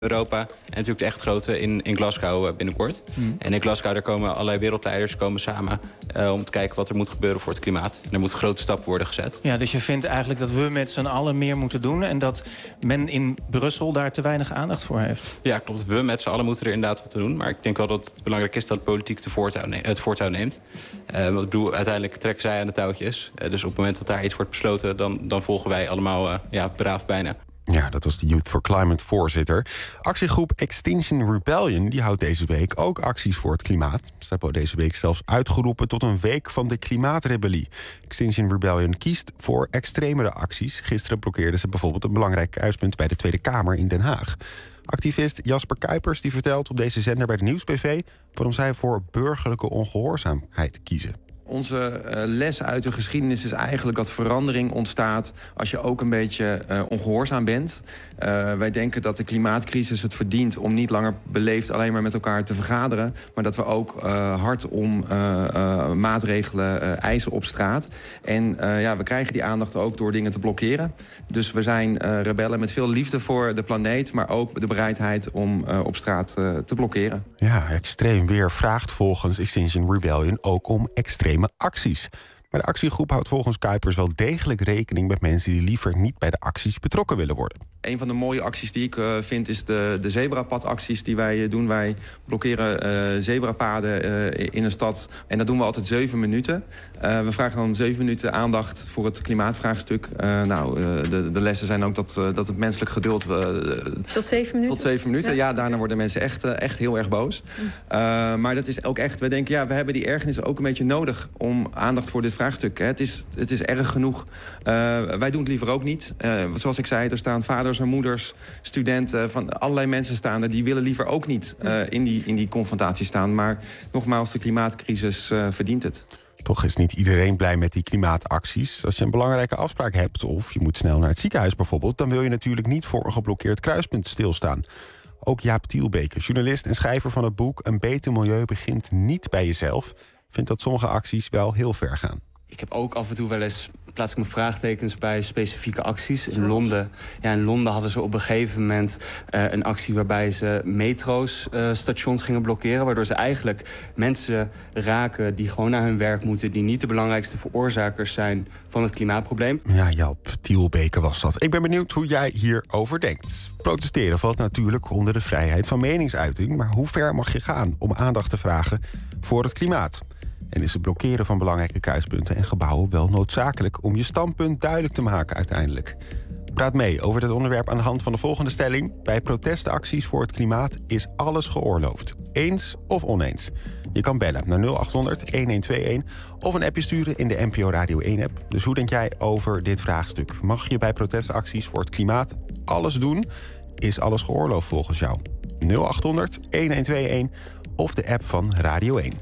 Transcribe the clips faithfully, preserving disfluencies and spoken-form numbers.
Europa en natuurlijk de echt grote in, in Glasgow binnenkort. Mm. En in Glasgow daar komen allerlei wereldleiders komen samen uh, om te kijken wat er moet gebeuren voor het klimaat. En er moeten grote stappen worden gezet. Ja, dus je vindt eigenlijk dat we met z'n allen meer moeten doen en dat men in Brussel daar te weinig aandacht voor heeft? Ja, klopt. We met z'n allen moeten er inderdaad wat doen. Maar ik denk wel dat het belangrijk is dat de politiek de voortouw ne- het voortouw neemt. Uh, want ik bedoel, uiteindelijk trekken zij aan de touwtjes. Uh, dus op het moment dat daar iets wordt besloten, dan, dan volgen wij allemaal uh, ja, braaf bijna. Ja, dat was de Youth for Climate voorzitter. Actiegroep Extinction Rebellion die houdt deze week ook acties voor het klimaat. Ze hebben deze week zelfs uitgeroepen tot een week van de klimaatrebellie. Extinction Rebellion kiest voor extremere acties. Gisteren blokkeerden ze bijvoorbeeld een belangrijk kruispunt bij de Tweede Kamer in Den Haag. Activist Jasper Kuipers die vertelt op deze zender bij de Nieuws-P V waarom zij voor burgerlijke ongehoorzaamheid kiezen. Onze uh, les uit de geschiedenis is eigenlijk dat verandering ontstaat als je ook een beetje uh, ongehoorzaam bent. Uh, wij denken dat de klimaatcrisis het verdient om niet langer beleefd alleen maar met elkaar te vergaderen, maar dat we ook uh, hard om uh, uh, maatregelen uh, eisen op straat. En uh, ja, we krijgen die aandacht ook door dingen te blokkeren. Dus we zijn uh, rebellen met veel liefde voor de planeet, maar ook de bereidheid om uh, op straat uh, te blokkeren. Ja, extreem weer vraagt volgens Extinction Rebellion ook om extreme acties. Maar de actiegroep houdt volgens Kuipers wel degelijk rekening met mensen die liever niet bij de acties betrokken willen worden. Een van de mooie acties die ik uh, vind is de, de zebrapadacties die wij doen. Wij blokkeren uh, zebrapaden uh, in een stad en dat doen we altijd zeven minuten. Uh, we vragen dan zeven minuten aandacht voor het klimaatvraagstuk. Uh, nou, uh, de, de lessen zijn ook dat, uh, dat het menselijk geduld... Uh, tot zeven minuten? Tot zeven minuten, ja. ja daarna worden mensen echt, uh, echt heel erg boos. Uh, maar dat is ook echt, we denken, ja, we hebben die ergernis ook een beetje nodig om aandacht voor dit vraagstuk. Hè. Het, is, het is erg genoeg. Uh, wij doen het liever ook niet. Uh, zoals ik zei, er staan vaders en moeders, studenten, van allerlei mensen staan er. Die willen liever ook niet uh, in, die, in die confrontatie staan. Maar nogmaals, de klimaatcrisis uh, verdient het. Toch is niet iedereen blij met die klimaatacties. Als je een belangrijke afspraak hebt of je moet snel naar het ziekenhuis bijvoorbeeld, dan wil je natuurlijk niet voor een geblokkeerd kruispunt stilstaan. Ook Jaap Tielbeke, journalist en schrijver van het boek Een beter milieu begint niet bij jezelf, vindt dat sommige acties wel heel ver gaan. Ik heb ook af en toe wel eens, plaats ik mijn vraagtekens bij specifieke acties. In Londen, ja, in Londen hadden ze op een gegeven moment uh, een actie waarbij ze metro's, uh, stations gingen blokkeren. Waardoor ze eigenlijk mensen raken die gewoon naar hun werk moeten, die niet de belangrijkste veroorzakers zijn van het klimaatprobleem. Ja, Jaap Tielbeke was dat. Ik ben benieuwd hoe jij hierover denkt. Protesteren valt natuurlijk onder de vrijheid van meningsuiting. Maar hoe ver mag je gaan om aandacht te vragen voor het klimaat? En is het blokkeren van belangrijke kruispunten en gebouwen wel noodzakelijk om je standpunt duidelijk te maken uiteindelijk? Praat mee over dit onderwerp aan de hand van de volgende stelling. Bij protestacties voor het klimaat is alles geoorloofd. Eens of oneens? Je kan bellen naar nul acht honderd een een twee een of een appje sturen in de N P O Radio één app. Dus hoe denk jij over dit vraagstuk? Mag je bij protestacties voor het klimaat alles doen? Is alles geoorloofd volgens jou? nul acht honderd een een twee een of de app van Radio één.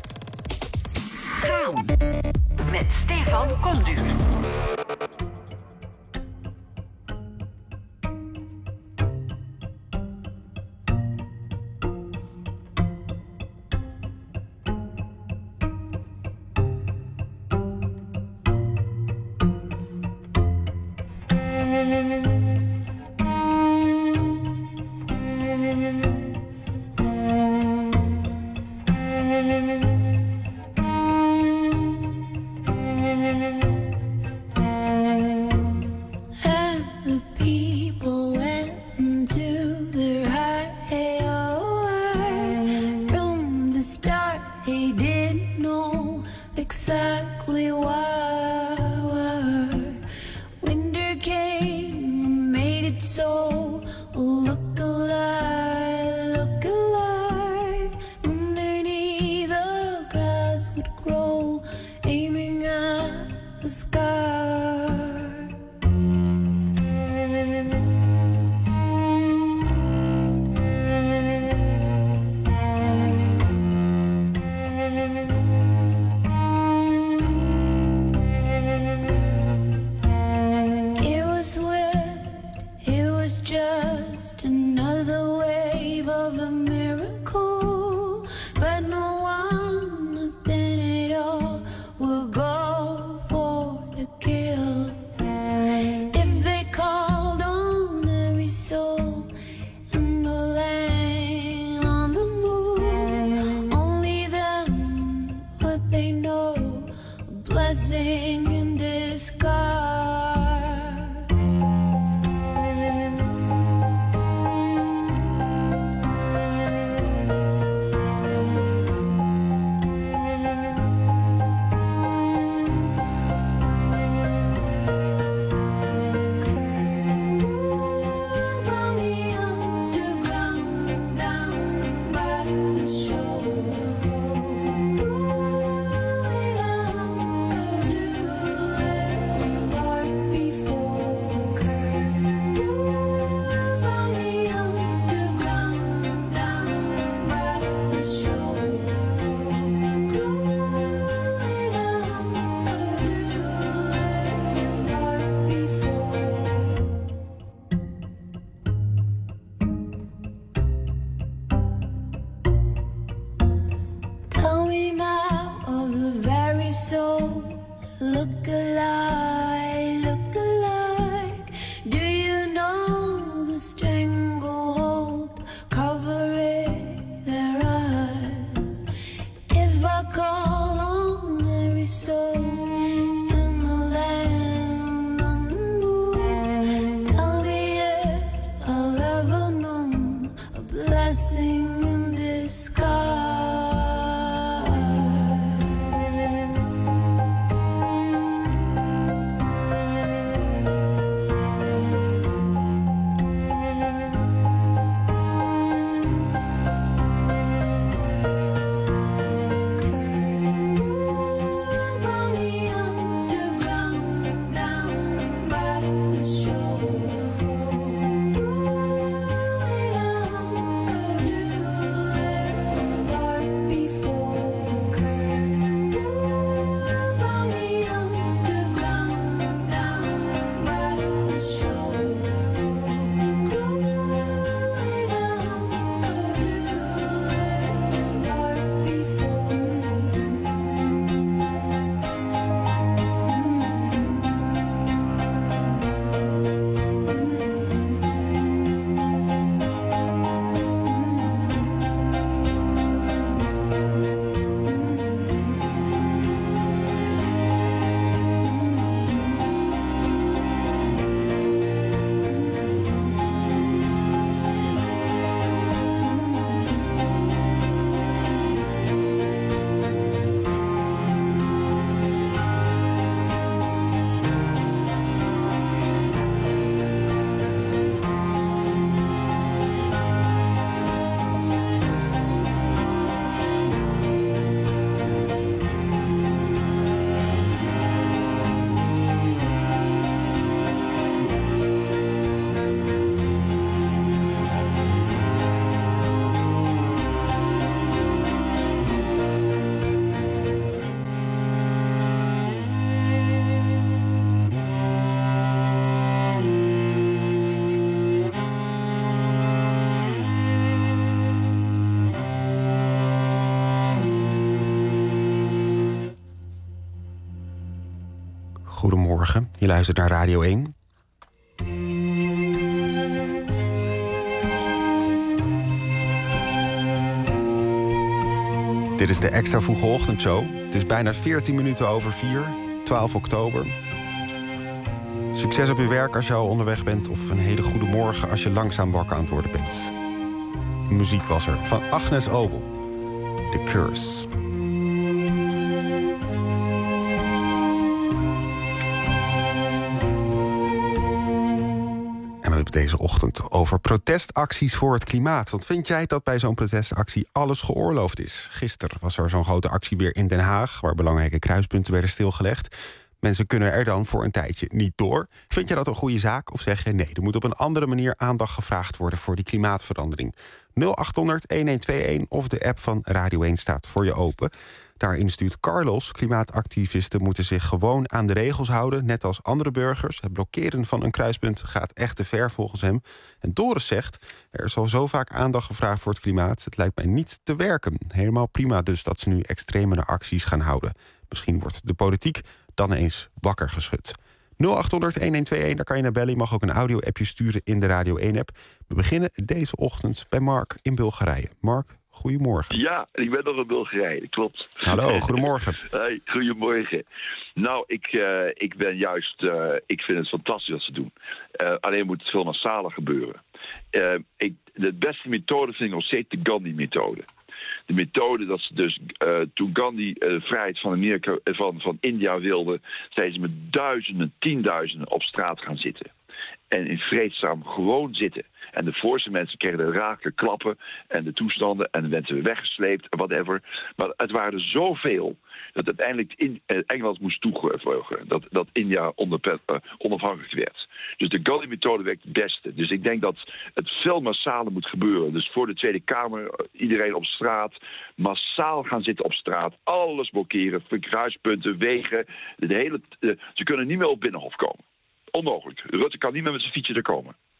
Gaan met Stefan Konduur. Exactly why winter came look alike, look alike. Do you know the stranglehold covering their eyes? If I call on every soul in the land on the moon, tell me if I'll ever know a blessing in disguise. Goedemorgen, je luistert naar Radio één. Dit is de extra vroege ochtendshow. Het is bijna veertien minuten over vier, twaalf oktober. Succes op je werk als je al onderweg bent, of een hele goede morgen als je langzaam wakker aan het worden bent. Muziek was er van Agnes Obel. The Curse. Deze ochtend over protestacties voor het klimaat. Wat vind jij dat bij zo'n protestactie alles geoorloofd is? Gisteren was er zo'n grote actie weer in Den Haag, waar belangrijke kruispunten werden stilgelegd. Mensen kunnen er dan voor een tijdje niet door. Vind je dat een goede zaak? Of zeg je nee, er moet op een andere manier aandacht gevraagd worden voor die klimaatverandering? nul acht honderd, een een twee een of de app van Radio één staat voor je open. Daarin stuurt Carlos: klimaatactivisten moeten zich gewoon aan de regels houden, net als andere burgers. Het blokkeren van een kruispunt gaat echt te ver volgens hem. En Doris zegt: er is al zo vaak aandacht gevraagd voor het klimaat. Het lijkt mij niet te werken. Helemaal prima dus dat ze nu extremere acties gaan houden. Misschien wordt de politiek dan eens wakker geschud. nul acht honderd, een een twee een, daar kan je naar bellen. Je mag ook een audio-appje sturen in de Radio één-app. We beginnen deze ochtend bij Mark in Bulgarije. Mark, goedemorgen. Ja, ik ben nog in Bulgarije, klopt. Hallo, goedemorgen. Hey, goedemorgen. Nou, ik, uh, ik ben juist... Uh, ik vind het fantastisch wat ze doen. Uh, alleen moet het veel massaler gebeuren. Uh, ik, de beste methode vind ik nog steeds de Gandhi-methode. De methode dat ze dus, uh, toen Gandhi uh, vrijheid van, Amerika, uh, van, van India wilde, zijn ze met duizenden, tienduizenden op straat gaan zitten. En in vreedzaam gewoon zitten. En de voorste mensen kregen de rake klappen en de toestanden en de mensen werden weggesleept en whatever. Maar het waren er zoveel dat uiteindelijk in, uh, Engeland moest toegeven dat, dat India onder, uh, onafhankelijk werd. Dus de Gandhi-methode werkt het beste. Dus ik denk dat het veel massaler moet gebeuren. Dus voor de Tweede Kamer, iedereen op straat, massaal gaan zitten op straat. Alles blokkeren, kruispunten, wegen. De hele, uh, ze kunnen niet meer op Binnenhof komen. Onmogelijk. Rutte kan niet meer met zijn fietsje er komen.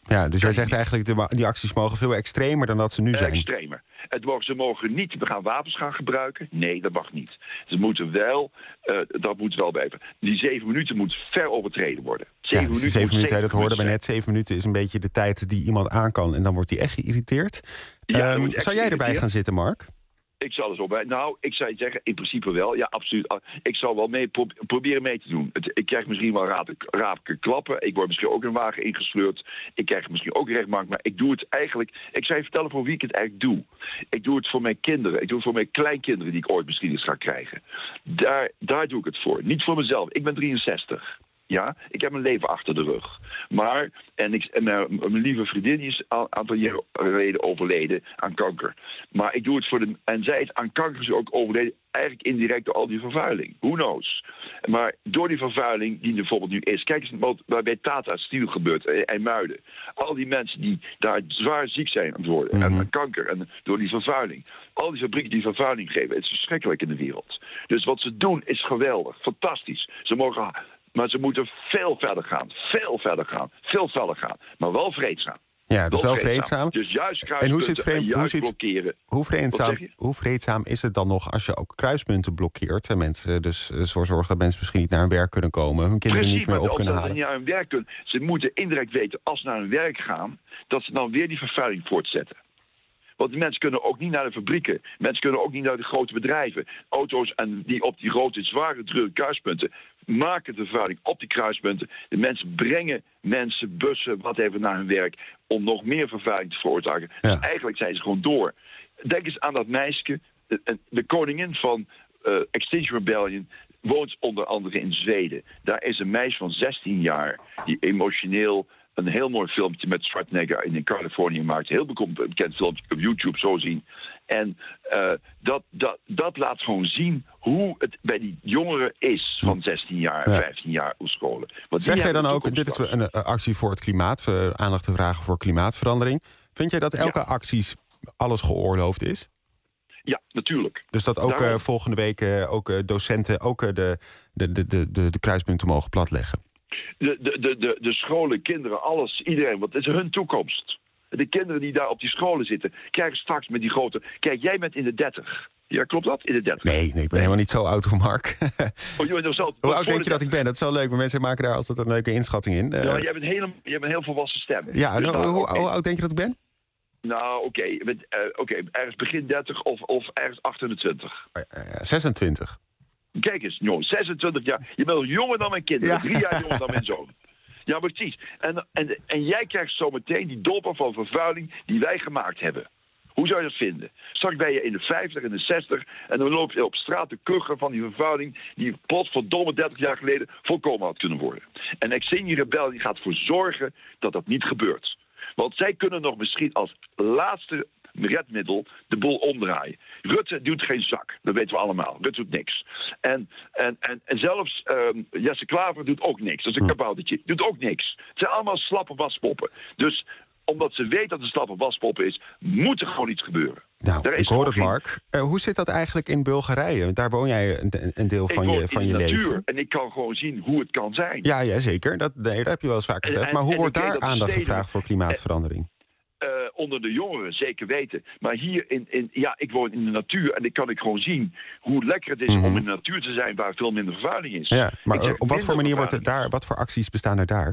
Ja, dus jij zegt eigenlijk, de, die acties mogen veel extremer dan dat ze nu zijn. Extremer. Het mogen, ze mogen niet gaan wapens gaan gebruiken. Nee, dat mag niet. Ze moeten wel, uh, dat moet wel blijven. Die zeven minuten moet ver overtreden worden. Zeven ja, minuten, zeven minuten, dat hoorden we zijn. net. Zeven minuten is een beetje de tijd die iemand aan kan. En dan wordt hij echt geïrriteerd. Ja, um, wordt echt zou jij erbij geïrriteerd. gaan zitten, Mark? Ik zal er zo bij. Nou, ik zou zeggen, in principe wel. Ja, absoluut. Ik zou wel mee pro- proberen mee te doen. Het, ik krijg misschien wel raapke klappen. Ik word misschien ook in een wagen ingesleurd. Ik krijg misschien ook rechtbank. Maar ik doe het eigenlijk... Ik zou je vertellen voor wie ik het eigenlijk doe. Ik doe het voor mijn kinderen. Ik doe het voor mijn kleinkinderen die ik ooit misschien eens ga krijgen. Daar, daar doe ik het voor. Niet voor mezelf. Ik ben drieënzestig. Ja, ik heb mijn leven achter de rug. Maar, en, ik, en mijn, mijn lieve vriendin die is een aantal jaren geleden overleden aan kanker. Maar ik doe het voor de... En zij is aan kanker is ook overleden, eigenlijk indirect door al die vervuiling. Who knows? Maar door die vervuiling die er bijvoorbeeld nu is... Kijk eens wat bij Tata Steel gebeurt, en Muiden. Al die mensen die daar zwaar ziek zijn aan het worden. Mm-hmm. En aan kanker, en door die vervuiling. Al die fabrieken die vervuiling geven. Het is verschrikkelijk in de wereld. Dus wat ze doen is geweldig, fantastisch. Ze mogen... Maar ze moeten veel verder gaan. Veel verder gaan. Veel verder gaan. Maar wel vreedzaam. Ja, dus wel vreedzaam. Dus juist en hoe zit vreemd, en hoe zit, blokkeren. Hoe vreedzaam, hoe vreedzaam is het dan nog als je ook kruispunten blokkeert? En mensen dus ervoor zorgen dat mensen misschien niet naar hun werk kunnen komen. Hun kinderen Precies, niet meer op kunnen ze halen. Niet naar hun werk kunnen. Ze moeten indirect weten, als ze naar hun werk gaan... dat ze dan weer die vervuiling voortzetten. Want die mensen kunnen ook niet naar de fabrieken. Mensen kunnen ook niet naar de grote bedrijven. Auto's en die op die grote, zware, drukke kruispunten... maken de vervuiling op die kruispunten. De mensen brengen mensen, bussen, wat even naar hun werk... om nog meer vervuiling te veroorzaken. Ja. Dus eigenlijk zijn ze gewoon door. Denk eens aan dat meisje, de, de koningin van uh, Extinction Rebellion... woont onder andere in Zweden. Daar is een meisje van zestien jaar die emotioneel... een heel mooi filmpje met Schwarzenegger in Californië maakt. Heel bekend filmpje op YouTube zo zien. En uh, dat, dat, dat laat gewoon zien hoe het bij die jongeren is van zestien jaar, ja. vijftien jaar op scholen. Want zeg jij dan ook, dit is een, een actie voor het klimaat, uh, aandacht te vragen voor klimaatverandering. Vind jij dat elke ja. acties alles geoorloofd is? Ja, natuurlijk. Dus dat ook uh, volgende week uh, ook, uh, docenten ook uh, de, de, de, de, de, de kruispunten mogen platleggen? De, de, de, de, de scholen, kinderen, alles, iedereen. Want het is hun toekomst. De kinderen die daar op die scholen zitten... krijgen straks met die grote... Kijk, jij bent in de dertig. Ja, klopt dat? In de dertig? Nee, nee ik ben nee. helemaal niet zo oud, Mark. Oh, joh, zo, Hoe oud denk je dat ik ben? Dat is wel leuk, maar mensen maken daar altijd een leuke inschatting in. Uh, ja, jij bent, heel, jij bent een heel volwassen stem. Ja, dus nou, nou, hoe, okay. hoe oud denk je dat ik ben? Nou, oké. Okay, uh, okay, ergens begin dertig of, of ergens achtentwintig. Uh, zesentwintig. Kijk eens, joh, zesentwintig jaar. Je bent jonger dan mijn kinderen. Ja. Drie jaar jonger dan mijn zoon. Ja, precies. En, en, en jij krijgt zometeen die doper van vervuiling die wij gemaakt hebben. Hoe zou je dat vinden? Straks ben je in de vijftig, in de zestig... en dan loop je op straat te kuchen van die vervuiling... die potverdomme dertig jaar geleden voorkomen had kunnen worden. En Extinction Rebellion gaat ervoor zorgen dat dat niet gebeurt. Want zij kunnen nog misschien als laatste redmiddel de boel omdraaien. Rutte doet geen zak, dat weten we allemaal. Rutte doet niks. En, en, en, en zelfs um, Jesse Klaver doet ook niks. Dat is een kaboutertje. Doet ook niks. Het zijn allemaal slappe waspoppen. Dus omdat ze weten dat het een slappe waspoppen is, moet er gewoon iets gebeuren. Nou, ik hoor het, Mark. Uh, hoe zit dat eigenlijk in Bulgarije? Daar woon jij een, een deel van je, van je leven. Ik woon in de natuur en ik kan gewoon zien hoe het kan zijn. Ja, ja zeker. Dat, nee, dat heb je wel eens vaker gezegd. Maar hoe wordt daar aandacht gevraagd voor klimaatverandering? Uh, onder de jongeren, zeker weten. Maar hier, in, in, ja, ik woon in de natuur en ik kan ik gewoon zien hoe lekker het is mm-hmm. om in de natuur te zijn waar veel minder vervuiling is. Ja, maar zeg, op wat voor manier wordt het daar, wat voor acties bestaan er daar?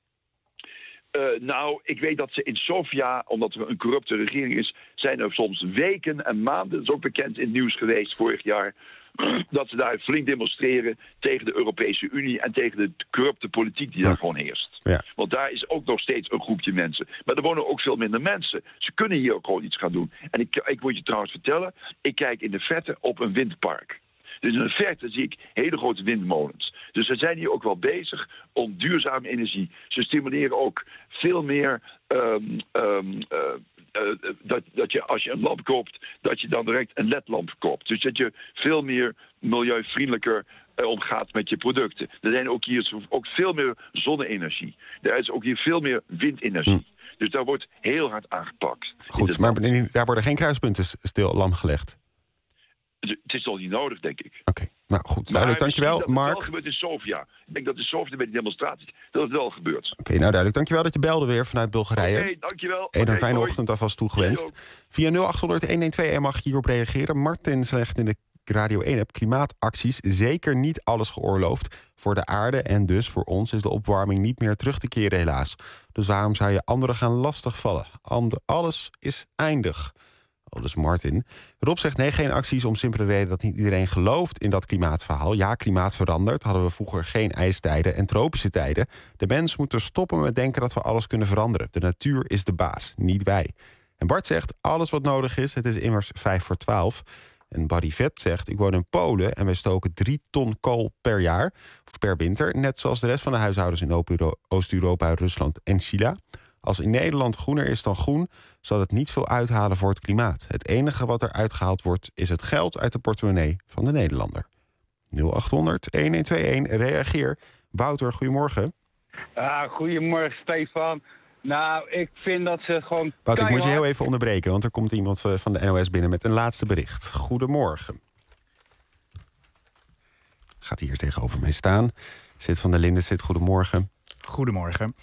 Uh, nou, ik weet dat ze in Sofia, omdat er een corrupte regering is, zijn er soms weken en maanden, dat is ook bekend in het nieuws geweest vorig jaar, dat ze daar flink demonstreren tegen de Europese Unie en tegen de corrupte politiek die daar gewoon heerst. Ja. Want daar is ook nog steeds een groepje mensen. Maar er wonen ook veel minder mensen. Ze kunnen hier ook gewoon iets gaan doen. En ik, ik moet je trouwens vertellen, ik kijk in de verte op een windpark. Dus in de verte zie ik hele grote windmolens. Dus ze zijn hier ook wel bezig om duurzame energie. Ze stimuleren ook veel meer um, um, uh, uh, dat, dat je als je een lamp koopt, dat je dan direct een L E D-lamp koopt. Dus dat je veel meer milieuvriendelijker uh, omgaat met je producten. Er zijn ook hier ook veel meer zonne-energie. Er is ook hier veel meer windenergie. Hm. Dus daar wordt heel hard aangepakt. Goed, maar daar worden geen kruispunten stil lam gelegd. Het is toch niet nodig, denk ik. Oké. Okay. Nou goed, duidelijk. Dankjewel, dat het Mark. wel gebeurt in Sofia. Ik denk dat in Sofia bij die demonstraties dat het wel gebeurt. Oké, okay, nou duidelijk. Dankjewel dat je belde weer vanuit Bulgarije. Oké, okay, dankjewel. En een okay, fijne hoi. ochtend alvast toegewenst. Via nul acht honderd een een twee mag je hierop reageren. Martin zegt in de Radio één-app... klimaatacties zeker niet alles geoorloofd. Voor de aarde en dus voor ons is de opwarming niet meer terug te keren helaas. Dus waarom zou je anderen gaan lastigvallen? Ander, alles is eindig. Oh, dus Martin. Rob zegt nee, geen acties om simpele reden dat niet iedereen gelooft in dat klimaatverhaal. Ja, klimaat verandert. Hadden we vroeger geen ijstijden en tropische tijden. De mens moet er stoppen met denken dat we alles kunnen veranderen. De natuur is de baas, niet wij. En Bart zegt alles wat nodig is, het is immers vijf voor twaalf. En Buddy Vet zegt, ik woon in Polen en wij stoken drie ton kool per jaar, of per winter, net zoals de rest van de huishoudens in Oost-Europa, Rusland en China. Als in Nederland groener is dan groen, zal het niet veel uithalen voor het klimaat. Het enige wat er uitgehaald wordt, is het geld uit de portemonnee van de Nederlander. nul acht honderd een een twee een, reageer. Wouter, goedemorgen. Uh, goedemorgen, Stefan. Nou, ik vind dat ze gewoon... Wouter, ik moet je keihard... heel even onderbreken, want er komt iemand van de N O S binnen met een laatste bericht. Goedemorgen. Gaat hier tegenover mij staan. Zit van der Linden, zit goedemorgen. Goedemorgen.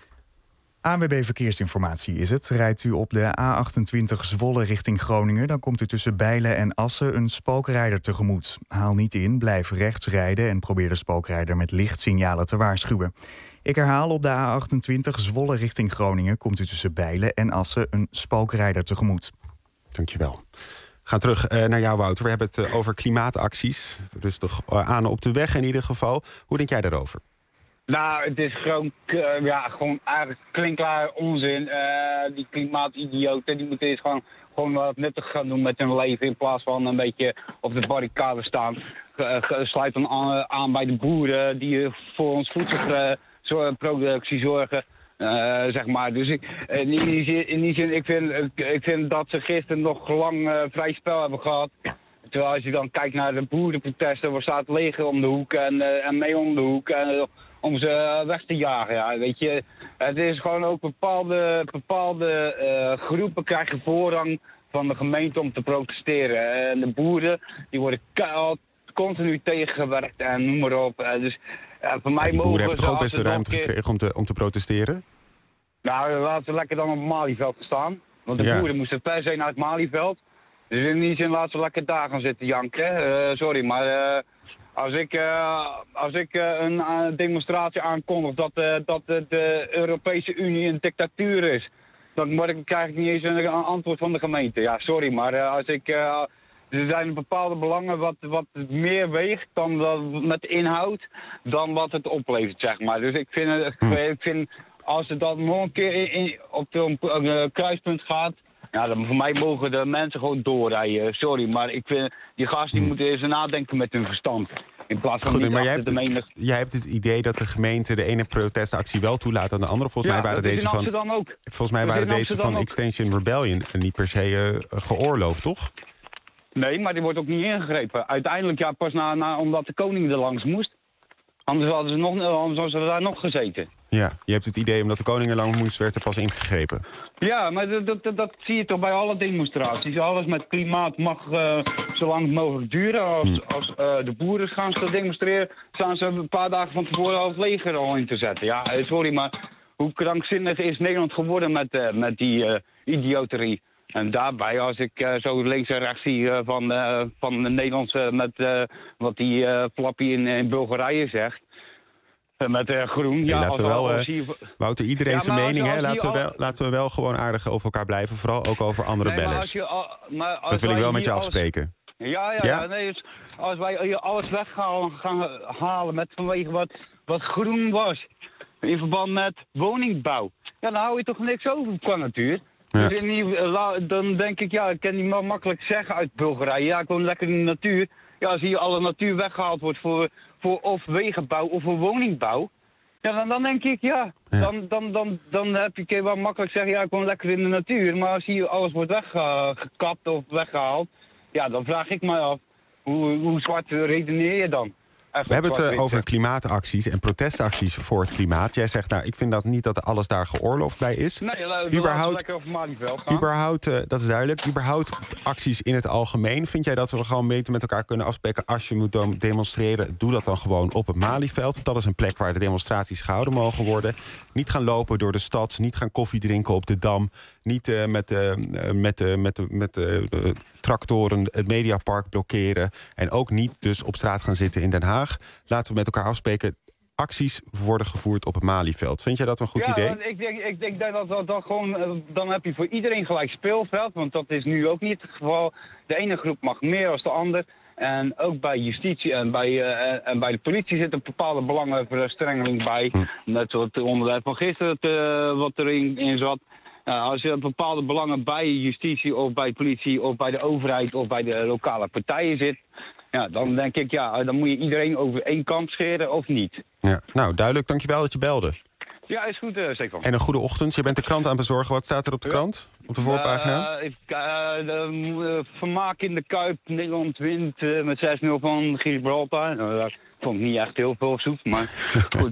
A N W B Verkeersinformatie is het. Rijdt u op de A achtentwintig Zwolle richting Groningen... dan komt u tussen Bijlen en Assen een spookrijder tegemoet. Haal niet in, blijf rechts rijden... en probeer de spookrijder met lichtsignalen te waarschuwen. Ik herhaal, op de A achtentwintig Zwolle richting Groningen... komt u tussen Bijlen en Assen een spookrijder tegemoet. Dankjewel. Ga terug uh, naar jou, Wouter. We hebben het uh, over klimaatacties. Rustig uh, aan op de weg in ieder geval. Hoe denk jij daarover? Nou, het is gewoon, uh, ja, gewoon eigenlijk klinkklaar onzin. Uh, die klimaatidioten, die moeten eens gewoon, gewoon wat nuttig gaan doen met hun leven... in plaats van een beetje op de barricade staan. Uh, sluit dan aan, aan bij de boeren die voor ons voedselproductie zorgen. Uh, zeg maar. Dus ik, in, die zin, in die zin, ik vind, ik vind dat ze gisteren nog lang uh, vrij spel hebben gehad. Terwijl als je dan kijkt naar de boerenprotesten, waar staat het leger om de hoek en, uh, en mee om de hoek. En, uh, om ze weg te jagen. Ja, weet je, het is gewoon ook bepaalde, bepaalde uh, groepen krijgen voorrang van de gemeente om te protesteren. En de boeren die worden keihard continu tegengewerkt en noem maar op. Uh, dus uh, voor mij ja, die boeren mogen hebben toch ook best de ruimte keer... gekregen om te, om te protesteren? Nou, laten we lekker dan op het Malieveld staan. Want de ja. boeren moesten per se naar het Malieveld. Dus in die zin laten we lekker daar gaan zitten janken. Uh, sorry, maar... Uh, Als ik, uh, als ik uh, een uh, demonstratie aankondig dat, uh, dat uh, de Europese Unie een dictatuur is, dan word ik, krijg ik niet eens een, een antwoord van de gemeente. Ja, sorry, maar uh, als ik, uh, er zijn bepaalde belangen wat, wat meer weegt dan dat, met inhoud dan wat het oplevert, zeg maar. Dus ik vind, hm. ik vind als het dan nog een keer in, in, op een uh, kruispunt gaat, ja, dan voor mij mogen de mensen gewoon doorrijden. Sorry, maar ik vind, die gasten die hm. moeten eens nadenken met hun verstand. In plaats van Goed, niet maar jij achter hebt, de menig... jij hebt het idee dat de gemeente de ene protestactie wel toelaat aan de andere. Volgens ja, mij waren dat is deze in Amsterdam van, ook. volgens mij dat waren deze Amsterdam van ook. Extinction Rebellion niet per se uh, geoorloofd, toch? Nee, maar die wordt ook niet ingegrepen. Uiteindelijk ja, pas na, na, omdat de koning er langs moest. Anders hadden ze, nog, anders hadden ze daar nog gezeten. Ja, je hebt het idee omdat de koning er lang moest, werd er pas ingegrepen. Ja, maar dat, dat, dat zie je toch bij alle demonstraties. Alles met klimaat mag uh, zo lang mogelijk duren. Als, hm. als uh, de boeren gaan ze demonstreren, staan ze een paar dagen van tevoren al het leger al in te zetten. Ja, sorry, maar hoe krankzinnig is Nederland geworden met, uh, met die uh, idioterie? En daarbij, als ik uh, zo links en rechts zie uh, van, uh, van de Nederlandse met uh, wat die uh, Flappy in, in Bulgarije zegt. Met uh, groen. Nee, ja, laten we wel, uh, je... Wouter, iedereen ja, zijn mening, hè? Laten, we wel, al... laten we wel gewoon aardig over elkaar blijven. Vooral ook over andere nee, bellers. Al... Als dat wil ik wel met je alles... afspreken. Ja, ja, ja. ja? Nee, dus als wij hier alles weg gaan, gaan halen met vanwege wat, wat groen was. In verband met woningbouw. Ja, dan hou je toch niks over qua natuur. Ja. Dus in die, dan denk ik, ja, ik kan niet makkelijk zeggen uit Bulgarije. Ja, ik woon lekker in de natuur. Ja, als hier alle natuur weggehaald wordt voor, voor of wegenbouw of voor woningbouw. Ja, dan, dan denk ik, ja, ja. Dan, dan, dan, dan heb je wel makkelijk zeggen, ja, ik woon lekker in de natuur. Maar als hier alles wordt weggekapt of weggehaald, ja, dan vraag ik me af, hoe, hoe zwart redeneer je dan? We hebben het uh, over klimaatacties en protestacties voor het klimaat. Jij zegt, nou, ik vind dat niet dat alles daar geoorloofd bij is. Nee, we überhaupt, lekker over Malieveld gaan. überhaupt uh, dat is duidelijk. Überhaupt acties in het algemeen. Vind jij dat we gewoon beter met elkaar kunnen afspreken... als je moet demonstreren, doe dat dan gewoon op het Malieveld. Dat is een plek waar de demonstraties gehouden mogen worden. Niet gaan lopen door de stad, niet gaan koffie drinken op de Dam... niet uh, met de uh, met de, met de, met de, de tractoren het Mediapark blokkeren... en ook niet dus op straat gaan zitten in Den Haag. Laten we met elkaar afspreken... acties worden gevoerd op het Malieveld. Vind jij dat een goed ja, idee? Ja, ik denk, ik denk dat dat, dat gewoon... Dan heb je voor iedereen gelijk speelveld. Want dat is nu ook niet het geval. De ene groep mag meer dan de ander. En ook bij justitie en bij, uh, en bij de politie zit een bepaalde belangenverstrengeling bij. Hm. Net zoals het onderwerp van gisteren uh, wat erin in zat. Uh, als je bepaalde belangen bij justitie of bij politie of bij de overheid of bij de lokale partijen zit... Ja, dan denk ik, ja, dan moet je iedereen over één kant scheren of niet. Ja, nou, duidelijk. Dankjewel dat je belde. Ja, is goed, uh, Stefan. En een goede ochtend. Je bent de krant aan het bezorgen. Wat staat er op de krant? Op de voorpagina? Uh, uh, de, uh, vermaak in de Kuip. Nederland wint uh, met zes nul van Gibraltar. Nou, dat vond ik niet echt heel veel zoek, maar goed.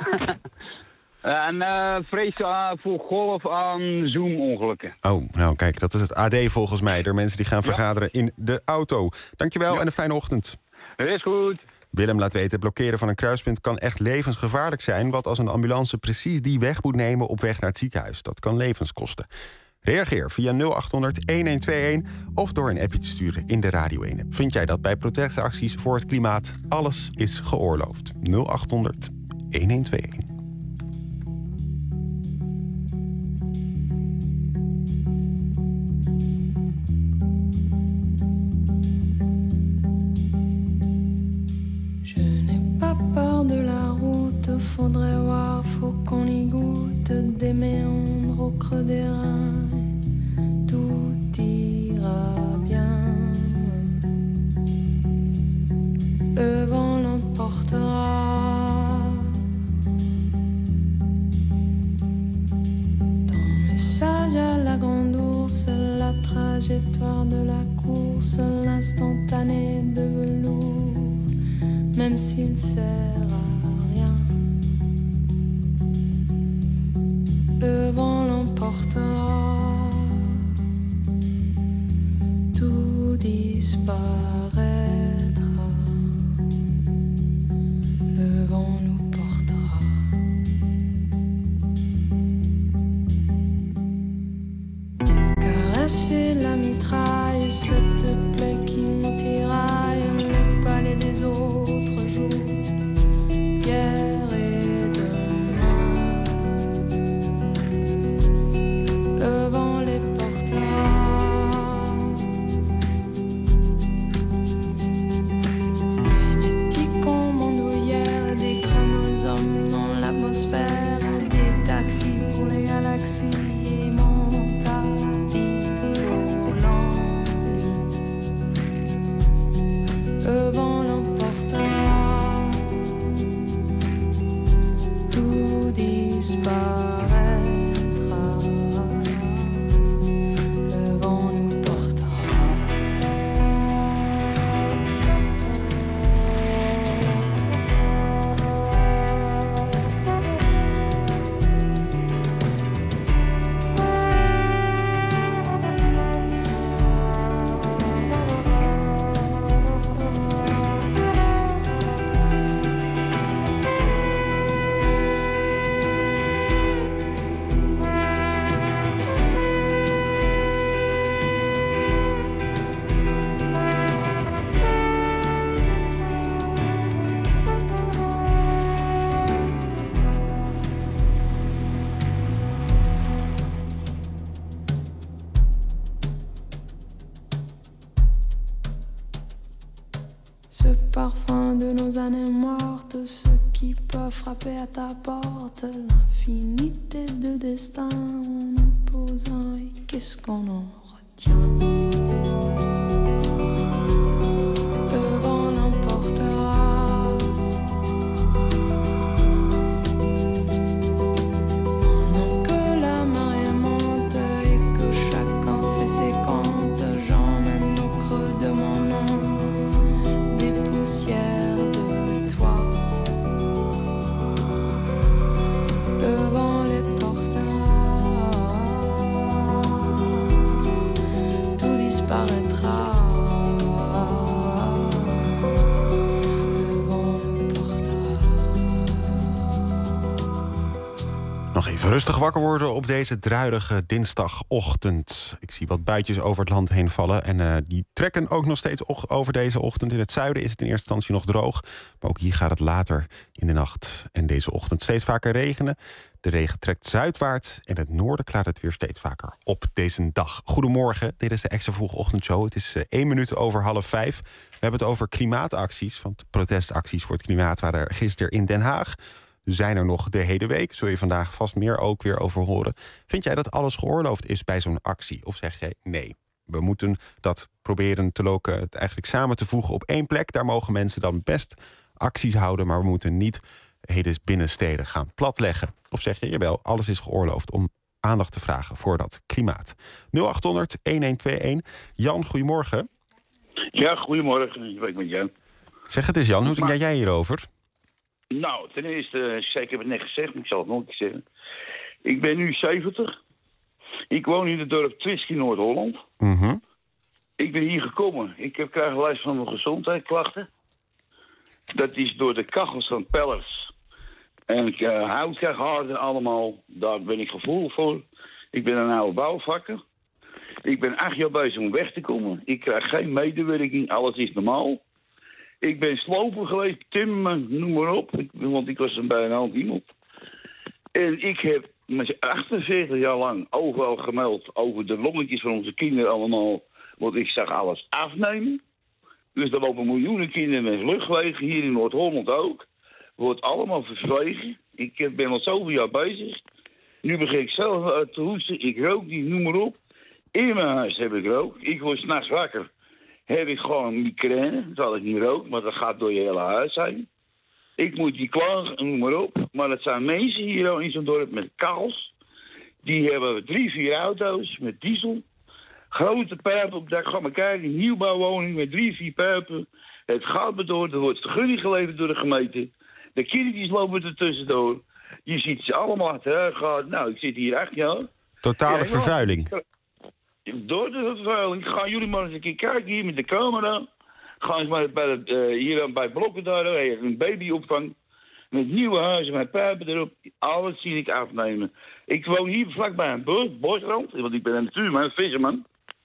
En uh, vrees uh, voor golf aan Zoom-ongelukken. Oh, nou kijk, dat is het A D volgens mij. Er mensen die gaan vergaderen ja. in de auto. Dankjewel ja. en een fijne ochtend. Is goed. Willem laat weten, blokkeren van een kruispunt kan echt levensgevaarlijk zijn. Wat als een ambulance precies die weg moet nemen op weg naar het ziekenhuis. Dat kan levens kosten. Reageer via nul acht honderd elfentwintig of door een appje te sturen in de Radio één app. Vind jij dat bij protestacties voor het klimaat alles is geoorloofd? nul acht honderd elfentwintig. Faudrait voir, faut qu'on y goûte des méandres au creux des reins. Tout ira bien. Le vent l'emportera. Ton message à la grande ourse, la trajectoire de la course, l'instantané de velours, même s'il sert à le vent l'emportera, tout disparaîtra, le vent nous portera. Caresser la mitraille, cette plaie qui nous tiraille, le palais des autres jours, hier. Années mortes, ceux qui peuvent frapper à ta porte, l'infinité de destin en opposant, et qu'est-ce qu'on en retient? Le vent l'emportera, pendant que la marée monte et que chacun fait ses comptes, j'emmène au creux de mon nom des poussières de disparaîtra. Nog even rustig wakker worden op deze druilige dinsdagochtend. Ik zie wat buitjes over het land heen vallen. En uh, die trekken ook nog steeds over deze ochtend. In het zuiden is het in eerste instantie nog droog. Maar ook hier gaat het later in de nacht en deze ochtend steeds vaker regenen. De regen trekt zuidwaarts. En in het noorden klaart het weer steeds vaker op deze dag. Goedemorgen, dit is de Extra Vroege Ochtendshow. Het is uh, één minuut over half vijf. We hebben het over klimaatacties. Want protestacties voor het klimaat waren er gisteren in Den Haag. Zijn er nog de hele week. Zul je vandaag vast meer ook weer over horen. Vind jij dat alles geoorloofd is bij zo'n actie? Of zeg jij nee? We moeten dat proberen te loken, het eigenlijk samen te voegen op één plek. Daar mogen mensen dan best acties houden. Maar we moeten niet hele binnensteden gaan platleggen. Of zeg je, jawel, alles is geoorloofd om aandacht te vragen voor dat klimaat. nul acht honderd, een een twee een. Jan, goedemorgen. Ja, goedemorgen. Ik ben met Jan. Zeg het eens, Jan. Hoe denk jij hierover? Nou, ten eerste, ik heb het net gezegd, maar ik zal het nog een keer zeggen. Ik ben nu zeventig. Ik woon in het dorp Twisk in Noord-Holland. Mm-hmm. Ik ben hier gekomen. Ik heb krijg last van mijn gezondheidsklachten. Dat is door de kachels van pellets. En ik uh, hout krijg harder allemaal. Daar ben ik gevoelig voor. Ik ben een oude bouwvakker. Ik ben acht jaar bezig om weg te komen. Ik krijg geen medewerking. Alles is normaal. Ik ben sloper geweest, timmerman, noem maar op. Ik, want ik was een bij een hand iemand. En ik heb achtenveertig jaar lang overal gemeld over de longetjes van onze kinderen allemaal. Want ik zag alles afnemen. Dus er lopen miljoenen kinderen met luchtwegen, hier in Noord-Holland ook. Wordt allemaal verzwegen. Ik ben al zoveel jaar bezig. Nu begin ik zelf te hoesten. Ik rook niet, noem maar op. In mijn huis heb ik rook. Ik word 's nachts wakker. Heb ik gewoon migraine, terwijl ik niet rook, maar dat gaat door je hele huis heen. Ik moet die klagen, noem maar op. Maar dat zijn mensen hier in zo'n dorp met kachels. Die hebben drie, vier auto's met diesel. Grote pijpen op dak. Ga maar kijken, een nieuwbouwwoning met drie, vier pijpen. Het gaat me door, er wordt vergunning geleverd door de gemeente. De kindertjes lopen er tussendoor. Je ziet ze allemaal achteruit gaan. Nou, ik zit hier acht jaar. Totale ja, vervuiling. Door de vervuiling gaan jullie maar eens een keer kijken hier met de camera. Gaan ze maar bij het, uh, hier bij Blokken daar, een babyopvang. Met nieuwe huizen, met pijpen erop. Alles zie ik afnemen. Ik woon hier vlakbij een bos, bosrand, want ik ben een natuurman, een visserman.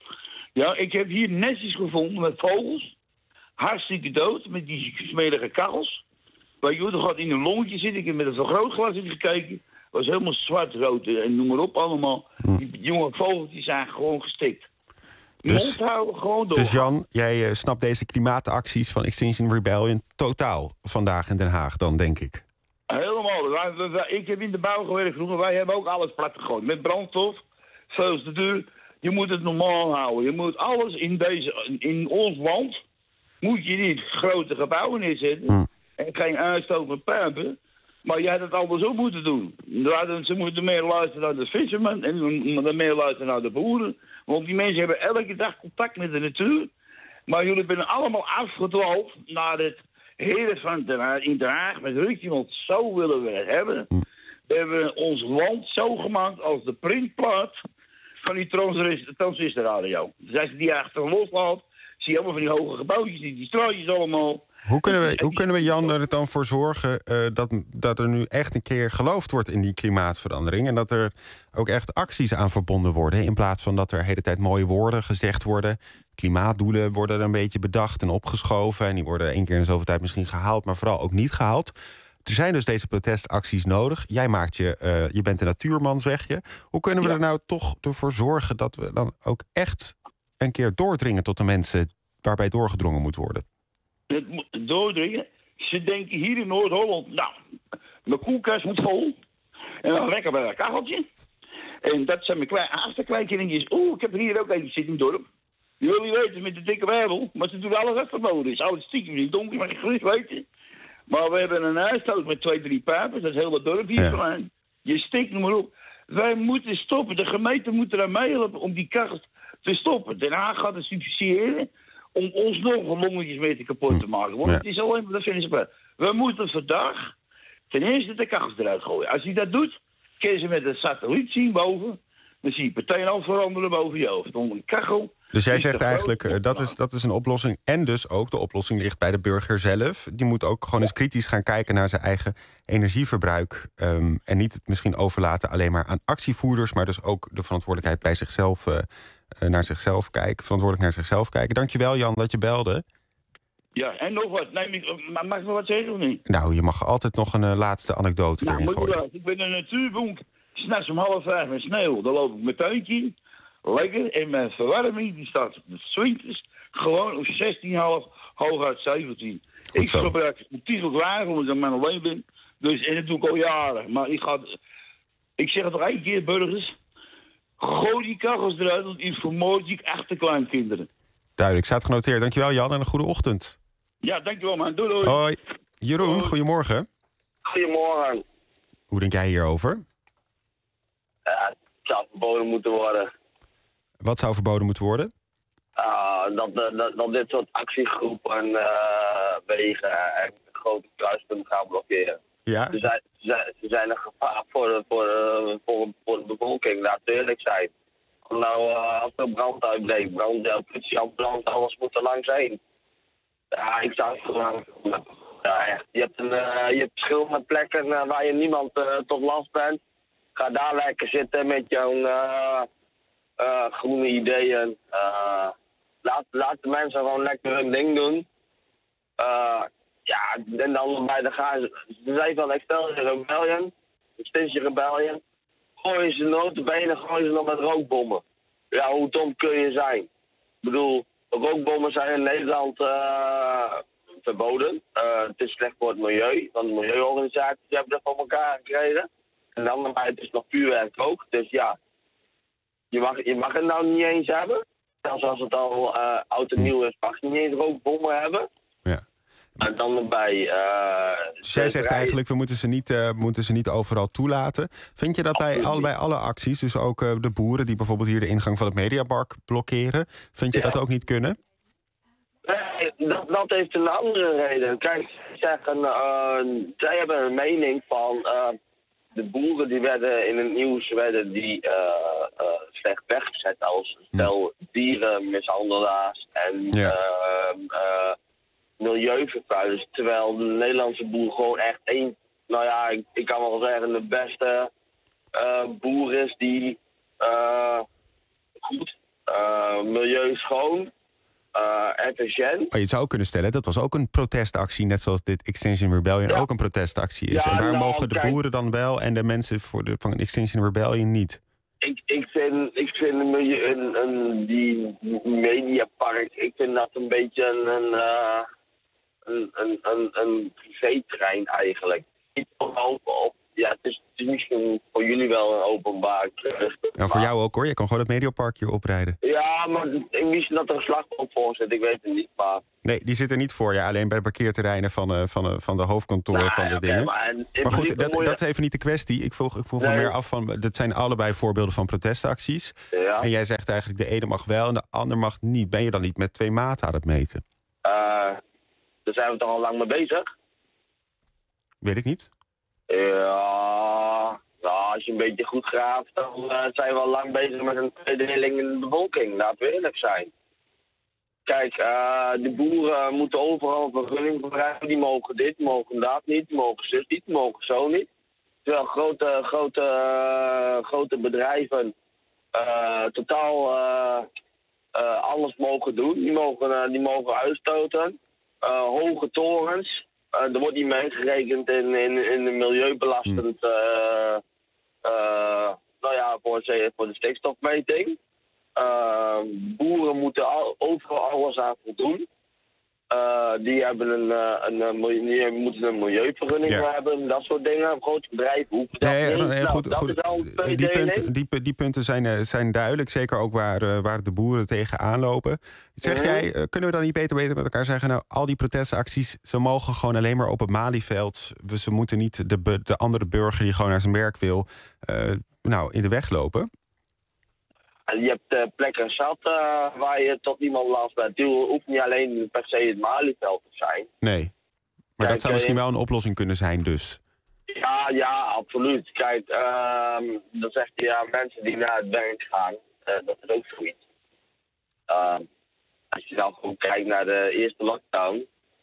Ja, ik heb hier nestjes gevonden met vogels. Hartstikke dood, met die smerige kachels. Weet je, dat gaat in een longetje zitten. Ik heb met een vergrootglas in gekeken. Was helemaal zwart-rood en noem maar op allemaal. Die jonge vogeltjes zijn gewoon gestikt. Dus, Mond houden, gewoon door. Dus Jan, jij uh, snapt deze klimaatacties van Extinction Rebellion totaal vandaag in Den Haag dan, denk ik. Helemaal. Wij, wij, wij, ik heb in de bouw gewerkt vroeger. Wij hebben ook alles plat gegooid. Met brandstof, zoals de deur. Je moet het normaal houden. Je moet alles in, deze, in ons land... moet je niet grote gebouwen neerzetten. Hmm. En geen uitstoot met pijpen. Maar jij had het andersom moeten doen. Ze moeten meer luisteren naar de vissermen en meer luisteren naar de boeren. Want die mensen hebben elke dag contact met de natuur. Maar jullie zijn allemaal afgedwaald naar het heren van Den Haag, in Den Haag met Rukje. Want zo willen we het hebben. We hebben ons land zo gemaakt als de printplaat van die transistorradio. Dus als je die achter loslaat, zie je allemaal van die hoge gebouwtjes, die, die straatjes allemaal. Hoe kunnen we, hoe kunnen we Jan, er dan voor zorgen uh, dat, dat er nu echt een keer geloofd wordt in die klimaatverandering... en dat er ook echt acties aan verbonden worden... in plaats van dat er de hele tijd mooie woorden gezegd worden. Klimaatdoelen worden er een beetje bedacht en opgeschoven... en die worden één keer in zoveel tijd misschien gehaald... maar vooral ook niet gehaald. Er zijn dus deze protestacties nodig. Jij maakt je, uh, je bent een natuurman, zeg je. Hoe kunnen we ja. er nou toch ervoor zorgen... dat we dan ook echt een keer doordringen tot de mensen... waarbij doorgedrongen moet worden? Het doordringen. Ze denken hier in Noord-Holland, nou, mijn koelkast moet vol. En dan lekker bij een kacheltje. En dat zijn mijn kleine achterkleinkindjes. Oeh, ik heb er hier ook een zitten in het dorp. Jullie weten met de dikke bijbel, maar ze doen alles wat verboden is. Oud stiekem niet donker, maar je gerust weten. Maar we hebben een huisstoot met twee, drie pijpen. Dat is heel het dorp hier ja. Je stikt noem maar op. Wij moeten stoppen. De gemeente moet eraan meehelpen om die kachels te stoppen. Den Haag gaat het subsidiëren om ons nog longetjes mee te kapot te maken. Want ja. het is alleen maar, dat vinden ze. We moeten vandaag ten eerste de kachels eruit gooien. Als hij dat doet, kunnen ze met een satelliet zien boven dan zie je meteen al veranderen boven je hoofd. Onder een kachel. Dus jij is zegt de eigenlijk, grote uh, dat, is, dat is een oplossing. En dus ook de oplossing ligt bij de burger zelf. Die moet ook gewoon eens kritisch gaan kijken naar zijn eigen energieverbruik. Um, en niet het misschien overlaten alleen maar aan actievoerders, maar dus ook de verantwoordelijkheid bij zichzelf, uh, uh, naar zichzelf kijken. Verantwoordelijk naar zichzelf kijken. Dankjewel, Jan, dat je belde. Ja, en nog wat. Nee, ik- maar mag ik nog wat zeggen of niet? Nou, je mag altijd nog een uh, laatste anekdote Nou, erin moet je gooien. wel. Ik ben een natuurbonk. S'nachts om half vijf met sneeuw. Dan loop ik mijn tuintje in. Lekker. En mijn verwarming die staat op de swinters. Gewoon op zestien komma vijf, hooguit zeventien. Ik zo. gebruik een tiegeldrager omdat ik aan mijn alleen ben. Dus, en dat doe ik al jaren. Maar ik ga... Ik zeg het nog één keer, burgers. Gooi die kachels eruit, want die vermoord ik achterkleinkinderen. Duidelijk, staat genoteerd. Dankjewel, Jan, en een goede ochtend. Ja, dankjewel man. Doei doei. Hoi. Jeroen, goedemorgen. Goedemorgen. Hoe denk jij hierover? Ja, het zou verboden moeten worden. Wat zou verboden moeten worden? Uh, dat, dat, dat dit soort actiegroepen uh, wegen en grote kruispunten gaan blokkeren. Ja? Ze zijn, ze zijn, ze zijn een gevaar voor de, voor, de, voor, voor de bevolking, laat het eerlijk zijn. Nou, uh, als er brand uitbreekt, brand, uh, politie, ambulance, alles moet er langs heen. Ja, ik zou het gewoon... Ja, echt. Je hebt, een, uh, je hebt verschillende plekken uh, waar je niemand uh, tot last bent. Ga daar lekker zitten met jouw uh, uh, groene ideeën. Uh, laat, laat de mensen gewoon lekker hun ding doen. Uh, ja, en dan bij de gaan ze zijn van Extinction Rebellion, Extinction Rebellion. Gooien ze notabene, gooien ze nog met rookbommen. Ja, hoe dom kun je zijn? Ik bedoel, rookbommen zijn in Nederland uh, verboden. Uh, het is slecht voor het milieu, want de milieuorganisaties hebben dat voor elkaar gekregen. En dan daarbij, het is nog vuurwerk ook. Dus ja, je mag, je mag het nou niet eens hebben. Zelfs als het al uh, oud en nieuw is, mag je niet eens rookbommen hebben. Ja. En dan erbij... Uh, Dus jij zegt eigenlijk, we moeten ze, niet, uh, moeten ze niet overal toelaten. Vind je dat bij, al, bij alle acties, dus ook uh, de boeren die bijvoorbeeld hier de ingang van het Mediapark blokkeren, vind je Ja. dat ook niet kunnen? Nee, dat, dat heeft een andere reden. Kijk, ze zeggen, uh, zij hebben een mening van... Uh, de boeren die werden in het nieuws werden die uh, uh, slecht weggezet als stel dierenmishandelaars en Ja. uh, uh, milieuvervuilers. Terwijl de Nederlandse boer gewoon echt één, nou ja, ik, ik kan wel zeggen de beste uh, boer is die uh, goed, uh, milieu schoon, uh, efficiënt. Maar je zou ook kunnen stellen, dat was ook een protestactie, net zoals dit Extinction Rebellion Ja. ook een protestactie is. Ja, en waar nou, mogen de kijk. boeren dan wel en de mensen voor de, van Extinction Rebellion niet? Ik, ik vind, ik vind een, milieu- een, een, die mediapark, ik vind dat een beetje een, een, uh, een, een, een, een privétrein eigenlijk. Niet open op, ja, het is, het is misschien voor jullie wel een openbaar. Nou, voor jou ook hoor, je kan gewoon het Mediapark hier oprijden. Ja, maar ik wist dat er een slagboom voor zit, ik weet het niet, maar... Nee, die zit er niet voor je, alleen bij de parkeerterreinen van, uh, van, uh, van de hoofdkantoren Nou, van de oké, dingen. maar in Maar principe goed, dat, moet je- dat is even niet de kwestie. Ik vroeg, ik vroeg me Nee. meer af van, dat zijn allebei voorbeelden van protestacties. Ja. En jij zegt eigenlijk, de ene mag wel en de ander mag niet. Ben je dan niet met twee maten aan het meten? Uh, daar zijn we toch al lang mee bezig? Weet ik niet. Ja, nou, als je een beetje goed graaft, dan uh, zijn we al lang bezig met een tweedeling in de bevolking. Laten we eerlijk zijn. Kijk, uh, de boeren moeten overal een vergunning gebruiken. Die mogen dit, mogen dat niet, mogen zus niet, mogen zo niet. Terwijl grote, grote, uh, grote bedrijven uh, totaal uh, uh, alles mogen doen. Die mogen, uh, die mogen uitstoten. Uh, hoge torens. Uh, er wordt niet meegerekend in, in, in de milieubelastend, uh, uh, nou ja, voor, voor de stikstofmeting. Uh, boeren moeten al, overal alles aan voldoen. Uh, die hebben een, uh, een, een, die moeten een milieuvergunning Ja. hebben, dat soort dingen. Grote bedrijven hoeven dat Nee, niet. nee, Nou, goed, dat goed. is al een Die, tweedeling. punten, die, pu- die punten zijn, eh, zijn duidelijk. Zeker ook waar, eh, waar de boeren tegenaan lopen. Zeg Mhm. jij, eh, kunnen we dan niet beter, beter met elkaar zeggen... nou, al die protestacties, ze mogen gewoon alleen maar op het Malieveld. We- Ze moeten niet de, bu- de andere burger die gewoon naar zijn werk wil... eh, nou, in de weg lopen. En je hebt uh, plekken zat uh, waar je tot niemand last bent. Het hoeft niet alleen per se het Malieveld te zijn. Nee. Maar Ja, dat zou ik, misschien eh, wel een oplossing kunnen zijn dus. Ja, ja, absoluut. Kijk, uh, dan zegt hij ja, mensen die naar het werk gaan, uh, dat is ook zoiets. Uh, als je dan gewoon kijkt naar de eerste lockdown,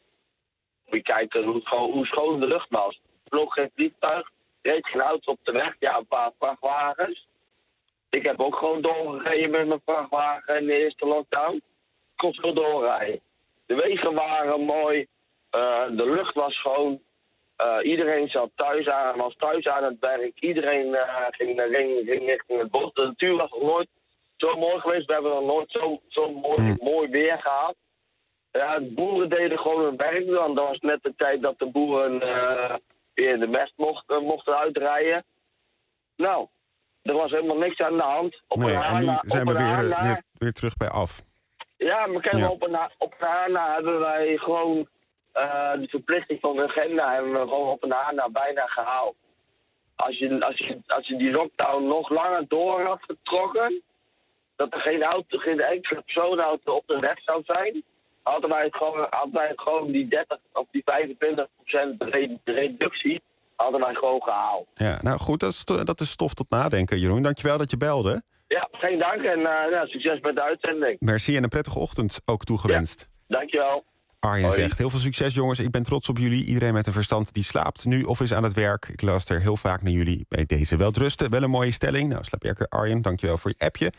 moet je kijken hoe, hoe, hoe schoon de lucht was. Er vloog geen vliegtuig, reed geen auto op de weg, ja, een paar vrachtwagens. Ik heb ook gewoon doorgereden met mijn vrachtwagen in de eerste lockdown. Ik kon zo doorrijden. De wegen waren mooi, uh, de lucht was schoon. Uh, iedereen zat thuis aan, was thuis aan het werk. Iedereen uh, ging, ging, ging richting het bos. De natuur was nog nooit zo mooi geweest. We hebben nog nooit zo, zo mooi, mm. mooi weer gehad. Ja, de boeren deden gewoon hun werk. Want dat was net de tijd dat de boeren uh, weer de mest mochten, mochten uitrijden. Nou, er was helemaal niks aan de hand. Op nee, een en nu na, zijn we weer, na, weer, weer terug bij af. Ja, maar kijk, ja. op een op een na hebben wij gewoon... Uh, de verplichting van de agenda hebben we gewoon op een haar na bijna gehaald. Als je, als, je, als je die lockdown nog langer door had getrokken, dat er geen auto, geen enkele persoonauto op de weg zou zijn, hadden wij het gewoon, hadden wij het gewoon die dertig of die vijfentwintig procent reductie hadden wij gewoon gehaald. Ja, nou goed, dat is, dat is stof tot nadenken, Jeroen. Dankjewel dat je belde. Ja, geen dank en uh, ja, succes met de uitzending. Merci en een prettige ochtend ook toegewenst. Ja, dankjewel. Arjen Hoi. zegt, heel veel succes jongens. Ik ben trots op jullie. Iedereen met een verstand die slaapt nu of is aan het werk. Ik luister heel vaak naar jullie bij deze welterusten. Wel een mooie stelling. Nou, slaap lekker Arjen, dankjewel voor je appje.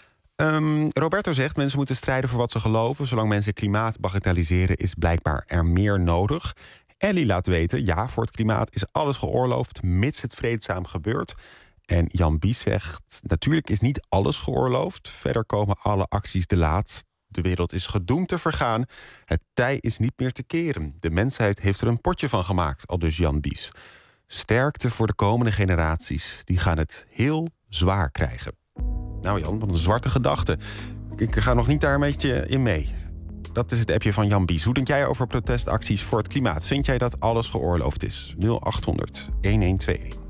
Um, Roberto zegt, mensen moeten strijden voor wat ze geloven. Zolang mensen klimaat bagatelliseren is blijkbaar er meer nodig. Ellie laat weten, ja, voor het klimaat is alles geoorloofd, mits het vreedzaam gebeurt. En Jan Bies zegt, natuurlijk is niet alles geoorloofd. Verder komen alle acties te laat. De wereld is gedoemd te vergaan. Het tij is niet meer te keren. De mensheid heeft er een potje van gemaakt, aldus Jan Bies. Sterkte voor de komende generaties. Die gaan het heel zwaar krijgen. Nou Jan, wat een zwarte gedachte. Ik ga nog niet daar een beetje in mee. Dat is het appje van Jan Bies. Hoe denk jij over protestacties voor het klimaat? Vind jij dat alles geoorloofd is? nul acht honderd een een twee een.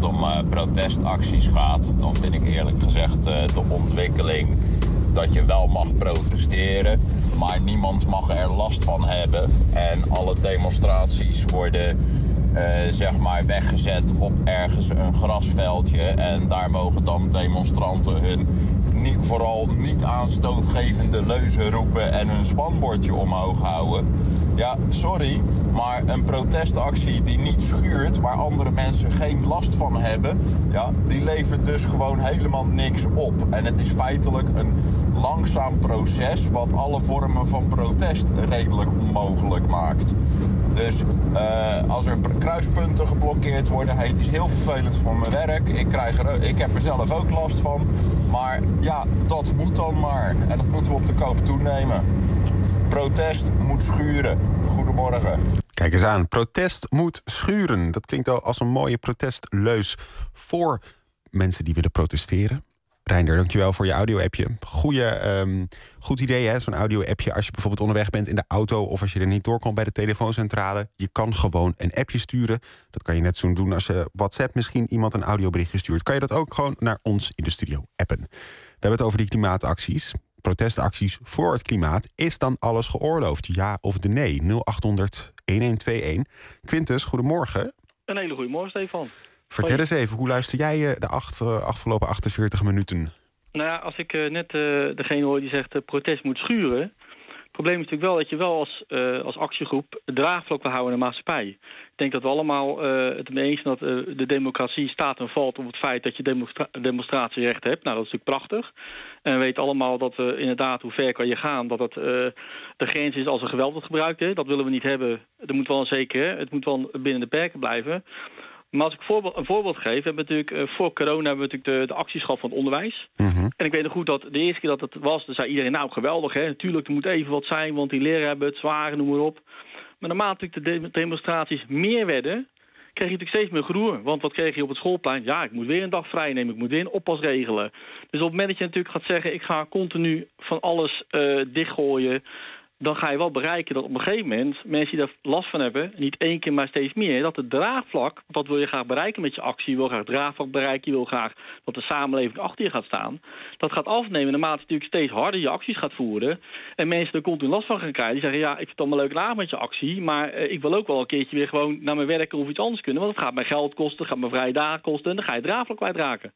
om uh, protestacties gaat... dan vind ik eerlijk gezegd uh, de ontwikkeling dat je wel mag protesteren... maar niemand mag er last van hebben. En alle demonstraties worden uh, zeg maar weggezet op ergens een grasveldje... en daar mogen dan demonstranten hun niet, vooral niet aanstootgevende leuzen roepen... en hun spanbordje omhoog houden. Ja, sorry, maar een protestactie die niet schuurt... waar andere mensen geen last van hebben... ja, die levert dus gewoon helemaal niks op. En het is feitelijk een langzaam proces... wat alle vormen van protest redelijk onmogelijk maakt. Dus uh, als er kruispunten geblokkeerd worden... Hey, het is heel vervelend voor mijn werk. Ik, krijg er, ik heb er zelf ook last van. Maar ja, dat moet dan maar. En dat moeten we op de koop toenemen. Protest moet schuren. Goedemorgen. Kijk eens aan. Protest moet schuren. Dat klinkt al als een mooie protestleus voor mensen die willen protesteren. Reinder, dankjewel voor je audio-appje. Goeie, um, goed idee, hè? Zo'n audio-appje als je bijvoorbeeld onderweg bent in de auto... of als je er niet doorkomt bij de telefooncentrale. Je kan gewoon een appje sturen. Dat kan je net zo doen als je WhatsApp misschien iemand een audioberichtje stuurt. Kan je dat ook gewoon naar ons in de studio appen. We hebben het over die klimaatacties. Protestacties voor het klimaat. Is dan alles geoorloofd? Ja of de nee? nul acht honderd een een twee een. Quintus, goedemorgen. Een hele goede morgen, Stefan. Vertel Hoi. eens even, hoe luister jij de acht, uh, afgelopen achtenveertig minuten? Nou ja, als ik uh, net uh, degene hoor die zegt uh, protest moet schuren... het probleem is natuurlijk wel dat je wel als, uh, als actiegroep draagvlak wil houden in de maatschappij. Ik denk dat we allemaal uh, het mee eens zijn dat uh, de democratie staat en valt op het feit dat je demonstra- demonstratierecht hebt. Nou, dat is natuurlijk prachtig. En we weten allemaal dat uh, inderdaad hoe ver kan je gaan, dat het uh, de grens is als er geweld wordt gebruikt. Hè. Dat willen we niet hebben. Er moet wel een zeker, hè. Het moet wel binnen de perken blijven. Maar als ik voorbeeld, een voorbeeld geef, hebben we natuurlijk, uh, voor corona hebben we natuurlijk de, de acties gehad van het onderwijs. Mm-hmm. En ik weet nog goed dat de eerste keer dat het was, dan zei iedereen, nou geweldig hè, natuurlijk, er moet even wat zijn, want die leraren hebben het zwaar, noem maar op. Maar naarmate de de demonstraties meer werden, kreeg je natuurlijk steeds meer geroer. Want wat kreeg je op het schoolplein? Ja, ik moet weer een dag vrij nemen, ik moet weer een oppas regelen. Dus op het moment dat je natuurlijk gaat zeggen, ik ga continu van alles uh, dichtgooien, dan ga je wel bereiken dat op een gegeven moment mensen die daar last van hebben, niet één keer maar steeds meer, dat het draagvlak, dat wil je graag bereiken met je actie, je wil graag draagvlak bereiken, je wil graag dat de samenleving achter je gaat staan, dat gaat afnemen naarmate je natuurlijk steeds harder je acties gaat voeren en mensen er continu last van gaan krijgen. Die zeggen, ja, ik vind het allemaal leuk en aardig met je actie, maar uh, ik wil ook wel een keertje weer gewoon naar mijn werk of iets anders kunnen, want het gaat mij geld kosten, het gaat me vrije dagen kosten en dan ga je draagvlak kwijtraken.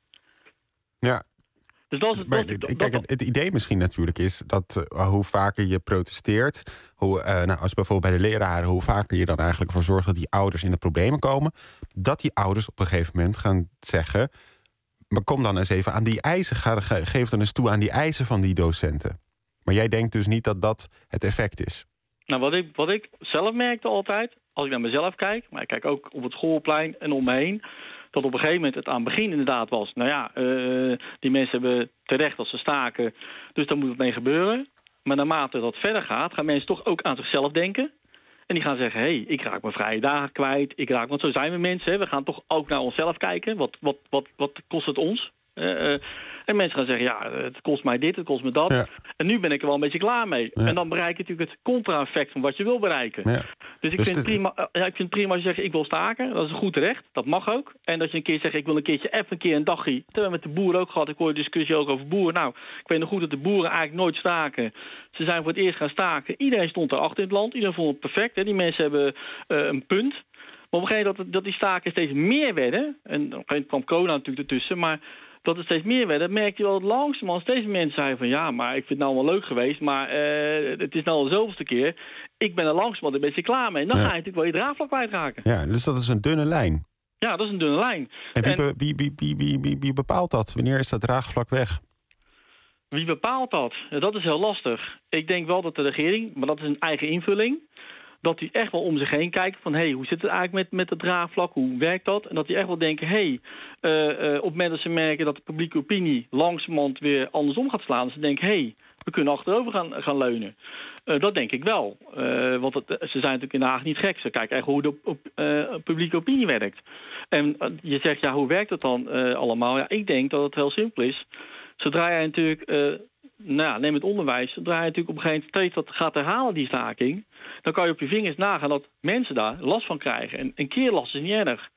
Ja. Dus dat is het, maar, dat, kijk, dat, het, het idee misschien natuurlijk is dat uh, hoe vaker je protesteert, hoe, uh, nou, als bijvoorbeeld bij de leraren, hoe vaker je dan eigenlijk voor zorgt dat die ouders in de problemen komen, dat die ouders op een gegeven moment gaan zeggen, maar kom dan eens even aan die eisen, ga, geef dan eens toe aan die eisen van die docenten. Maar jij denkt dus niet dat dat het effect is? Nou, wat ik, wat ik zelf merkte altijd, als ik naar mezelf kijk, maar ik kijk ook op het schoolplein en om me heen, dat op een gegeven moment het aan het begin inderdaad was, nou ja, uh, die mensen hebben terecht als ze staken, dus daar moet het mee gebeuren. Maar naarmate dat verder gaat, gaan mensen toch ook aan zichzelf denken. En die gaan zeggen, hé, hey, ik raak mijn vrije dagen kwijt, ik raak, want zo zijn we mensen, hè. We gaan toch ook naar onszelf kijken, wat, wat, wat, wat kost het ons? Uh, uh, en mensen gaan zeggen, ja, het kost mij dit, het kost me dat. Ja. En nu ben ik er wel een beetje klaar mee. Ja. En dan bereik je natuurlijk het contra-effect van wat je wil bereiken. Ja. Dus, ik, dus vind het prima, uh, ja, ik vind het prima als je zegt, ik wil staken. Dat is een goed recht, dat mag ook. En dat je een keer zegt, ik wil een keertje even een keer een dagje. Dat hebben we met de boeren ook gehad. Ik hoor een discussie ook over boeren. Nou, ik weet nog goed dat de boeren eigenlijk nooit staken. Ze zijn voor het eerst gaan staken. Iedereen stond erachter in het land. Iedereen vond het perfect. Hè. Die mensen hebben uh, een punt. Maar op een gegeven moment dat, dat die staken steeds meer werden. En op een gegeven moment kwam corona natuurlijk ertussen, maar dat het steeds meer werd, dat merkte je wel het langzamerhand. Steeds mensen zeiden van, ja, maar ik vind het nou wel leuk geweest, maar uh, het is nou de zoveelste keer. Ik ben er langzamerhand een beetje klaar mee. En dan ja. ga je natuurlijk wel je draagvlak kwijtraken. Ja, dus dat is een dunne lijn. Ja, dat is een dunne lijn. En wie, en, wie, wie, wie, wie, wie, wie bepaalt dat? Wanneer is dat draagvlak weg? Wie bepaalt dat? Ja, dat is heel lastig. Ik denk wel dat de regering, maar dat is een eigen invulling, dat die echt wel om zich heen kijken van, hé, hey, hoe zit het eigenlijk met, met het draagvlak? Hoe werkt dat? En dat die echt wel denken, hé, hey, uh, uh, op het moment dat ze merken dat de publieke opinie langzamerhand weer andersom gaat slaan, dat ze denken, hé, hey, we kunnen achterover gaan, gaan leunen. Uh, dat denk ik wel. Uh, want het, ze zijn natuurlijk in Den Haag niet gek. Ze kijken echt hoe de op, uh, publieke opinie werkt. En uh, je zegt, ja, hoe werkt het dan uh, allemaal? Ja, ik denk dat het heel simpel is. Zodra jij natuurlijk, uh, nou ja, neem het onderwijs, zodra je natuurlijk op een gegeven moment steeds wat gaat herhalen, die staking, dan kan je op je vingers nagaan dat mensen daar last van krijgen. En een keer last is niet erg.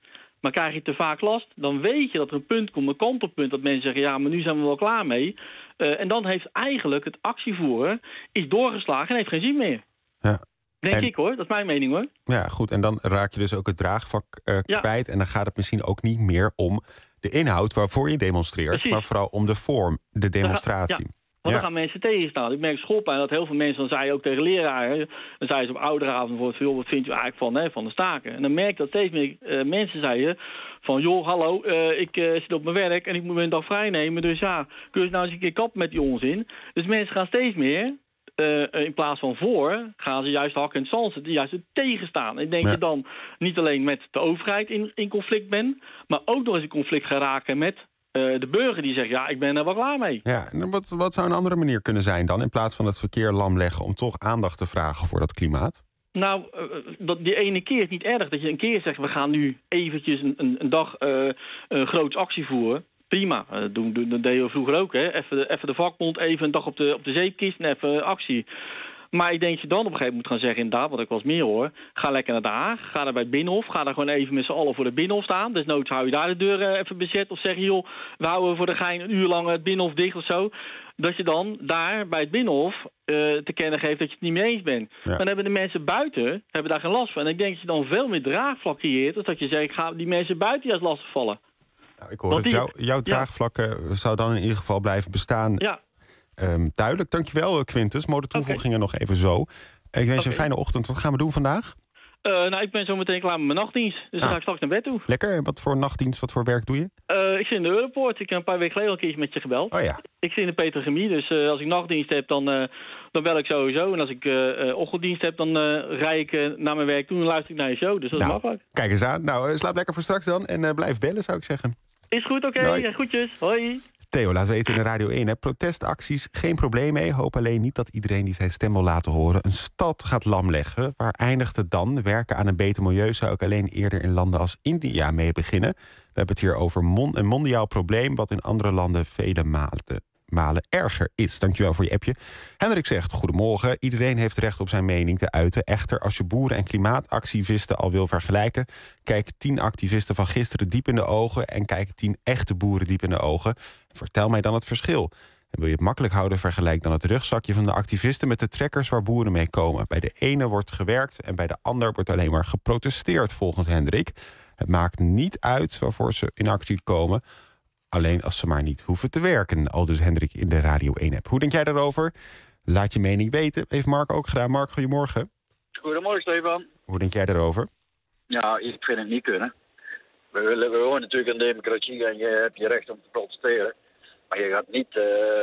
Maar krijg je te vaak last, dan weet je dat er een punt komt, een kantelpunt, dat mensen zeggen, ja, maar nu zijn we wel klaar mee. Uh, en dan heeft eigenlijk het actievoeren is doorgeslagen en heeft geen zin meer. Ja. Denk en, ik hoor, dat is mijn mening hoor. Ja, goed. En dan raak je dus ook het draagvlak uh, ja. kwijt. En dan gaat het misschien ook niet meer om de inhoud waarvoor je demonstreert. Precies. Maar vooral om de vorm, de demonstratie. Ja. Want ja. dan gaan mensen tegenstaan. Ik merk schoolpijn dat heel veel mensen, dan zei je ook tegen leraren, dan zei ze op ouderavond bijvoorbeeld, joh, wat vind je eigenlijk van, hè, van de staken? En dan merk ik dat steeds meer uh, mensen zeiden van, joh, hallo, uh, ik uh, zit op mijn werk en ik moet mijn dag vrij nemen, dus ja, kun je nou eens een keer kappen met die onzin? Dus mensen gaan steeds meer, uh, in plaats van voor, gaan ze juist hakken en zand zetten, juist tegenstaan. En ik denk ja. je dan niet alleen met de overheid in, in conflict bent, maar ook nog eens in conflict gaan raken met Uh, de burger die zegt, ja, ik ben er wel klaar mee. Ja, en wat, wat zou een andere manier kunnen zijn dan, in plaats van het verkeer lam leggen, om toch aandacht te vragen voor dat klimaat? Nou, uh, dat, die ene keer is niet erg. Dat je een keer zegt, we gaan nu eventjes een, een, een dag uh, een groots actie voeren. Prima, uh, doen, doen, dat deden we vroeger ook. Hè. Even, de, even de vakbond, even een dag op de, op de zeepkist en even actie. Maar ik denk dat je dan op een gegeven moment moet gaan zeggen, inderdaad, wat ik wel eens meer hoor, ga lekker naar Den Haag, ga daar bij het Binnenhof, ga daar gewoon even met z'n allen voor de Binnenhof staan. Desnoods hou je daar de deur uh, even bezet of zeg je, joh, we houden voor de gein een uur lang het Binnenhof dicht of zo. Dat je dan daar bij het Binnenhof uh, te kennen geeft dat je het niet mee eens bent. Ja. Maar dan hebben de mensen buiten hebben daar geen last van. En ik denk dat je dan veel meer draagvlak creëert, dan dat je zegt, ga die mensen buiten juist lastig vallen. Nou, ik hoor het, jou, jouw draagvlak ja. zou dan in ieder geval blijven bestaan. Ja. Um, duidelijk, dankjewel Quintus. Mo de toevoegingen okay. nog even zo. Ik wens je okay. een fijne ochtend. Wat gaan we doen vandaag? Uh, nou, ik ben zo meteen klaar met mijn nachtdienst. Dus ah. dan ga ik straks naar bed toe. Lekker. Wat voor nachtdienst, wat voor werk doe je? Uh, ik zit in de Europoort. Ik heb een paar weken geleden al een keertje met je gebeld. Oh ja. Ik zit in de petrochemie. Dus uh, als ik nachtdienst heb, dan, uh, dan bel ik sowieso. En als ik uh, uh, ochtenddienst heb, dan uh, rij ik uh, naar mijn werk toe en luister ik naar je show. Dus dat nou, is makkelijk. Kijk eens aan. Nou, uh, slaap lekker voor straks dan. En uh, blijf bellen, zou ik zeggen. Is goed, oké. Okay. Ja, groetjes. Hoi. Theo, laat weten in de Radio één. Hè. Protestacties, geen probleem mee. Hoop alleen niet dat iedereen die zijn stem wil laten horen een stad gaat lamleggen. Waar eindigt het dan? Werken aan een beter milieu zou ik alleen eerder in landen als India mee beginnen. We hebben het hier over mon- een mondiaal probleem wat in andere landen vele malen, malen erger is. Dankjewel voor je appje. Hendrik zegt, goedemorgen. Iedereen heeft recht op zijn mening te uiten. Echter, als je boeren- en klimaatactivisten al wil vergelijken, kijk tien activisten van gisteren diep in de ogen en kijk tien echte boeren diep in de ogen. Vertel mij dan het verschil. En wil je het makkelijk houden, vergelijk dan het rugzakje van de activisten met de trekkers waar boeren mee komen. Bij de ene wordt gewerkt en bij de ander wordt alleen maar geprotesteerd, volgens Hendrik. Het maakt niet uit waarvoor ze in actie komen, alleen als ze maar niet hoeven te werken. Aldus Hendrik in de Radio één-app. Hoe denk jij daarover? Laat je mening weten. Heeft Mark ook gedaan. Mark, goedemorgen. Goedemorgen, Stefan. Hoe denk jij daarover? Ja, ik vind het niet kunnen. We, willen, we wonen natuurlijk in democratie en je hebt je recht om te protesteren. Maar je gaat niet uh,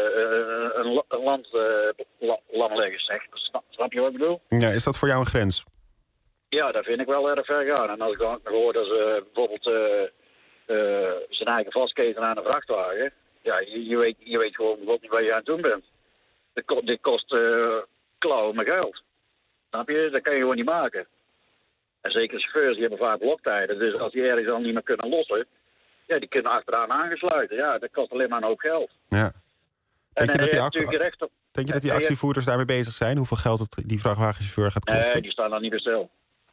een, een land uh, lam leggen, zeg. Snap, snap je wat ik bedoel? Ja, is dat voor jou een grens? Ja, dat vind ik wel erg ver gaan. En als ik dan hoor dat ze bijvoorbeeld uh, uh, zijn eigen vastketen aan een vrachtwagen. Ja, je, je, weet, je weet gewoon niet wat je aan het doen bent. Dit kost, dit kost uh, klauwen met geld. Snap je? Dat kan je gewoon niet maken. En zeker chauffeurs, die hebben vaak bloktijden. Dus als die ergens al niet meer kunnen lossen, ja, die kunnen achteraan aangesluiten. Ja, dat kost alleen maar een hoop geld. Ja. Denk en, je, dat die, uh, ac- recht op... denk je dat die actievoerders daarmee bezig zijn? Hoeveel geld het die vrachtwagenchauffeur gaat kosten? Nee, die staan dan niet meer stil.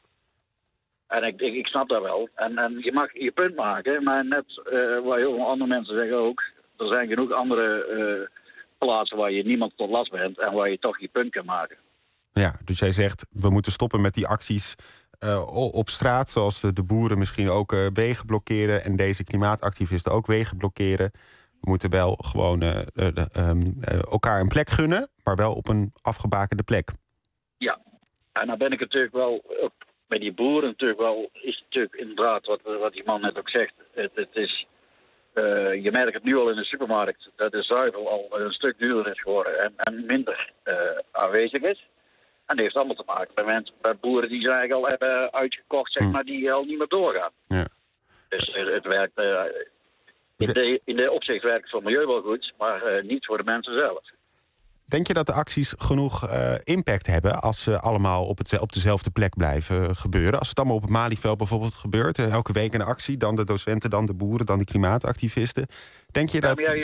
En ik, ik, ik snap dat wel. En, en je mag je punt maken, maar net uh, wat heel veel andere mensen zeggen ook, er zijn genoeg andere uh, plaatsen waar je niemand tot last bent en waar je toch je punt kan maken. Ja, dus jij zegt, we moeten stoppen met die acties uh, op straat, zoals de boeren misschien ook uh, wegen blokkeren en deze klimaatactivisten ook wegen blokkeren. We moeten wel gewoon uh, uh, um, uh, elkaar een plek gunnen, maar wel op een afgebakende plek. Ja, en dan ben ik natuurlijk wel, ook bij die boeren natuurlijk wel, is natuurlijk inderdaad wat, wat die man net ook zegt. Het, het is, uh, je merkt het nu al in de supermarkt, dat de zuivel al een stuk duurder is geworden en, en minder uh, aanwezig is. En dat heeft allemaal te maken met mensen, met boeren die ze eigenlijk al hebben uitgekocht, zeg maar, die al niet meer doorgaan. Ja. Dus uh, het werkt, uh, in, de, in de opzicht werkt het voor het milieu wel goed, maar uh, niet voor de mensen zelf. Denk je dat de acties genoeg uh, impact hebben als ze allemaal op, het, op dezelfde plek blijven gebeuren? Als het allemaal op het Malieveld bijvoorbeeld gebeurt, uh, elke week een actie, dan de docenten, dan de boeren, dan die klimaatactivisten. Denk je ja, dat... Maar ja, je,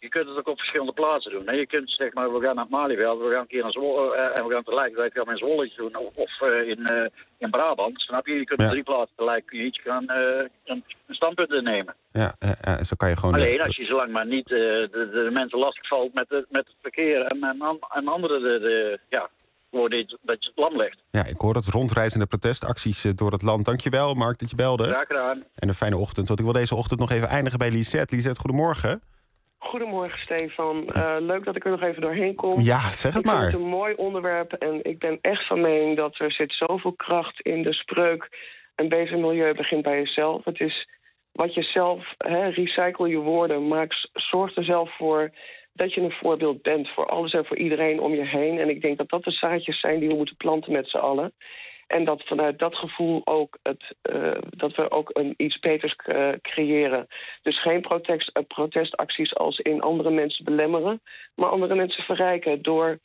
Je kunt het ook op verschillende plaatsen doen. Hè? Je kunt zeg maar, we gaan naar het Malieveld, we gaan een keer naar Zwolle uh, en we gaan tegelijkertijd gaan we in Zwolle iets doen. Of, of uh, in, uh, in Brabant, snap je? Je kunt Ja. op drie plaatsen tegelijk kun je iets gaan, uh, een, een standpunt innemen. Ja, uh, uh, zo kan je gewoon... Alleen de- als je zolang maar niet uh, de, de mensen lastig valt met, de, met het verkeer en, en, en anderen de, de, ja, gewoon dit, dat je het lam legt. Ja, ik hoor het. Rondreizende protestacties eh, door het land. Dankjewel, Mark, dat je belde. Graag gedaan. En een fijne ochtend. Want ik wil deze ochtend nog even eindigen bij Lisette. Lisette, goedemorgen. Goedemorgen, Stefan. Uh, leuk dat ik er nog even doorheen kom. Ja, zeg het ik maar. vind het een mooi onderwerp en ik ben echt van mening dat er zit zoveel kracht in de spreuk. Een beter milieu begint bij jezelf. Het is wat je zelf, hè, recycle je woorden, maak, zorg er zelf voor dat je een voorbeeld bent voor alles en voor iedereen om je heen. En ik denk dat dat de zaadjes zijn die we moeten planten met z'n allen. En dat vanuit dat gevoel ook het, uh, dat we ook een iets beters uh, creëren. Dus geen protest, uh, protestacties als in andere mensen belemmeren, maar andere mensen verrijken door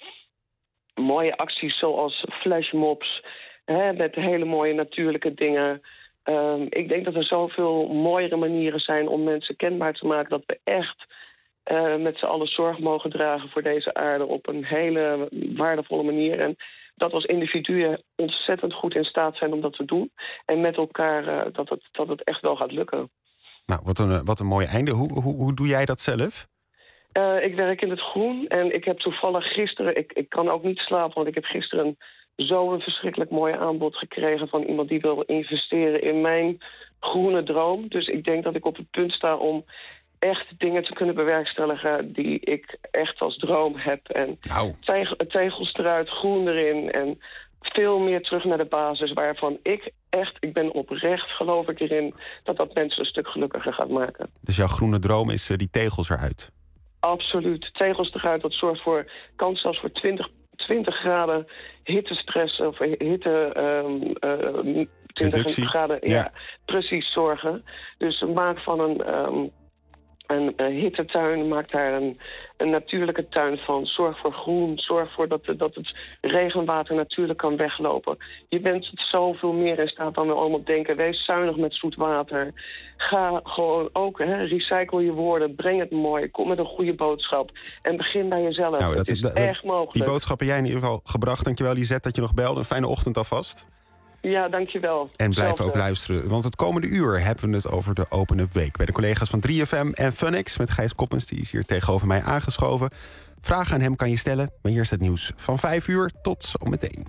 mooie acties zoals flashmobs, hè, met hele mooie natuurlijke dingen. Um, ik denk dat er zoveel mooiere manieren zijn om mensen kenbaar te maken dat we echt uh, met z'n allen zorg mogen dragen voor deze aarde op een hele waardevolle manier. En dat we als individuen ontzettend goed in staat zijn om dat te doen. En met elkaar uh, dat, het, dat het echt wel gaat lukken. Nou, wat een, wat een mooi einde. Hoe, hoe, hoe doe jij dat zelf? Uh, ik werk in het groen en ik heb toevallig gisteren... Ik, ik kan ook niet slapen, want ik heb gisteren zo'n verschrikkelijk mooi aanbod gekregen van iemand die wil investeren in mijn groene droom. Dus ik denk dat ik op het punt sta om echt dingen te kunnen bewerkstelligen die ik echt als droom heb. En nou. tegel, tegels eruit, groen erin en veel meer terug naar de basis waarvan ik echt, ik ben oprecht, geloof ik erin, dat dat mensen een stuk gelukkiger gaat maken. Dus jouw groene droom is uh, die tegels eruit? Absoluut. Tegels eruit, dat zorgt voor, kan zelfs voor twintig, twintig graden hittestress of hitte, um, uh, twintig Reductie. graden, ja, Ja. precies zorgen. Dus maak van een, um, een uh, hittetuin, maak daar een, een natuurlijke tuin van. Zorg voor groen, zorg voor dat, dat het regenwater natuurlijk kan weglopen. Je bent zoveel meer in staat dan we allemaal denken. Wees zuinig met zoet water. Ga gewoon ook, hè, recycle je woorden, breng het mooi, kom met een goede boodschap. En begin bij jezelf. Nou, het dat, is dat- echt mogelijk. Die boodschap heb jij in ieder geval gebracht. Dankjewel, Lisette, dat je nog belde. Een fijne ochtend alvast. Ja, dankjewel. En blijf Hetzelfde. ook luisteren, want het komende uur hebben we het over de Open Up Week. Bij de collega's van drie F M en Funix met Gijs Koppens, die is hier tegenover mij aangeschoven. Vragen aan hem kan je stellen, maar hier is het nieuws van vijf uur. Tot zometeen.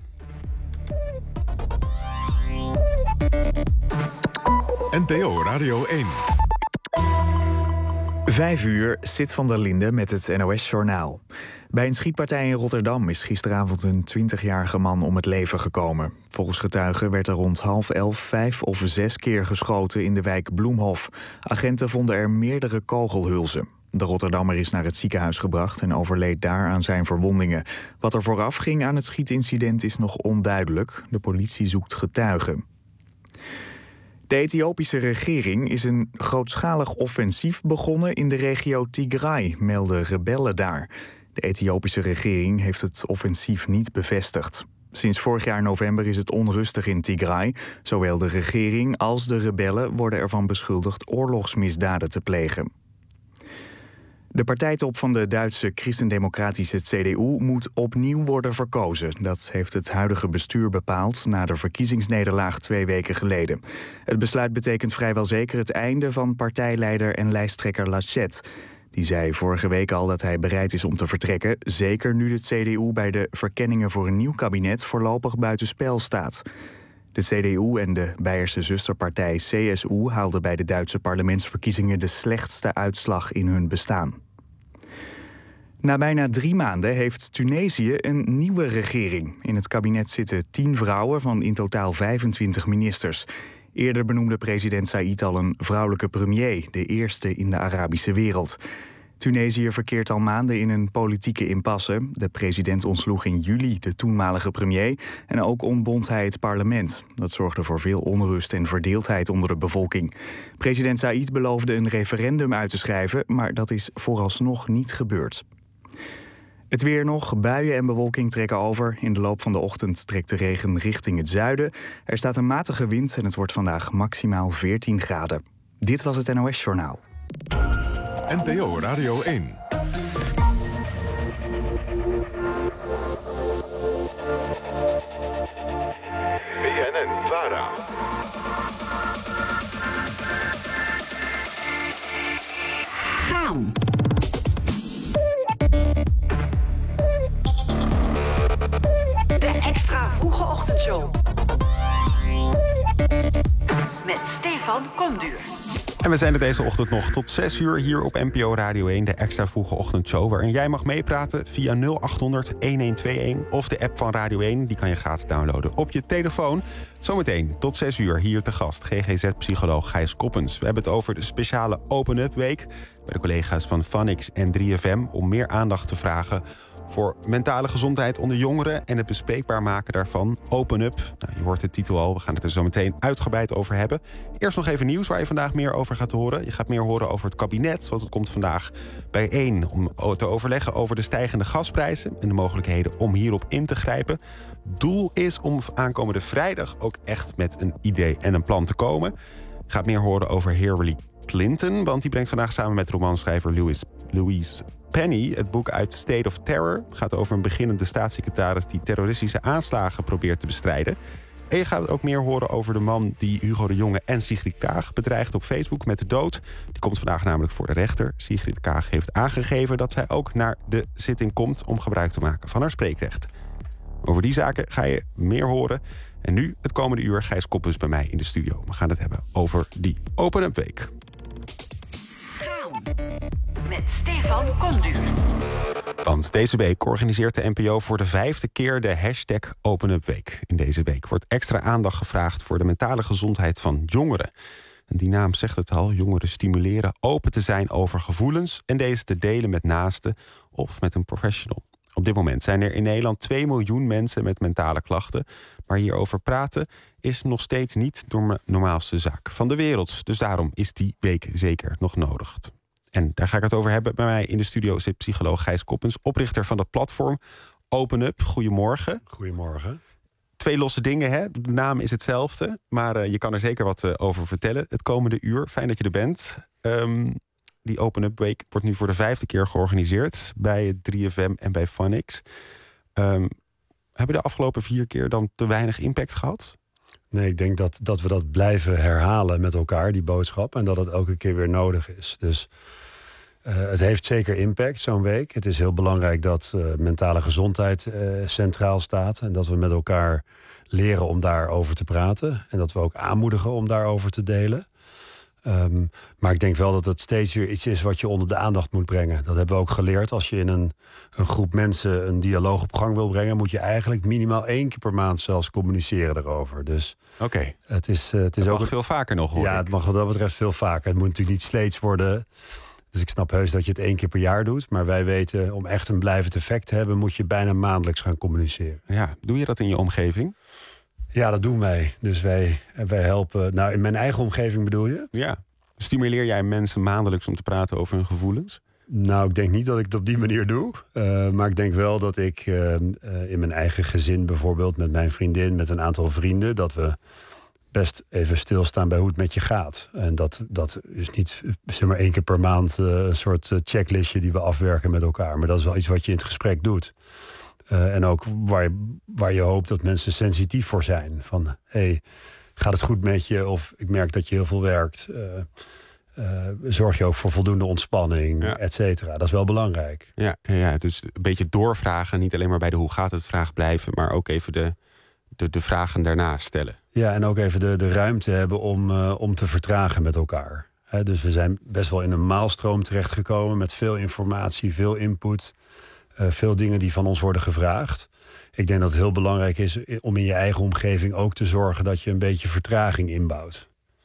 N P O Radio één. Vijf uur, Sid van der Linde met het N O S-journaal. Bij een schietpartij in Rotterdam is gisteravond een twintigjarige man om het leven gekomen. Volgens getuigen werd er rond half elf vijf of zes keer geschoten in de wijk Bloemhof. Agenten vonden er meerdere kogelhulzen. De Rotterdammer is naar het ziekenhuis gebracht en overleed daar aan zijn verwondingen. Wat er vooraf ging aan het schietincident is nog onduidelijk. De politie zoekt getuigen. De Ethiopische regering is een grootschalig offensief begonnen in de regio Tigray, melden rebellen daar. De Ethiopische regering heeft het offensief niet bevestigd. Sinds vorig jaar november is het onrustig in Tigray. Zowel de regering als de rebellen worden ervan beschuldigd oorlogsmisdaden te plegen. De partijtop van de Duitse christendemocratische C D U moet opnieuw worden verkozen. Dat heeft het huidige bestuur bepaald na de verkiezingsnederlaag twee weken geleden. Het besluit betekent vrijwel zeker het einde van partijleider en lijsttrekker Laschet. Die zei vorige week al dat hij bereid is om te vertrekken, zeker nu de C D U bij de verkenningen voor een nieuw kabinet voorlopig buitenspel staat. De C D U en de Beierse zusterpartij C S U haalden bij de Duitse parlementsverkiezingen de slechtste uitslag in hun bestaan. Na bijna drie maanden heeft Tunesië een nieuwe regering. In het kabinet zitten tien vrouwen van in totaal vijfentwintig ministers. Eerder benoemde president Saïd al een vrouwelijke premier, de eerste in de Arabische wereld. Tunesië verkeert al maanden in een politieke impasse. De president ontsloeg in juli de toenmalige premier en ook ontbond hij het parlement. Dat zorgde voor veel onrust en verdeeldheid onder de bevolking. President Saïd beloofde een referendum uit te schrijven, maar dat is vooralsnog niet gebeurd. Het weer nog, buien en bewolking trekken over. In de loop van de ochtend trekt de regen richting het zuiden. Er staat een matige wind en het wordt vandaag maximaal veertien graden. Dit was het N O S-journaal. N P O Radio één. B N N Vara. Gaan. De extra vroege ochtendshow. Met Stefan Komduur. En we zijn er deze ochtend nog tot zes uur hier op N P O Radio één, de extra vroege ochtendshow, waarin jij mag meepraten via nul acht honderd een een twee een of de app van Radio één. Die kan je gratis downloaden op je telefoon. Zometeen tot zes uur hier te gast G G Z-psycholoog Gijs Koppens. We hebben het over de speciale Open Up Week bij de collega's van Funix en drie F M om meer aandacht te vragen voor mentale gezondheid onder jongeren en het bespreekbaar maken daarvan. Open Up. Nou, je hoort de titel al, we gaan het er zo meteen uitgebreid over hebben. Eerst nog even nieuws waar je vandaag meer over gaat horen. Je gaat meer horen over het kabinet, want het komt vandaag bijeen om te overleggen over de stijgende gasprijzen en de mogelijkheden om hierop in te grijpen. Doel is om aankomende vrijdag ook echt met een idee en een plan te komen. Je gaat meer horen over Hillary Clinton, want die brengt vandaag samen met romanschrijver Louis, Louise Penny het boek uit State of Terror. Het gaat over een beginnende staatssecretaris die terroristische aanslagen probeert te bestrijden. En je gaat ook meer horen over de man die Hugo de Jonge en Sigrid Kaag bedreigt op Facebook met de dood. Die komt vandaag namelijk voor de rechter. Sigrid Kaag heeft aangegeven dat zij ook naar de zitting komt om gebruik te maken van haar spreekrecht. Over die zaken ga je meer horen. En nu, het komende uur, Gijs Koppens bij mij in de studio. We gaan het hebben over die Open Up Week. Gaan. Met Stefan Komduur. Want deze week organiseert de N P O voor de vijfde keer de hashtag Open Up Week. In deze week wordt extra aandacht gevraagd voor de mentale gezondheid van jongeren. En die naam zegt het al, jongeren stimuleren open te zijn over gevoelens en deze te delen met naasten of met een professional. Op dit moment zijn er in Nederland twee miljoen mensen met mentale klachten. Maar hierover praten is nog steeds niet de normaalste zaak van de wereld. Dus daarom is die week zeker nog nodig. En daar ga ik het over hebben. Bij mij in de studio zit psycholoog Gijs Koppens, oprichter van dat platform Open Up. Goedemorgen. Goedemorgen. Twee losse dingen, hè? De naam is hetzelfde, maar uh, je kan er zeker wat uh, over vertellen het komende uur. Fijn dat je er bent. Um, die Open Up Week wordt nu voor de vijfde keer georganiseerd bij drie F M en bij Funix. Um, hebben de afgelopen vier keer dan te weinig impact gehad? Nee, ik denk dat, dat we dat blijven herhalen met elkaar, die boodschap. En dat het elke keer weer nodig is. Dus uh, het heeft zeker impact, zo'n week. Het is heel belangrijk dat uh, mentale gezondheid uh, centraal staat. En dat we met elkaar leren om daarover te praten. En dat we ook aanmoedigen om daarover te delen. Um, maar ik denk wel dat het steeds weer iets is wat je onder de aandacht moet brengen. Dat hebben we ook geleerd. Als je in een, een groep mensen een dialoog op gang wil brengen, moet je eigenlijk minimaal één keer per maand zelfs communiceren erover. Dus Oké. Het is, uh, het is dat ook mag veel vaker nog, hoor Ja, ik. het mag wat dat betreft veel vaker. Het moet natuurlijk niet steeds worden. Dus ik snap heus dat je het één keer per jaar doet. Maar wij weten, om echt een blijvend effect te hebben, moet je bijna maandelijks gaan communiceren. Ja, doe je dat in je omgeving? Ja, dat doen wij. Dus wij, wij helpen. Nou, in mijn eigen omgeving bedoel je? Ja. Stimuleer jij mensen maandelijks om te praten over hun gevoelens? Nou, ik denk niet dat ik het op die manier doe. Uh, maar ik denk wel dat ik uh, uh, in mijn eigen gezin bijvoorbeeld, met mijn vriendin, met een aantal vrienden, dat we best even stilstaan bij hoe het met je gaat. En dat, dat is niet zeg maar één keer per maand uh, een soort uh, checklistje die we afwerken met elkaar. Maar dat is wel iets wat je in het gesprek doet. Uh, en ook waar je, waar je hoopt dat mensen sensitief voor zijn. Van, hé, hey, gaat het goed met je? Of ik merk dat je heel veel werkt. Uh, uh, zorg je ook voor voldoende ontspanning, ja. et cetera. Dat is wel belangrijk. Ja, ja, dus een beetje doorvragen. Niet alleen maar bij de hoe gaat het vraag blijven, maar ook even de, de, de vragen daarna stellen. Ja, en ook even de, de ruimte hebben om, uh, om te vertragen met elkaar. He, dus we zijn best wel in een maalstroom terechtgekomen met veel informatie, veel input. Uh, veel dingen die van ons worden gevraagd. Ik denk dat het heel belangrijk is om in je eigen omgeving ook te zorgen dat je een beetje vertraging inbouwt.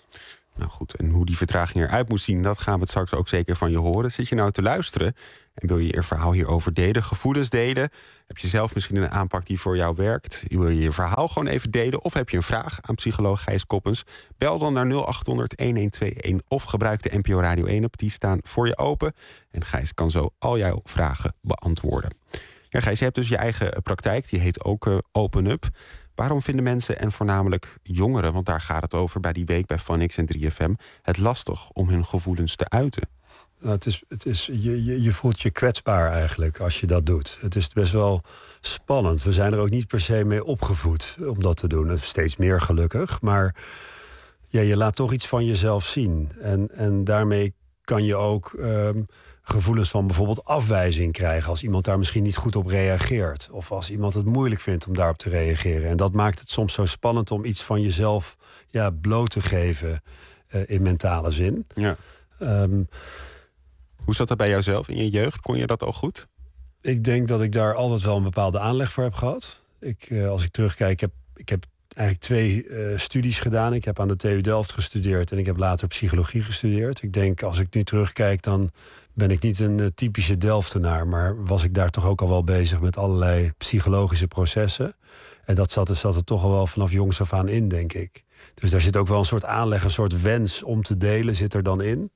Nou goed, en hoe die vertraging eruit moet zien, dat gaan we het straks ook zeker van je horen. Zit je nou te luisteren en wil je je verhaal hierover delen, gevoelens delen? Heb je zelf misschien een aanpak die voor jou werkt? Wil je je verhaal gewoon even delen? Of heb je een vraag aan psycholoog Gijs Koppens? Bel dan naar nul acht honderd een een twee een of gebruik de N P O Radio één app. Die staan voor je open. En Gijs kan zo al jouw vragen beantwoorden. Ja, Gijs, je hebt dus je eigen praktijk. Die heet ook uh, Open Up. Waarom vinden mensen, en voornamelijk jongeren, want daar gaat het over bij die week bij Funix en drie F M, het lastig om hun gevoelens te uiten? Nou, het is, het is, je, je, je voelt je kwetsbaar eigenlijk als je dat doet. Het is best wel spannend. We zijn er ook niet per se mee opgevoed om dat te doen. Steeds meer gelukkig. Maar ja, je laat toch iets van jezelf zien. En, en daarmee kan je ook um, gevoelens van bijvoorbeeld afwijzing krijgen. Als iemand daar misschien niet goed op reageert. Of als iemand het moeilijk vindt om daarop te reageren. En dat maakt het soms zo spannend om iets van jezelf ja, bloot te geven uh, in mentale zin. Ja. Um, Hoe zat dat bij jouzelf in je jeugd? Kon je dat al goed? Ik denk dat ik daar altijd wel een bepaalde aanleg voor heb gehad. Ik, uh, als ik terugkijk, ik heb, ik heb eigenlijk twee uh, studies gedaan. Ik heb aan de T U Delft gestudeerd en ik heb later psychologie gestudeerd. Ik denk, als ik nu terugkijk, dan ben ik niet een uh, typische Delftenaar. Maar was ik daar toch ook al wel bezig met allerlei psychologische processen. En dat zat, zat er toch al wel vanaf jongs af aan in, denk ik. Dus daar zit ook wel een soort aanleg, een soort wens om te delen zit er dan in.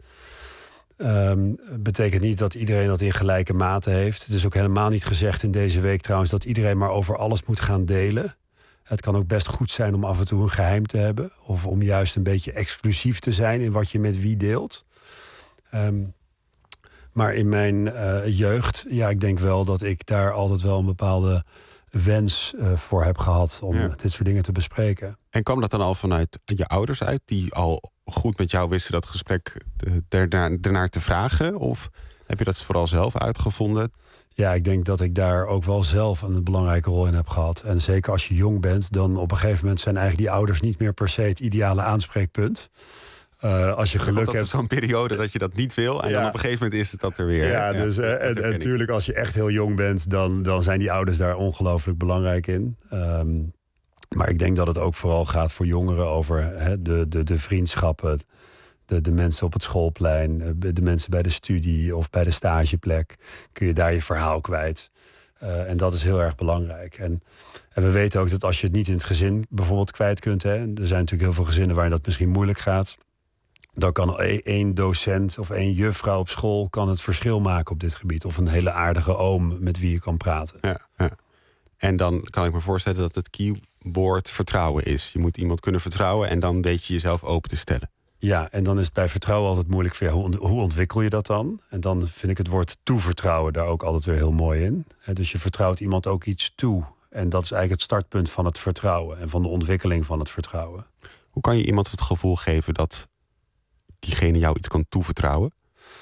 Um, betekent niet dat iedereen dat in gelijke mate heeft. Het is ook helemaal niet gezegd in deze week trouwens dat iedereen maar over alles moet gaan delen. Het kan ook best goed zijn om af en toe een geheim te hebben. Of om juist een beetje exclusief te zijn in wat je met wie deelt. Um, maar in mijn uh, jeugd, ja, ik denk wel dat ik daar altijd wel een bepaalde wens uh, voor heb gehad om ja. dit soort dingen te bespreken. En kwam dat dan al vanuit je ouders uit, die al goed met jou wisten dat gesprek ernaar te vragen? Of heb je dat vooral zelf uitgevonden? Ja, ik denk dat ik daar ook wel zelf een belangrijke rol in heb gehad. En zeker als je jong bent, dan op een gegeven moment zijn eigenlijk die ouders niet meer per se het ideale aanspreekpunt. Uh, als je geluk hebt. hebt. Zo'n periode dat je dat niet wil. En ja. dan op een gegeven moment is het dat er weer. Ja, dus ja, uh, en natuurlijk als je echt heel jong bent, dan, dan zijn die ouders daar ongelooflijk belangrijk in. Um, maar ik denk dat het ook vooral gaat voor jongeren over hè, de, de, de vriendschappen. De, de mensen op het schoolplein, de mensen bij de studie of bij de stageplek. Kun je daar je verhaal kwijt. Uh, en dat is heel erg belangrijk. En, en we weten ook dat als je het niet in het gezin bijvoorbeeld kwijt kunt. Hè, er zijn natuurlijk heel veel gezinnen waarin dat misschien moeilijk gaat. Dan kan één docent of één juffrouw op school kan het verschil maken op dit gebied. Of een hele aardige oom met wie je kan praten. Ja, ja. En dan kan ik me voorstellen dat het keyword vertrouwen is. Je moet iemand kunnen vertrouwen en dan weet je jezelf open te stellen. Ja, en dan is het bij vertrouwen altijd moeilijk. Voor, ja, hoe, hoe ontwikkel je dat dan? En dan vind ik het woord toevertrouwen daar ook altijd weer heel mooi in. He, dus je vertrouwt iemand ook iets toe. En dat is eigenlijk het startpunt van het vertrouwen. En van de ontwikkeling van het vertrouwen. Hoe kan je iemand het gevoel geven dat diegene jou iets kan toevertrouwen?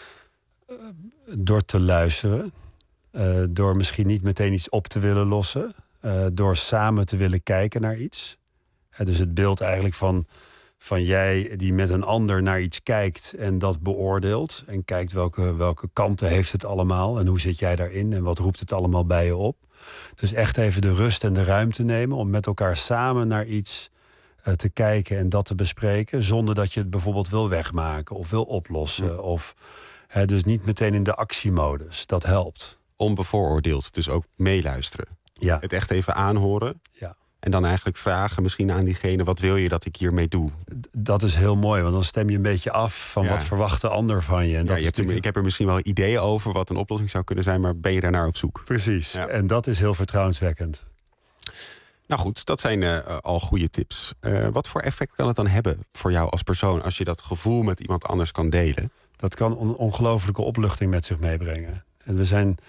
Uh, door te luisteren. Uh, door misschien niet meteen iets op te willen lossen. Uh, door samen te willen kijken naar iets. Uh, dus het beeld eigenlijk van... van jij die met een ander naar iets kijkt en dat beoordeelt. En kijkt welke, welke kanten heeft het allemaal en hoe zit jij daarin en wat roept het allemaal bij je op. Dus echt even de rust en de ruimte nemen om met elkaar samen naar iets uh, te kijken en dat te bespreken. Zonder dat je het bijvoorbeeld wil wegmaken of wil oplossen. Ja. Of, hè, dus niet meteen in de actiemodus. Dat helpt. Onbevooroordeeld, dus ook meeluisteren. Ja. Het echt even aanhoren. Ja. En dan eigenlijk vragen misschien aan diegene, wat wil je dat ik hiermee doe? Dat is heel mooi, want dan stem je een beetje af van ja. wat verwacht de ander van je. En dat ja, je is hebt natuurlijk... er, ik heb er misschien wel ideeën over wat een oplossing zou kunnen zijn, maar ben je daarnaar op zoek? Precies, ja. En dat is heel vertrouwenswekkend. Nou goed, dat zijn uh, al goede tips. Uh, wat voor effect kan het dan hebben voor jou als persoon als je dat gevoel met iemand anders kan delen? Dat kan een ongelofelijke opluchting met zich meebrengen. En we zijn...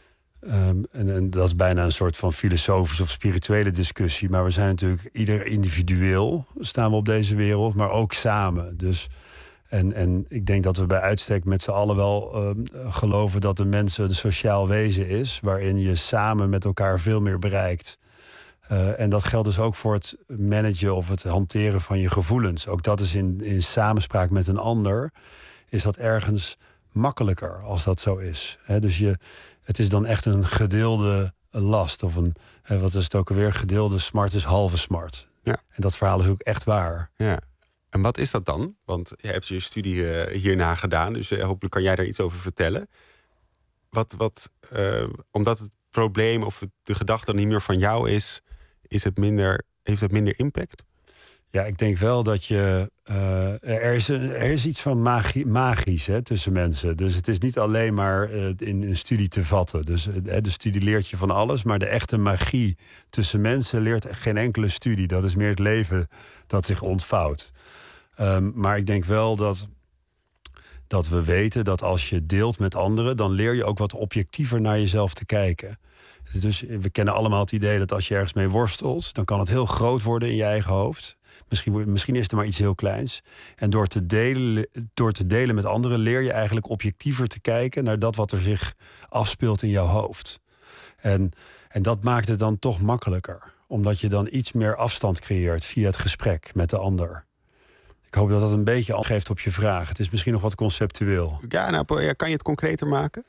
Um, en, en dat is bijna een soort van filosofische of spirituele discussie. Maar we zijn natuurlijk ieder individueel staan we op deze wereld, maar ook samen. Dus, en, en ik denk dat we bij uitstek met z'n allen wel um, geloven dat de mens een sociaal wezen is, waarin je samen met elkaar veel meer bereikt. Uh, en dat geldt dus ook voor het managen of het hanteren van je gevoelens. Ook dat is in, in samenspraak met een ander, is dat ergens makkelijker als dat zo is. He, dus je... Het is dan echt een gedeelde last. Of een, wat is het ook alweer? Gedeelde smart is halve smart. Ja. En dat verhaal is ook echt waar. Ja. En wat is dat dan? Want je hebt je studie uh, hierna gedaan. Dus uh, hopelijk kan jij daar iets over vertellen. Wat, wat, uh, omdat het probleem of de gedachte niet meer van jou is... is het minder, heeft het minder impact? Ja, ik denk wel dat je... Uh, er, is, er is iets van magie, magisch hè, tussen mensen. Dus het is niet alleen maar uh, in een studie te vatten. Dus uh, de studie leert je van alles. Maar de echte magie tussen mensen leert geen enkele studie. Dat is meer het leven dat zich ontvouwt. Um, maar ik denk wel dat... dat we weten dat als je deelt met anderen, dan leer je ook wat objectiever naar jezelf te kijken. Dus we kennen allemaal het idee dat als je ergens mee worstelt, dan kan het heel groot worden in je eigen hoofd. Misschien, misschien is het maar iets heel kleins. En door te, delen, door te delen met anderen leer je eigenlijk objectiever te kijken naar dat wat er zich afspeelt in jouw hoofd. En, en dat maakt het dan toch makkelijker. Omdat je dan iets meer afstand creëert via het gesprek met de ander. Ik hoop dat dat een beetje antwoord geeft op je vraag. Het is misschien nog wat conceptueel. Ja, nou, kan je het concreter maken?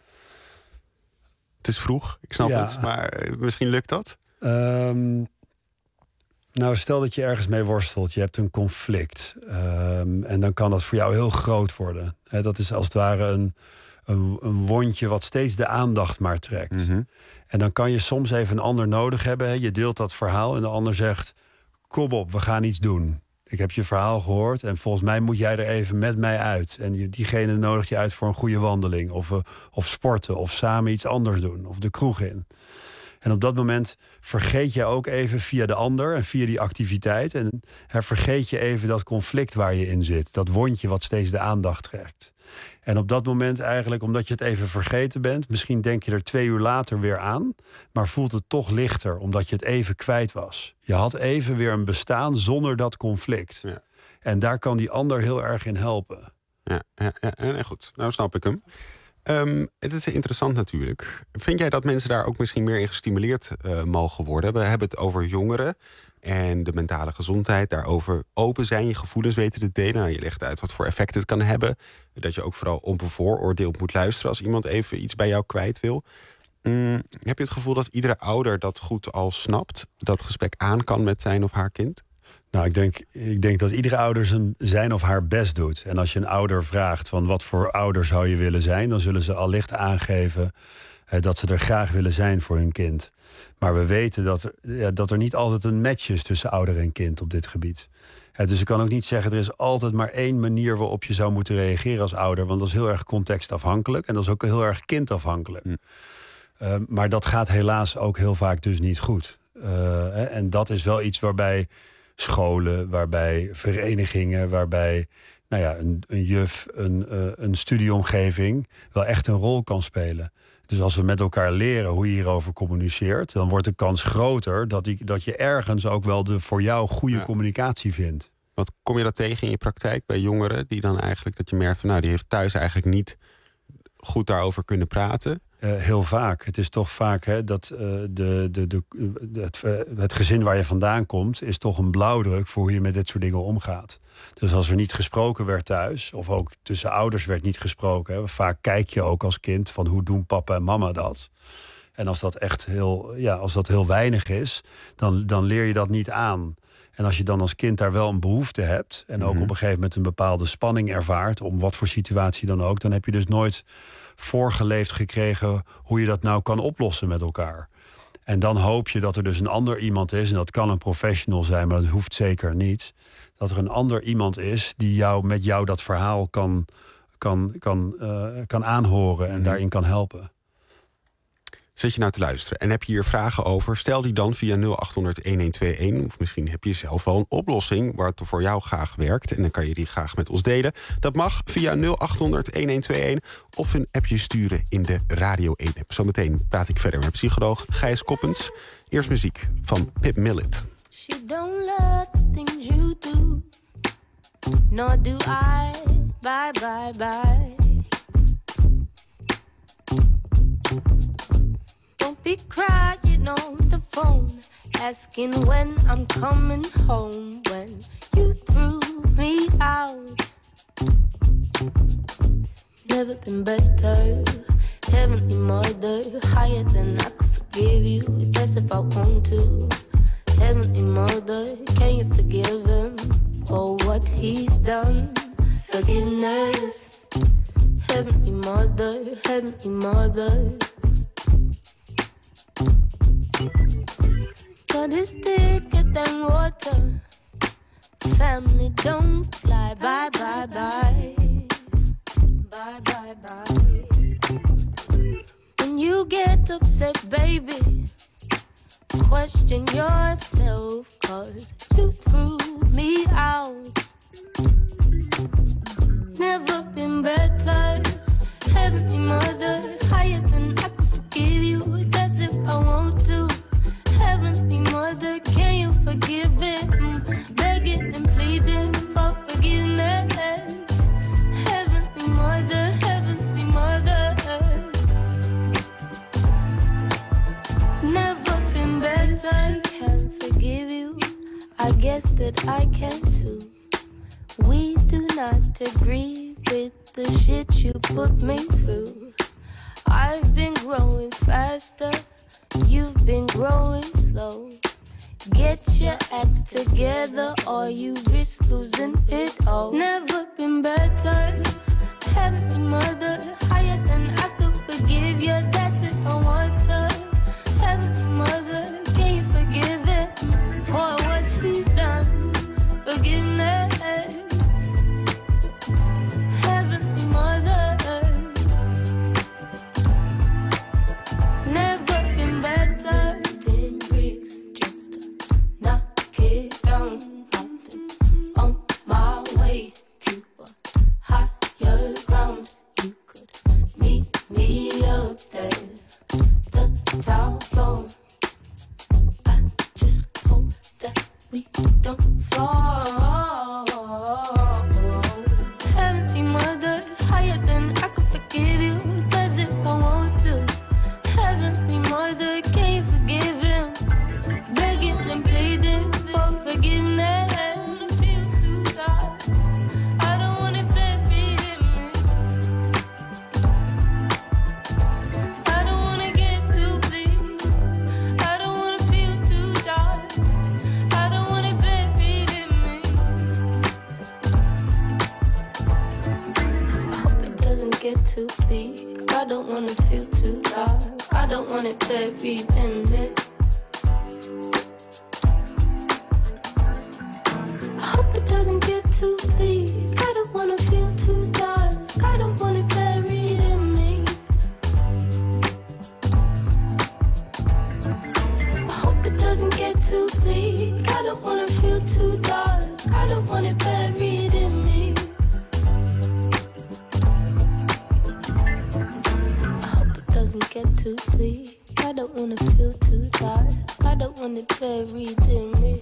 Het is vroeg, ik snap ja. het. Maar misschien lukt dat? Um, nou, stel dat je ergens mee worstelt. Je hebt een conflict. Um, en dan kan dat voor jou heel groot worden. He, dat is als het ware een, een, een wondje wat steeds de aandacht maar trekt. Mm-hmm. En dan kan je soms even een ander nodig hebben. He. Je deelt dat verhaal en de ander zegt, kom op, we gaan iets doen. Ik heb je verhaal gehoord en volgens mij moet jij er even met mij uit. En diegene nodigt je uit voor een goede wandeling. Of, uh, of sporten, of samen iets anders doen. Of de kroeg in. En op dat moment vergeet je ook even via de ander en via die activiteit. En vergeet je even dat conflict waar je in zit. Dat wondje wat steeds de aandacht trekt. En op dat moment eigenlijk, omdat je het even vergeten bent, misschien denk je er twee uur later weer aan, maar voelt het toch lichter, omdat je het even kwijt was. Je had even weer een bestaan zonder dat conflict. Ja. En daar kan die ander heel erg in helpen. Ja, ja, ja, ja goed. Nou snap ik hem. Um, het is interessant natuurlijk. Vind jij dat mensen daar ook misschien meer in gestimuleerd uh, mogen worden? We hebben het over jongeren en de mentale gezondheid. Daarover open zijn, je gevoelens weten te delen. Nou, je legt uit wat voor effect het kan hebben. Dat je ook vooral onbevooroordeeld moet luisteren als iemand even iets bij jou kwijt wil. Mm, heb je het gevoel dat iedere ouder dat goed al snapt? Dat gesprek aan kan met zijn of haar kind? Nou, ik denk, ik denk dat iedere ouder zijn, zijn of haar best doet. En als je een ouder vraagt van wat voor ouder zou je willen zijn, dan zullen ze allicht aangeven eh, dat ze er graag willen zijn voor hun kind. Maar we weten dat er, ja, dat er niet altijd een match is tussen ouder en kind op dit gebied. Ja, dus ik kan ook niet zeggen, er is altijd maar één manier waarop je zou moeten reageren als ouder. Want dat is heel erg contextafhankelijk en dat is ook heel erg kindafhankelijk. Mm. Uh, maar dat gaat helaas ook heel vaak dus niet goed. Uh, hè, en dat is wel iets waarbij scholen, waarbij verenigingen, waarbij nou ja, een, een juf, een, uh, een studieomgeving wel echt een rol kan spelen. Dus als we met elkaar leren hoe je hierover communiceert, dan wordt de kans groter dat, die, dat je ergens ook wel de voor jou goede ja. communicatie vindt. Wat kom je dat tegen in je praktijk bij jongeren die dan eigenlijk dat je merkt van nou die heeft thuis eigenlijk niet goed daarover kunnen praten? Uh, heel vaak. Het is toch vaak hè, dat uh, de, de, de, het, uh, het gezin waar je vandaan komt is toch een blauwdruk voor hoe je met dit soort dingen omgaat. Dus als er niet gesproken werd thuis, of ook tussen ouders werd niet gesproken, hè, vaak kijk je ook als kind van hoe doen papa en mama dat. En als dat echt heel, ja, als dat heel weinig is, dan, dan leer je dat niet aan. En als je dan als kind daar wel een behoefte hebt en ook mm-hmm. op een gegeven moment een bepaalde spanning ervaart, om wat voor situatie dan ook, dan heb je dus nooit voorgeleefd gekregen hoe je dat nou kan oplossen met elkaar. En dan hoop je dat er dus een ander iemand is, en dat kan een professional zijn, maar dat hoeft zeker niet, dat er een ander iemand is die jou met jou dat verhaal kan, kan, kan, uh, kan aanhoren en mm. daarin kan helpen. Zit je nou te luisteren en heb je hier vragen over? Stel die dan via nul acht honderd een een twee een. Of misschien heb je zelf wel een oplossing waar het voor jou graag werkt. En dan kan je die graag met ons delen. Dat mag via nul acht honderd een een twee een. Of een appje sturen in de Radio één app. Zometeen praat ik verder met psycholoog Gijs Koppens. Eerst muziek van Pip Millet. She don't love the things you do. Nor do I. Bye, bye, bye. Don't be crying on the phone, asking when I'm coming home, when you threw me out. Never been better, heavenly mother, higher than I could forgive you, that's if I want to. Heavenly mother, can you forgive him for what he's done? Forgiveness, heavenly mother, heavenly mother. But it's thicker than water. Family don't fly. Bye, bye, bye. Bye, bye, bye. When you get upset, baby, question yourself, 'cause you threw me out. Never been better. Heavenly Mother, higher than I could forgive you. That's if I want to. Heavenly Mother, can you forgive him? Begging and pleading for forgiveness. Heavenly Mother, Heavenly Mother. Never been better. She can forgive you. I guess that I can too. We do not agree with the shit you put me through. I've been growing faster, you've been growing slow. Get your act together or you risk losing it all. Never been better. Heavenly Mother, higher than I could forgive you. That's if I want to. Heavenly Mother, can you forgive him for what he's done? Forgiveness. Heavenly Mother, never been better. Ten bricks just to knock it down. I've been on my way to a higher ground. You could meet me up there, the town floor. I just hope that we don't fall. Heavenly Mother, higher than I could forgive you. Does if I want to. Heavenly Mother, can you forgive him? Begging and pleading for forgiveness. I feel too dark. I don't want it buried in me. I don't want to get too bleak. I don't want to feel too dark. I don't want it buried in me. I hope it doesn't get too bleak. I don't want to feel too dark. I don't want it buried in me. I hope it doesn't get too bleak. I don't want to feel too dark. I don't want it buried in me. I hope it doesn't get too bleak. I don't want to feel too dark. I don't want it buried in me. Doesn't get too bleak. I don't wanna feel too dark. I don't want it buried in me.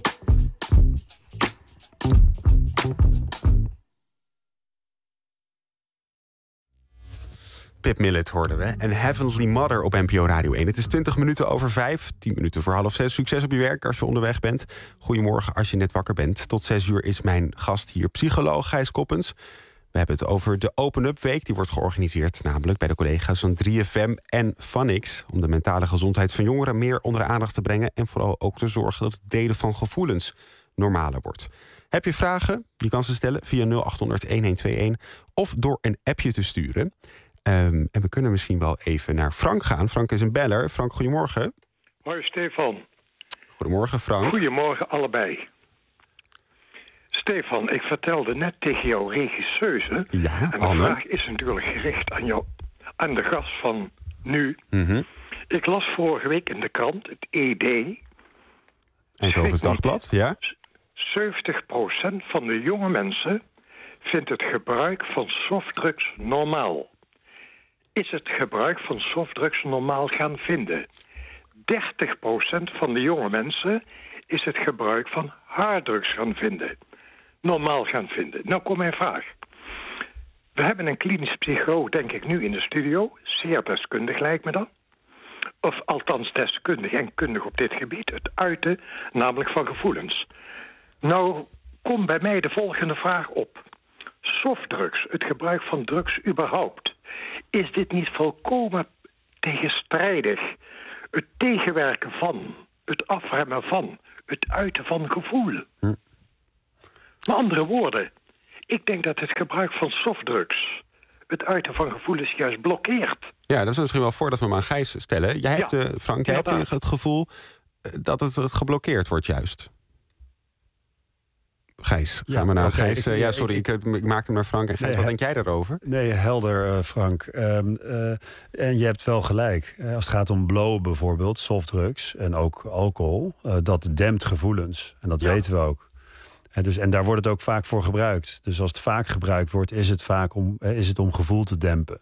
Pip Millet hoorden we. En Heavenly Mother op N P O Radio één. Het is twintig minuten over vijf, tien minuten voor half zes. Succes op je werk als je onderweg bent. Goedemorgen als je net wakker bent. Tot zes uur is mijn gast hier, psycholoog Gijs Koppens. We hebben het over de Open Up Week. Die wordt georganiseerd namelijk bij de collega's van drie F M en Phonix. Om de mentale gezondheid van jongeren meer onder de aandacht te brengen. En vooral ook te zorgen dat het delen van gevoelens normaler wordt. Heb je vragen? Je kan ze stellen via nul acht honderd een een twee een. Of door een appje te sturen. Um, en we kunnen misschien wel even naar Frank gaan. Frank is een beller. Frank, goedemorgen. Hoi Stefan. Goedemorgen Frank. Goedemorgen allebei. Stefan, ik vertelde net tegen jouw regisseuse. Ja, en de Anne. vraag is natuurlijk gericht aan, jou, aan de gast van nu. Mm-hmm. Ik las vorige week in de krant, het E D. Eindhovens Dagblad, ja. zeventig procent van de jonge mensen vindt het gebruik van softdrugs normaal. Is het gebruik van softdrugs normaal gaan vinden? dertig procent van de jonge mensen is het gebruik van harddrugs gaan vinden. Normaal gaan vinden. Nou komt mijn vraag. We hebben een klinisch psycholoog, denk ik, nu in de studio. Zeer deskundig lijkt me dat. Of althans deskundig en kundig op dit gebied. Het uiten, namelijk van gevoelens. Nou komt bij mij de volgende vraag op. Softdrugs, het gebruik van drugs überhaupt. Is dit niet volkomen tegenstrijdig? Het tegenwerken van, het afremmen van, het uiten van gevoel. Hm. Met andere woorden, ik denk dat het gebruik van softdrugs het uiten van gevoelens juist blokkeert. Ja, dat is misschien wel voordat we hem aan Gijs stellen. Jij hebt, Ja, uh, Frank, jij hebt het gevoel dat het, het geblokkeerd wordt juist. Gijs, gaan Ja, we naar oké, Gijs. ik- Uh, ja, ja, sorry, ik, ik, ik maakte hem naar Frank en Gijs. Nee, Wat he- denk jij daarover? Nee, helder, uh, Frank. Um, uh, en je hebt wel gelijk. Uh, als het gaat om blowen bijvoorbeeld, softdrugs en ook alcohol... Uh, dat dempt gevoelens. En dat weten we ook. He, dus, en daar wordt het ook vaak voor gebruikt. Dus als het vaak gebruikt wordt, is het vaak om, is het om gevoel te dempen.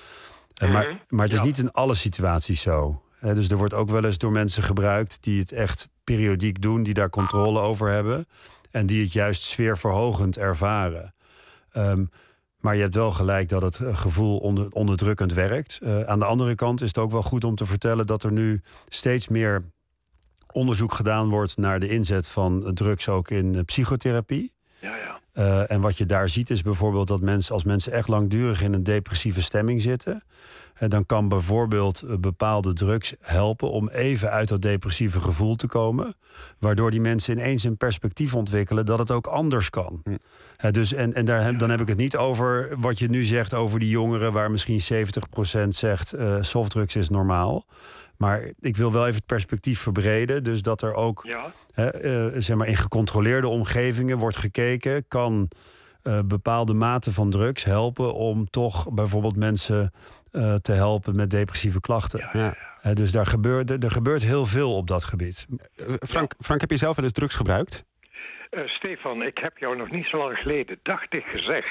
Uh, maar, maar het is Ja. niet in alle situaties zo. He, dus er wordt ook wel eens door mensen gebruikt die het echt periodiek doen, die daar controle over hebben en die het juist sfeerverhogend ervaren. Um, maar je hebt wel gelijk dat het gevoel onder, onderdrukkend werkt. Uh, aan de andere kant is het ook wel goed om te vertellen dat er nu steeds meer onderzoek gedaan wordt naar de inzet van drugs ook in uh, psychotherapie. Ja, ja. Uh, en wat je daar ziet is bijvoorbeeld dat mensen, als mensen echt langdurig in een depressieve stemming zitten, uh, dan kan bijvoorbeeld uh, bepaalde drugs helpen om even uit dat depressieve gevoel te komen, waardoor die mensen ineens een perspectief ontwikkelen dat het ook anders kan. Hm. Uh, dus, en en daar heb, dan heb ik het niet over wat je nu zegt over die jongeren, waar misschien zeventig procent zegt uh, softdrugs is normaal. Maar ik wil wel even het perspectief verbreden. Dus dat er ook Ja. hè, uh, zeg maar in gecontroleerde omgevingen wordt gekeken, kan uh, bepaalde mate van drugs helpen om toch bijvoorbeeld mensen uh, te helpen met depressieve klachten. Ja. Uh, dus daar gebeurt, er, er gebeurt heel veel op dat gebied. Uh, Frank, Frank, heb je zelf wel eens drugs gebruikt? Uh, Stefan, ik heb jou nog niet zo lang geleden, dacht ik, gezegd,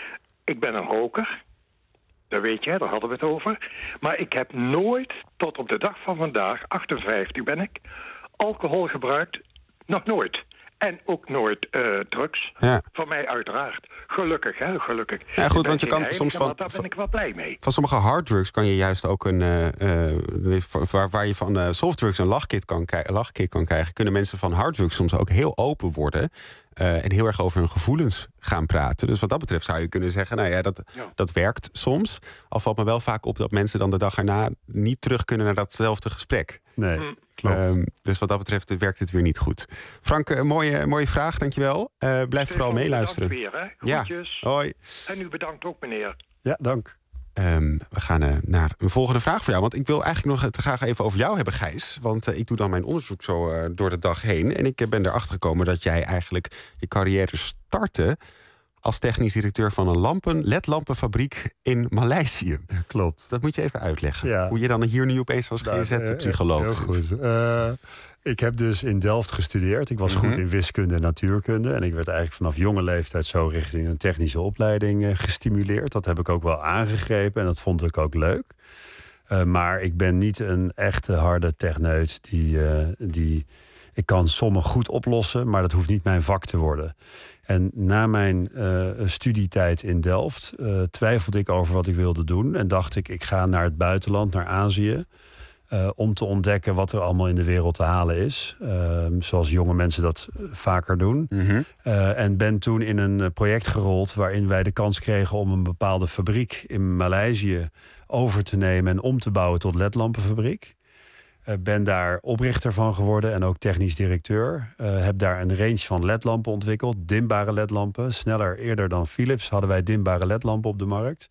ik ben een roker. Dat weet je, daar hadden we het over. Maar ik heb nooit, tot op de dag van vandaag, achtenvijftig ben ik, alcohol gebruikt. Nog nooit. En ook nooit uh, drugs. Ja. Van mij uiteraard. Gelukkig, hè, gelukkig. Ja, goed, Ik ben want je geen kan heilige, soms van- maar daar ben ik wel blij mee. Van sommige harddrugs kan je juist ook een... Uh, uh, waar, waar je van uh, softdrugs een lachkick kan, ki- lachkick kan krijgen, kunnen mensen van harddrugs soms ook heel open worden. Uh, en heel erg over hun gevoelens gaan praten. Dus wat dat betreft zou je kunnen zeggen, nou ja, dat, Ja. dat werkt soms. Al valt me wel vaak op dat mensen dan de dag erna niet terug kunnen naar datzelfde gesprek. Nee, Hm. klopt. Um, dus wat dat betreft werkt het weer niet goed. Frank, een mooie, mooie vraag, dankjewel. Uh, blijf vooral meeluisteren. Bedankt weer, hè. Ja, Groetjes. hoi. En u bedankt ook, meneer. Ja, dank. Um, we gaan uh, naar een volgende vraag voor jou. Want ik wil eigenlijk nog het graag even over jou hebben, Gijs. Want uh, ik doe dan mijn onderzoek zo uh, door de dag heen. En ik uh, ben erachter gekomen dat jij eigenlijk je carrière startte als technisch directeur van een lampen, L E D-lampenfabriek in Maleisië. Ja, klopt. Dat moet je even uitleggen. Ja. Hoe je dan hier nu opeens als G Z-psycholoog Heel zit. goed. Uh, ik heb dus in Delft gestudeerd. Ik was Mm-hmm. goed in wiskunde en natuurkunde. En ik werd eigenlijk vanaf jonge leeftijd zo richting een technische opleiding uh, gestimuleerd. Dat heb ik ook wel aangegrepen en dat vond ik ook leuk. Uh, maar ik ben niet een echte harde techneut die, uh, die... Ik kan sommen goed oplossen, maar dat hoeft niet mijn vak te worden. En na mijn uh, studietijd in Delft uh, twijfelde ik over wat ik wilde doen. En dacht ik, ik ga naar het buitenland, naar Azië, Uh, om te ontdekken wat er allemaal in de wereld te halen is. Uh, zoals jonge mensen dat vaker doen. Mm-hmm. Uh, en ben toen in een project gerold waarin wij de kans kregen om een bepaalde fabriek in Maleisië over te nemen en om te bouwen tot L E D-lampenfabriek. Uh, ben daar oprichter van geworden en ook technisch directeur. Uh, heb daar een range van L E D-lampen ontwikkeld. Dimbare L E D-lampen. Sneller eerder dan Philips hadden wij dimbare L E D-lampen op de markt.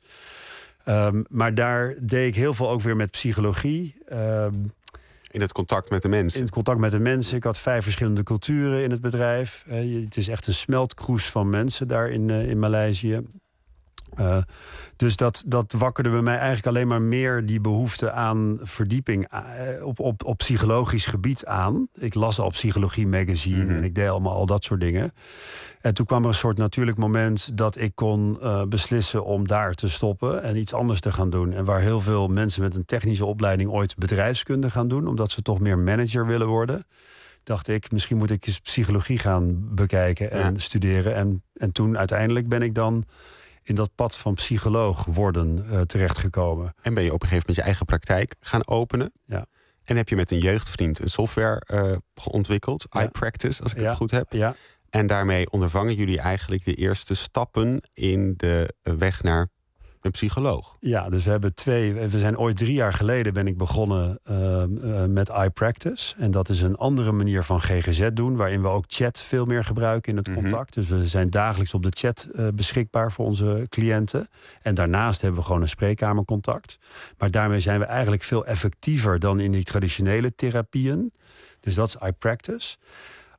Um, maar daar deed ik heel veel ook weer met psychologie. Um, in het contact met de mensen. In het contact met de mensen. Ik had vijf verschillende culturen in het bedrijf. Uh, het is echt een smeltkroes van mensen daar in, uh, in Maleisië. Uh, dus dat, dat wakkerde bij mij eigenlijk alleen maar meer die behoefte aan verdieping uh, op, op, op psychologisch gebied aan. Ik las al Psychologie Magazine mm-hmm. en ik deed allemaal al dat soort dingen. En toen kwam er een soort natuurlijk moment dat ik kon uh, beslissen om daar te stoppen en iets anders te gaan doen. En waar heel veel mensen met een technische opleiding ooit bedrijfskunde gaan doen, omdat ze toch meer manager willen worden, dacht ik, misschien moet ik eens psychologie gaan bekijken en ja. studeren. En, en toen uiteindelijk ben ik dan in dat pad van psycholoog worden uh, terechtgekomen. En ben je op een gegeven moment je eigen praktijk gaan openen. Ja. En heb je met een jeugdvriend een software uh, ontwikkeld, ja. iPractice, als ik ja. het goed heb. Ja. En daarmee ondervangen jullie eigenlijk de eerste stappen in de weg naar een psycholoog. Ja, dus we hebben twee. We zijn ooit drie jaar geleden ben ik begonnen uh, uh, met iPractice. En dat is een andere manier van G G Z doen, waarin we ook chat veel meer gebruiken in het mm-hmm. contact. Dus we zijn dagelijks op de chat uh, beschikbaar voor onze cliënten. En daarnaast hebben we gewoon een spreekkamercontact. Maar daarmee zijn we eigenlijk veel effectiever dan in die traditionele therapieën. Dus dat is iPractice.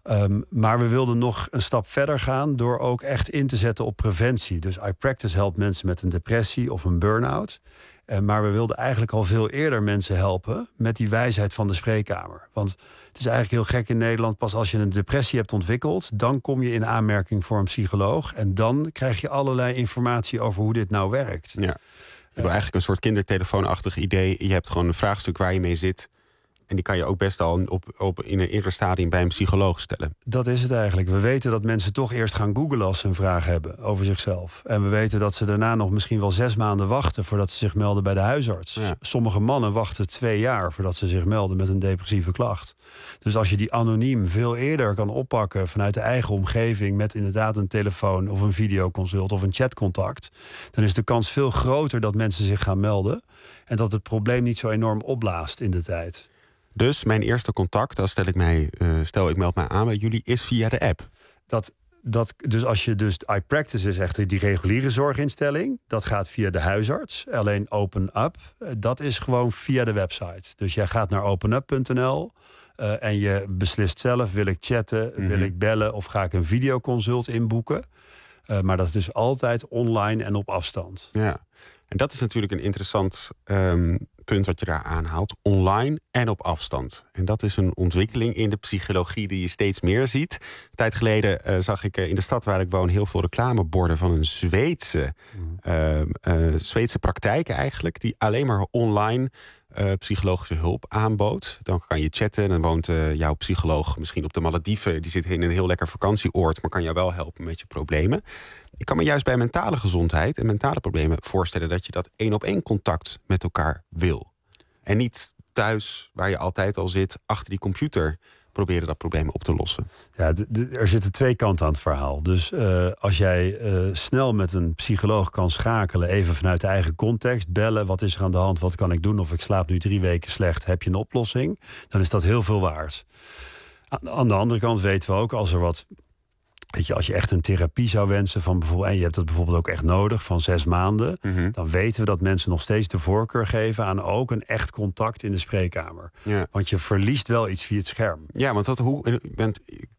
Um, maar we wilden nog een stap verder gaan door ook echt in te zetten op preventie. Dus iPractice helpt mensen met een depressie of een burn-out. Uh, maar we wilden eigenlijk al veel eerder mensen helpen met die wijsheid van de spreekkamer. Want het is eigenlijk heel gek in Nederland. Pas als je een depressie hebt ontwikkeld, dan kom je in aanmerking voor een psycholoog. En dan krijg je allerlei informatie over hoe dit nou werkt. Ja. Je wil eigenlijk een soort kindertelefoonachtig idee. Je hebt gewoon een vraagstuk waar je mee zit. En die kan je ook best al op, op, in een eerder stadium bij een psycholoog stellen. Dat is het eigenlijk. We weten dat mensen toch eerst gaan googlen als ze een vraag hebben over zichzelf. En we weten dat ze daarna nog misschien wel zes maanden wachten voordat ze zich melden bij de huisarts. Ja. Sommige mannen wachten twee jaar voordat ze zich melden met een depressieve klacht. Dus als je die anoniem veel eerder kan oppakken vanuit de eigen omgeving met inderdaad een telefoon of een videoconsult of een chatcontact, dan is de kans veel groter dat mensen zich gaan melden en dat het probleem niet zo enorm opblaast in de tijd. Dus mijn eerste contact, dan stel ik mij, uh, stel ik meld mij aan bij jullie, is via de app. Dat, dat, dus als je dus iPractice is echt die reguliere zorginstelling, dat gaat via de huisarts. Alleen OpenUp, dat is gewoon via de website. Dus jij gaat naar openup punt n l uh, en je beslist zelf, wil ik chatten, mm-hmm. wil ik bellen of ga ik een videoconsult inboeken. Uh, maar dat is dus altijd online en op afstand. Ja, en dat is natuurlijk een interessant um, punt wat je daar aanhaalt. Online en op afstand. En dat is een ontwikkeling in de psychologie die je steeds meer ziet. Een tijd geleden uh, zag ik uh, in de stad waar ik woon heel veel reclameborden van een Zweedse, uh, uh, Zweedse praktijk eigenlijk, die alleen maar online Uh, psychologische hulp aanbood. Dan kan je chatten en dan woont uh, jouw psycholoog misschien op de Malediven. Die zit in een heel lekker vakantieoord, maar kan jou wel helpen met je problemen. Ik kan me juist bij mentale gezondheid en mentale problemen voorstellen dat je dat één op één contact met elkaar wil. En niet thuis, waar je altijd al zit, achter die computer proberen dat probleem op te lossen. Ja, de, de, er zitten twee kanten aan het verhaal. Dus uh, als jij uh, snel met een psycholoog kan schakelen, even vanuit de eigen context, bellen, wat is er aan de hand, wat kan ik doen, of ik slaap nu drie weken slecht, heb je een oplossing, dan is dat heel veel waard. Aan, aan de andere kant weten we ook, als er wat, weet je, als je echt een therapie zou wensen van bijvoorbeeld, en je hebt dat bijvoorbeeld ook echt nodig, van zes maanden, mm-hmm. dan weten we dat mensen nog steeds de voorkeur geven aan ook een echt contact in de spreekkamer. Ja. Want je verliest wel iets via het scherm. Ja, want dat, hoe, bent,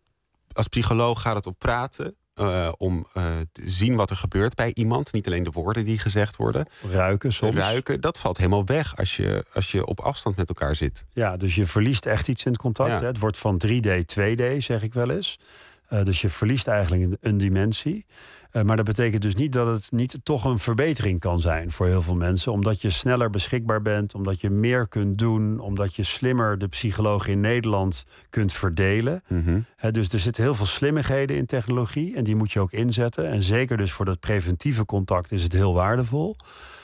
als psycholoog gaat het op praten, uh, om uh, te zien wat er gebeurt bij iemand. Niet alleen de woorden die gezegd worden. Ruiken soms. Ruiken, dat valt helemaal weg als je, als je op afstand met elkaar zit. Ja, dus je verliest echt iets in het contact. Ja. Hè? Het wordt van drie D, twee D, zeg ik wel eens. Uh, dus je verliest eigenlijk een dimensie. Uh, maar dat betekent dus niet dat het niet toch een verbetering kan zijn voor heel veel mensen. Omdat je sneller beschikbaar bent, omdat je meer kunt doen, omdat je slimmer de psycholoog in Nederland kunt verdelen. Mm-hmm. Uh, dus er zitten heel veel slimmigheden in technologie en die moet je ook inzetten. En zeker dus voor dat preventieve contact is het heel waardevol.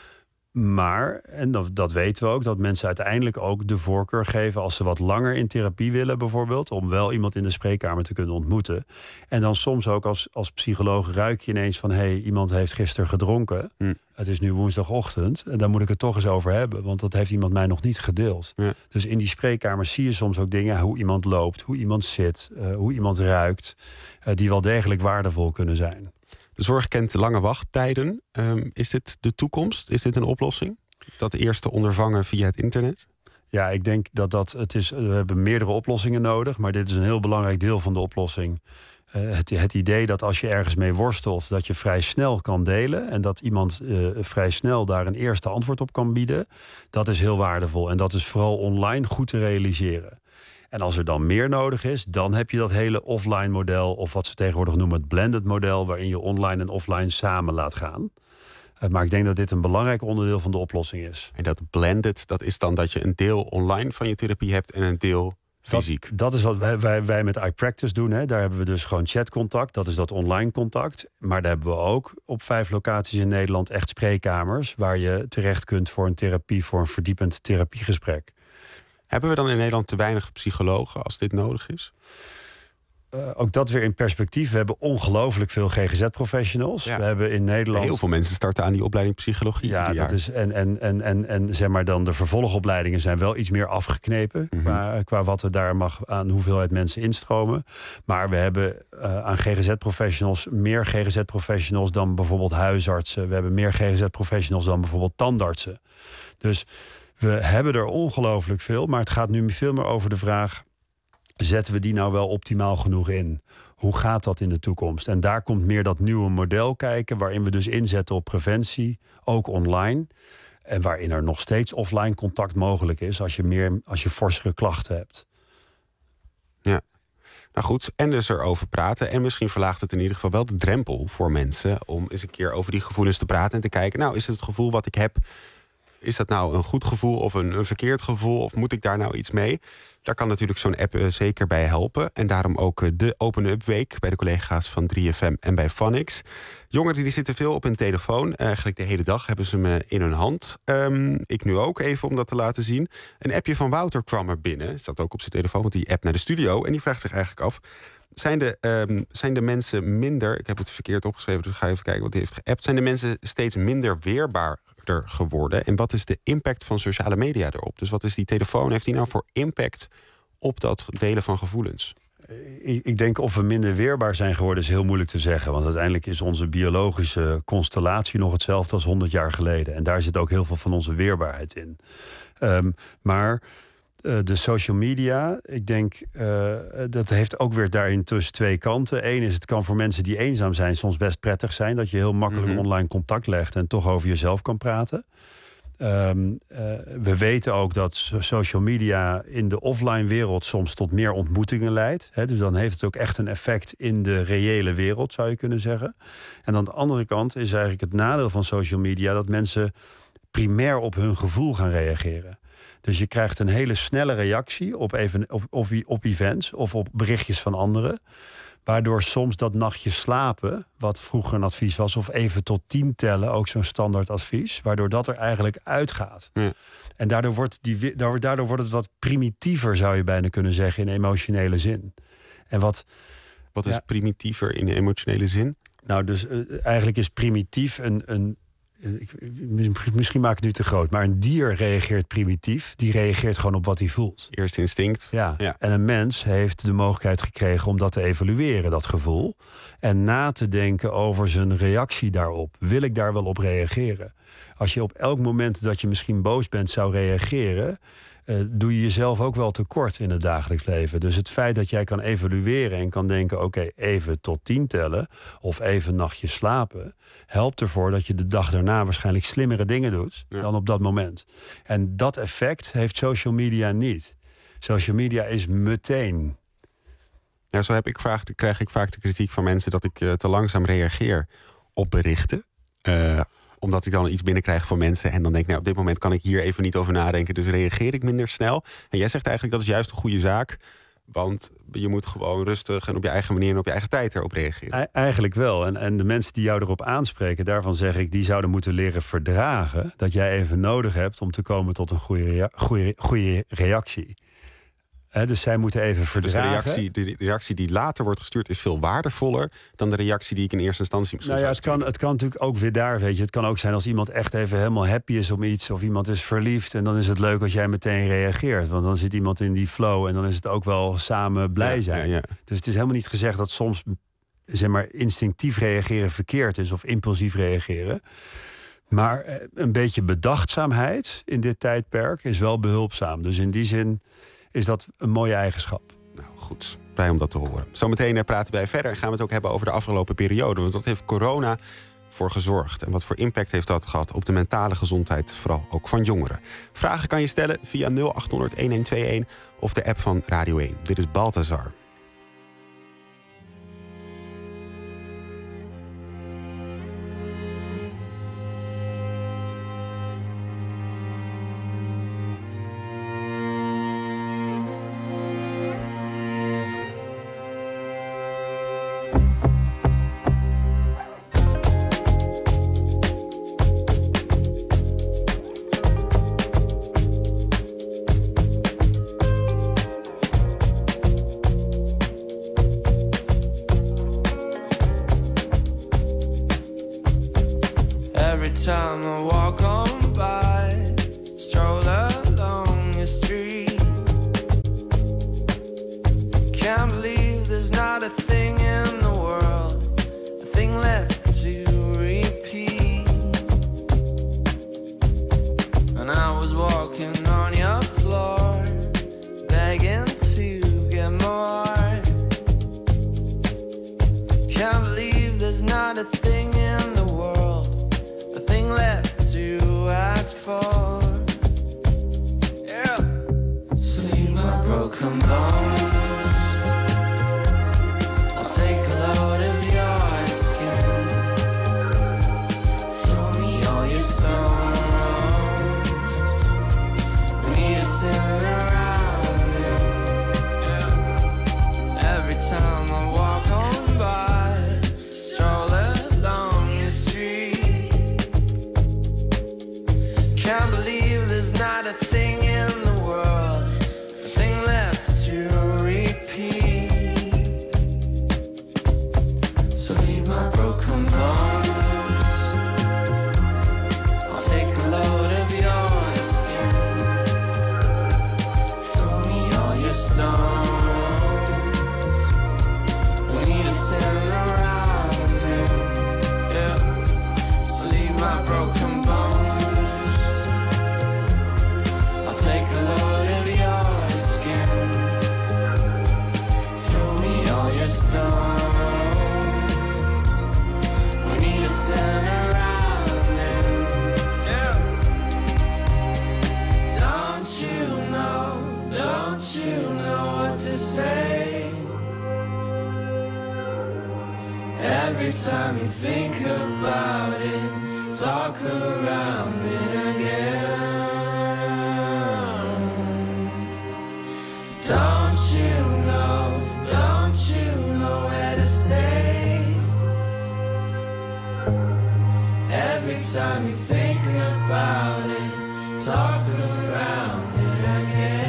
Maar, en dat, dat weten we ook, dat mensen uiteindelijk ook de voorkeur geven als ze wat langer in therapie willen bijvoorbeeld, om wel iemand in de spreekkamer te kunnen ontmoeten. En dan soms ook als, als psycholoog ruik je ineens van, hé, hey, iemand heeft gisteren gedronken. Mm. Het is nu woensdagochtend en daar moet ik het toch eens over hebben, want dat heeft iemand mij nog niet gedeeld. Ja. Dus in die spreekkamer zie je soms ook dingen, hoe iemand loopt, hoe iemand zit, uh, hoe iemand ruikt, uh, die wel degelijk waardevol kunnen zijn. De zorg kent lange wachttijden. Um, is dit de toekomst? Is dit een oplossing? Dat eerste ondervangen via het internet? Ja, ik denk dat dat het is. We hebben meerdere oplossingen nodig, maar dit is een heel belangrijk deel van de oplossing. Uh, het, het idee dat als je ergens mee worstelt, dat je vrij snel kan delen en dat iemand uh, vrij snel daar een eerste antwoord op kan bieden, dat is heel waardevol. En dat is vooral online goed te realiseren. En als er dan meer nodig is, dan heb je dat hele offline model, of wat ze tegenwoordig noemen het blended model, waarin je online en offline samen laat gaan. Uh, maar ik denk dat dit een belangrijk onderdeel van de oplossing is. En dat blended, dat is dan dat je een deel online van je therapie hebt en een deel fysiek. Dat, dat is wat wij, wij, wij met iPractice doen. Hè. Daar hebben we dus gewoon chatcontact, dat is dat online contact. Maar daar hebben we ook op vijf locaties in Nederland echt spreekkamers, waar je terecht kunt voor een therapie, voor een verdiepend therapiegesprek. Hebben we dan in Nederland te weinig psychologen als dit nodig is? Uh, ook dat weer in perspectief. We hebben ongelooflijk veel G G Z-professionals. Ja. We hebben in Nederland heel veel mensen starten aan die opleiding psychologie. Ja, dat is en en en en en zeg maar dan de vervolgopleidingen zijn wel iets meer afgeknepen mm-hmm. qua, qua wat er daar mag aan hoeveelheid mensen instromen. Maar we hebben uh, aan G G Z-professionals meer G G Z-professionals dan bijvoorbeeld huisartsen. We hebben meer G G Z-professionals dan bijvoorbeeld tandartsen. Dus we hebben er ongelooflijk veel, maar het gaat nu veel meer over de vraag, zetten we die nou wel optimaal genoeg in? Hoe gaat dat in de toekomst? En daar komt meer dat nieuwe model kijken, waarin we dus inzetten op preventie, ook online. En waarin er nog steeds offline contact mogelijk is als je meer, als je forsere klachten hebt. Ja. Nou goed, en dus erover praten. En misschien verlaagt het in ieder geval wel de drempel voor mensen om eens een keer over die gevoelens te praten en te kijken, nou, is het het gevoel wat ik heb, is dat nou een goed gevoel of een, een verkeerd gevoel? Of moet ik daar nou iets mee? Daar kan natuurlijk zo'n app uh, zeker bij helpen. En daarom ook uh, de Open Up Week bij de collega's van drie F M en bij Phonics. Jongeren die zitten veel op hun telefoon. Eigenlijk de hele dag hebben ze hem uh, in hun hand. Um, ik nu ook even om dat te laten zien. Een appje van Wouter kwam er binnen. Staat ook op zijn telefoon, want die app naar de studio. En die vraagt zich eigenlijk af, zijn de, um, zijn de mensen minder, ik heb het verkeerd opgeschreven, dus ga even kijken wat hij heeft geappt. Zijn de mensen steeds minder weerbaar geworden? En wat is de impact van sociale media erop? Dus wat is die telefoon? Heeft die nou voor impact op dat delen van gevoelens? Ik denk of we minder weerbaar zijn geworden is heel moeilijk te zeggen. Want uiteindelijk is onze biologische constellatie nog hetzelfde als honderd jaar geleden. En daar zit ook heel veel van onze weerbaarheid in. Um, maar uh, de social media, ik denk, uh, dat heeft ook weer daarin tussen twee kanten. Eén is, het kan voor mensen die eenzaam zijn soms best prettig zijn, dat je heel makkelijk mm-hmm. online contact legt en toch over jezelf kan praten. Um, uh, we weten ook dat social media in de offline wereld soms tot meer ontmoetingen leidt. Hè, dus dan heeft het ook echt een effect in de reële wereld, zou je kunnen zeggen. En aan de andere kant is eigenlijk het nadeel van social media dat mensen primair op hun gevoel gaan reageren. Dus je krijgt een hele snelle reactie op, even, op, op, op events of op berichtjes van anderen. Waardoor soms dat nachtje slapen, wat vroeger een advies was, of even tot tien tellen, ook zo'n standaard advies, waardoor dat er eigenlijk uitgaat. Ja. En daardoor wordt, die, daardoor wordt het wat primitiever, zou je bijna kunnen zeggen, in emotionele zin. En wat, wat is ja, primitiever in de emotionele zin? Nou, dus uh, eigenlijk is primitief een, een Ik, misschien maak ik het nu te groot, maar een dier reageert primitief. Die reageert gewoon op wat hij voelt. Eerste instinct. Ja. ja. En een mens heeft de mogelijkheid gekregen om dat te evalueren, dat gevoel. En na te denken over zijn reactie daarop. Wil ik daar wel op reageren? Als je op elk moment dat je misschien boos bent zou reageren, Uh, doe je jezelf ook wel tekort in het dagelijks leven. Dus het feit dat jij kan evalueren en kan denken, oké, okay, even tot tien tellen of even een nachtje slapen, helpt ervoor dat je de dag daarna waarschijnlijk slimmere dingen doet ja. dan op dat moment. En dat effect heeft social media niet. Social media is meteen. Ja, zo heb ik vaak, krijg ik vaak de kritiek van mensen dat ik uh, te langzaam reageer op berichten. Uh, Omdat ik dan iets binnenkrijg van mensen en dan denk ik, nou, op dit moment kan ik hier even niet over nadenken, dus reageer ik minder snel. En jij zegt eigenlijk dat is juist een goede zaak, want je moet gewoon rustig en op je eigen manier en op je eigen tijd erop reageren. E- eigenlijk wel. En, en de mensen die jou erop aanspreken, daarvan zeg ik, die zouden moeten leren verdragen dat jij even nodig hebt om te komen tot een goede, rea- goede, goede reactie. He, dus zij moeten even verdragen. Dus de reactie, de reactie die later wordt gestuurd is veel waardevoller dan de reactie die ik in eerste instantie misschien nou ja, het kan, het kan natuurlijk ook weer daar, weet je. Het kan ook zijn als iemand echt even helemaal happy is om iets, of iemand is verliefd, en dan is het leuk als jij meteen reageert. Want dan zit iemand in die flow en dan is het ook wel samen blij zijn. Ja, ja, ja. Dus het is helemaal niet gezegd dat soms, zeg maar, instinctief reageren verkeerd is of impulsief reageren. Maar een beetje bedachtzaamheid in dit tijdperk is wel behulpzaam. Dus in die zin is dat een mooie eigenschap. Nou, goed. Blij om dat te horen. Zometeen praten wij verder en gaan we het ook hebben over de afgelopen periode. Want wat heeft corona voor gezorgd? En wat voor impact heeft dat gehad op de mentale gezondheid, vooral ook van jongeren? Vragen kan je stellen via nul acht honderd een een twee een of de app van Radio één. Dit is Balthazar. broken bones. I'll take a load of your skin. Throw me all your stones. We need a sin around me. Every time I walk on by, stroll along the street. Can't believe there's not a thing in the world, a thing left to repeat. So leave my broken bones. I'll take a load of your skin. Throw me all your stones. We need a sin around me. Yeah. So leave my broken bones. I'll take a load of your skin. Throw me all your stones. We need a sin around me. Yeah. Don't you know, don't you know what to say? Every time you think about it, talk around it again. Don't you know, don't you know where to stay? Every time you think about it, talk around it again.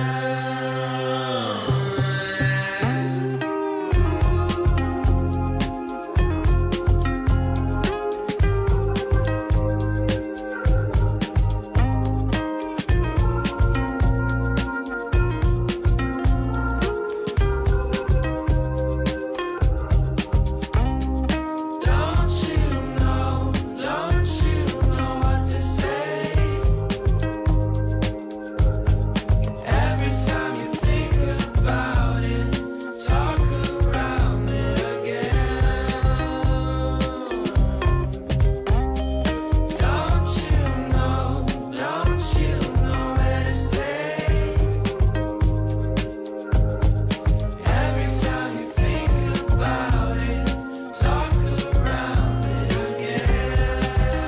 Don't you know, don't you know what to say? Every time you think about it, talk around it again. Don't you know, don't you know where to stay? Every time you think about it, talk around it again.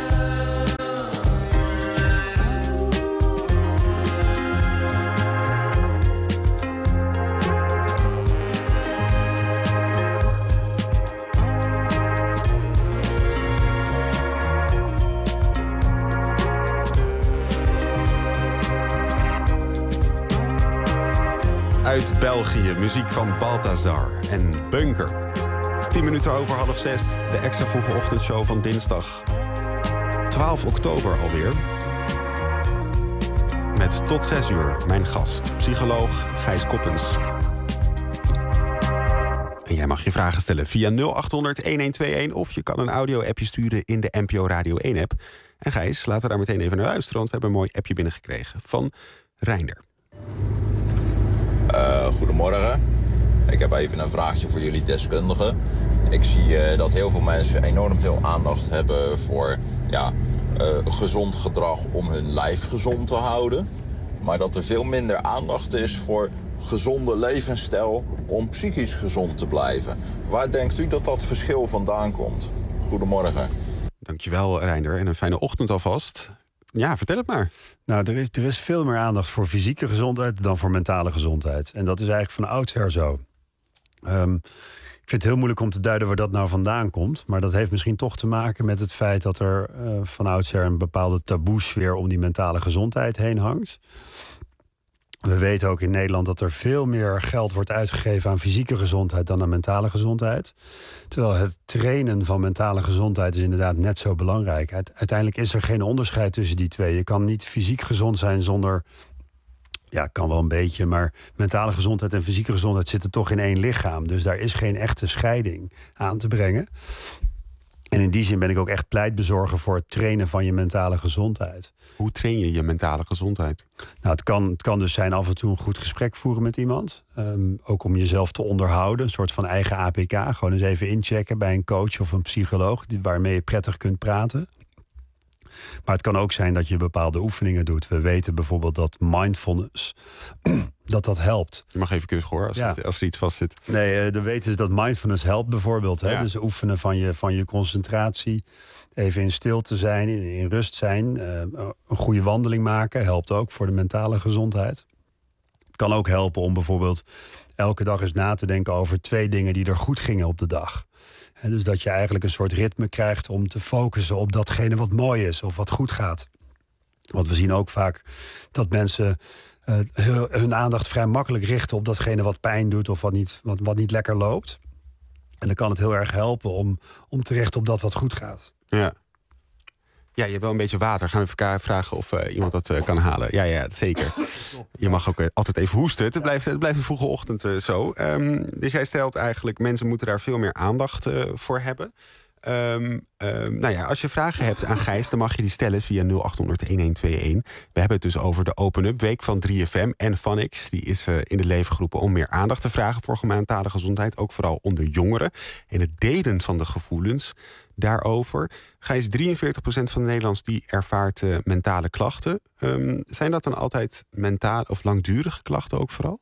Uit België, muziek van Balthazar en Bunker. tien minuten over half zes, de extra vroege ochtendshow van dinsdag twaalf oktober alweer. Met tot zes uur mijn gast, psycholoog Gijs Koppens. En jij mag je vragen stellen via nul acht honderd een een twee een... of je kan een audio-appje sturen in de N P O Radio één-app. En Gijs, laten we daar meteen even naar luisteren, want we hebben een mooi appje binnengekregen van Reinder. Uh, goedemorgen. Ik heb even een vraagje voor jullie deskundigen. Ik zie uh, dat heel veel mensen enorm veel aandacht hebben voor ja, uh, gezond gedrag om hun lijf gezond te houden. Maar dat er veel minder aandacht is voor gezonde levensstijl om psychisch gezond te blijven. Waar denkt u dat dat verschil vandaan komt? Goedemorgen. Dankjewel, Reinder, en een fijne ochtend alvast. Ja, vertel het maar. Nou, er is, er is veel meer aandacht voor fysieke gezondheid dan voor mentale gezondheid. En dat is eigenlijk van oudsher zo. Um, ik vind het heel moeilijk om te duiden waar dat nou vandaan komt. Maar dat heeft misschien toch te maken met het feit dat er uh, van oudsher een bepaalde taboesfeer om die mentale gezondheid heen hangt. We weten ook in Nederland dat er veel meer geld wordt uitgegeven aan fysieke gezondheid dan aan mentale gezondheid. Terwijl het trainen van mentale gezondheid is inderdaad net zo belangrijk. Uiteindelijk is er geen onderscheid tussen die twee. Je kan niet fysiek gezond zijn zonder... Ja, kan wel een beetje, maar mentale gezondheid en fysieke gezondheid zitten toch in één lichaam. Dus daar is geen echte scheiding aan te brengen. En in die zin ben ik ook echt pleitbezorger voor het trainen van je mentale gezondheid. Hoe train je je mentale gezondheid? Nou, het kan, het kan dus zijn af en toe een goed gesprek voeren met iemand. Um, ook om jezelf te onderhouden, een soort van eigen A P K. Gewoon eens even inchecken bij een coach of een psycholoog waarmee je prettig kunt praten. Maar het kan ook zijn dat je bepaalde oefeningen doet. We weten bijvoorbeeld dat mindfulness, dat dat helpt. Je mag even keurig hoor, als, Ja. het, als er iets vast zit. Nee, uh, de weten is dat mindfulness helpt bijvoorbeeld. Hè? Ja. Dus oefenen van je, van je concentratie. Even in stilte zijn, in, in rust zijn. Uh, een goede wandeling maken helpt ook voor de mentale gezondheid. Het kan ook helpen om bijvoorbeeld elke dag eens na te denken over twee dingen die er goed gingen op de dag. En dus dat je eigenlijk een soort ritme krijgt om te focussen op datgene wat mooi is of wat goed gaat. Want we zien ook vaak dat mensen uh, hun aandacht vrij makkelijk richten op datgene wat pijn doet of wat niet, wat, wat niet lekker loopt. En dan kan het heel erg helpen om, om te richten op dat wat goed gaat. Ja. Ja, je hebt wel een beetje water. Gaan we even vragen of uh, iemand dat uh, kan halen. Ja, ja, zeker. Je mag ook uh, altijd even hoesten. Het blijft, het blijft een vroege ochtend uh, zo. Um, dus jij stelt eigenlijk, mensen moeten daar veel meer aandacht uh, voor hebben. Um, um, nou ja, als je vragen hebt aan Gijs, dan mag je die stellen via nul acht honderd een een twee een. We hebben het dus over de Open-up Week van drie F M en Vanix. Die is uh, in het leven geroepen om meer aandacht te vragen voor mentale gezondheid. Ook vooral onder jongeren. En het delen van de gevoelens daarover. Gijs, drieënveertig procent van de Nederlanders die ervaart uh, mentale klachten. Um, zijn dat dan altijd mentale of langdurige klachten ook vooral?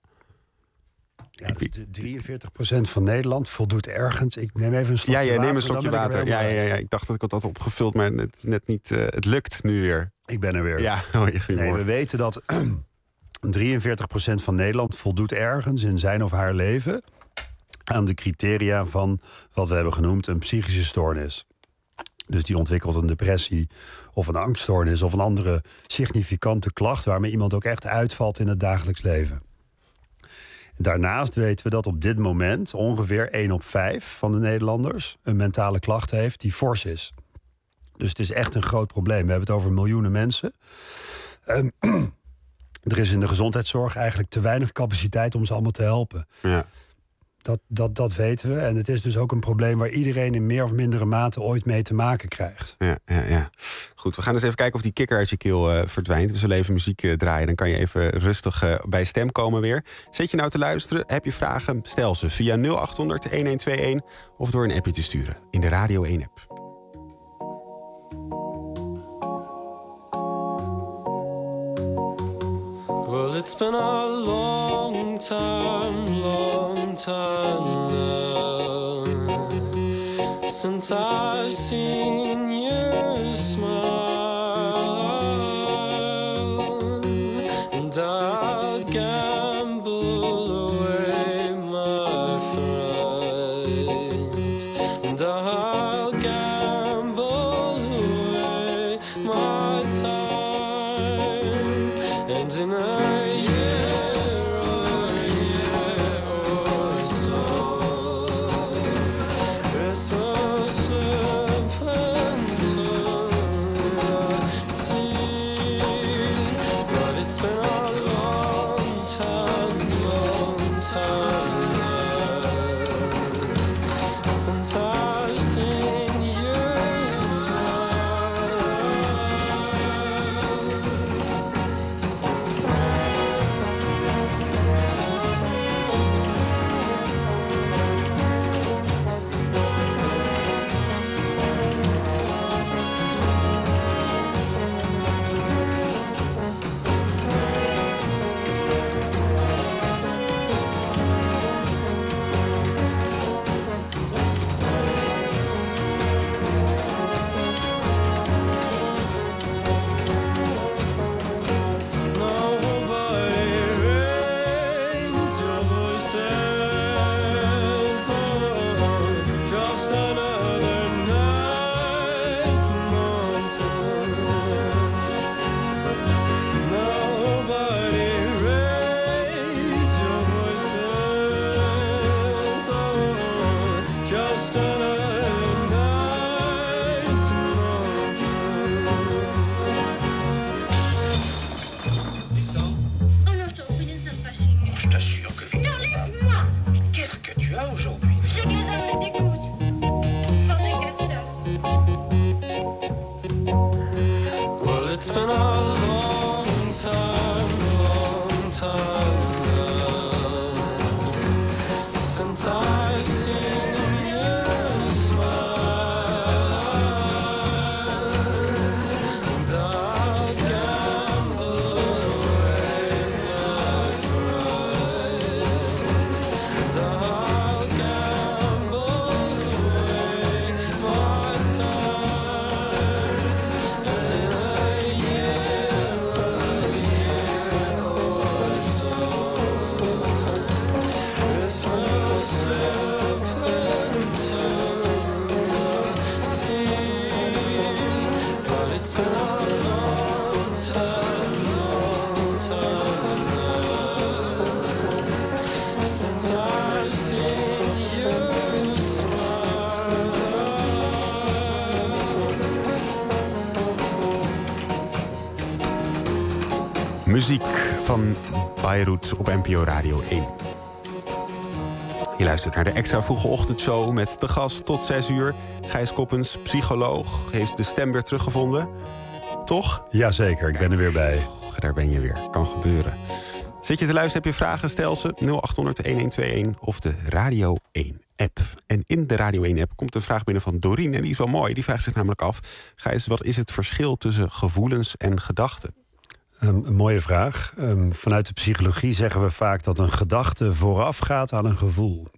Ja, drieënveertig procent van Nederland voldoet ergens. Ik neem even een slokje ja, ja, water. neem een slokje dan ben ik er water. Ja, helemaal ja, uit. ja, ik dacht dat ik het had opgevuld, maar het, net niet, uh, het lukt nu weer. Ik ben er weer. Ja, oh, je nee, we weten dat drieënveertig procent van Nederland voldoet ergens in zijn of haar leven aan de criteria van wat we hebben genoemd een psychische stoornis. Dus die ontwikkelt een depressie of een angststoornis of een andere significante klacht waarmee iemand ook echt uitvalt in het dagelijks leven. Daarnaast weten we dat op dit moment ongeveer één op vijf van de Nederlanders een mentale klacht heeft die fors is. Dus het is echt een groot probleem. We hebben het over miljoenen mensen. Um, er is in de gezondheidszorg eigenlijk te weinig capaciteit om ze allemaal te helpen. Ja. Dat, dat, dat weten we. En het is dus ook een probleem waar iedereen in meer of mindere mate ooit mee te maken krijgt. Ja, ja, ja. Goed, we gaan eens even kijken of die kikker uit je keel uh, verdwijnt. We zullen even muziek uh, draaien. Dan kan je even rustig uh, bij stem komen weer. Zet je nou te luisteren? Heb je vragen? Stel ze via nul acht honderd een een twee een of door een appje te sturen in de Radio één app. Well, it's been a long time, long time now since I've seen you smile, and I'll gamble away my fright, and I'll gamble away my time, and in a Muziek van Beirut op N P O Radio één. Je luistert naar de extra vroege ochtendshow met de gast tot zes uur. Gijs Koppens, psycholoog, heeft de stem weer teruggevonden. Toch? Jazeker, ik ben er weer bij. Och, daar ben je weer. Kan gebeuren. Zit je te luisteren, heb je vragen, stel ze nul acht honderd een een twee een of de Radio één app. En in de Radio één app komt een vraag binnen van Doreen en die is wel mooi. Die vraagt zich namelijk af, Gijs, wat is het verschil tussen gevoelens en gedachten? Um, een mooie vraag. Um, vanuit de psychologie zeggen we vaak dat een gedachte voorafgaat aan een gevoel.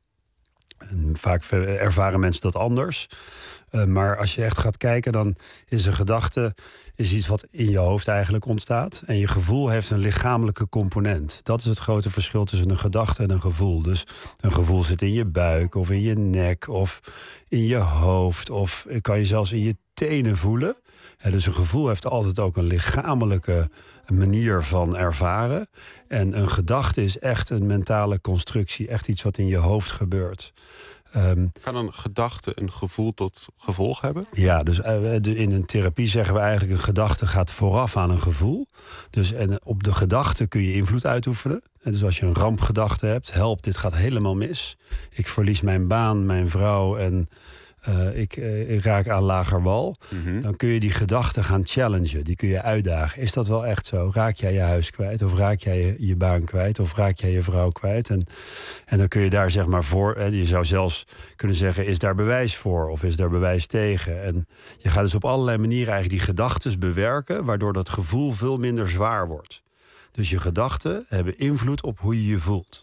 En vaak ervaren mensen dat anders. Uh, maar als je echt gaat kijken, dan is een gedachte is iets wat in je hoofd eigenlijk ontstaat. En je gevoel heeft een lichamelijke component. Dat is het grote verschil tussen een gedachte en een gevoel. Dus een gevoel zit in je buik of in je nek of in je hoofd. Of kan je zelfs in je tenen voelen. Ja, dus een gevoel heeft altijd ook een lichamelijke manier van ervaren. En een gedachte is echt een mentale constructie. Echt iets wat in je hoofd gebeurt. Um, kan een gedachte een gevoel tot gevolg hebben? Ja, dus in een therapie zeggen we eigenlijk een gedachte gaat vooraf aan een gevoel. Dus en op de gedachte kun je invloed uitoefenen. En dus als je een rampgedachte hebt, help, dit gaat helemaal mis. Ik verlies mijn baan, mijn vrouw en uh, ik, uh, ik raak aan lager wal. Mm-hmm. Dan kun je die gedachte gaan challengen, die kun je uitdagen. Is dat wel echt zo? Raak jij je huis kwijt? Of raak jij je, je baan kwijt? Of raak jij je vrouw kwijt? En, en dan kun je daar zeg maar voor... Hè, je zou zelfs kunnen zeggen, is daar bewijs voor? Of is daar bewijs tegen? En je gaat dus op allerlei manieren eigenlijk die gedachtes bewerken, waardoor dat gevoel veel minder zwaar wordt. Dus je gedachten hebben invloed op hoe je je voelt.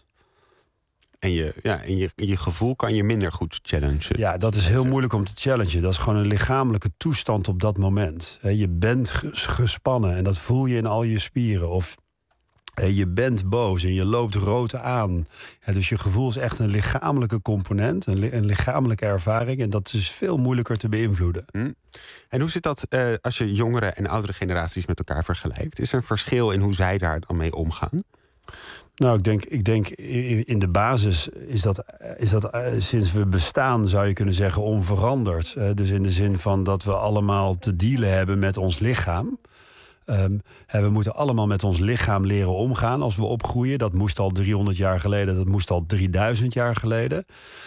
En je, ja, en je, je gevoel kan je minder goed challengen. Ja, dat is heel moeilijk om te challengen. Dat is gewoon een lichamelijke toestand op dat moment. Je bent gespannen en dat voel je in al je spieren. Of je bent boos en je loopt rood aan. Dus je gevoel is echt een lichamelijke component, een lichamelijke ervaring. En dat is veel moeilijker te beïnvloeden. Hm. En hoe zit dat uh, als je jongere en oudere generaties met elkaar vergelijkt? Is er een verschil in hoe zij daar dan mee omgaan? Nou, ik denk, ik denk in de basis is dat, is dat uh, sinds we bestaan, zou je kunnen zeggen, onveranderd. Uh, dus in de zin van dat we allemaal te dealen hebben met ons lichaam. Um, we moeten allemaal met ons lichaam leren omgaan als we opgroeien. Dat moest al driehonderd jaar geleden, dat moest al drieduizend jaar geleden.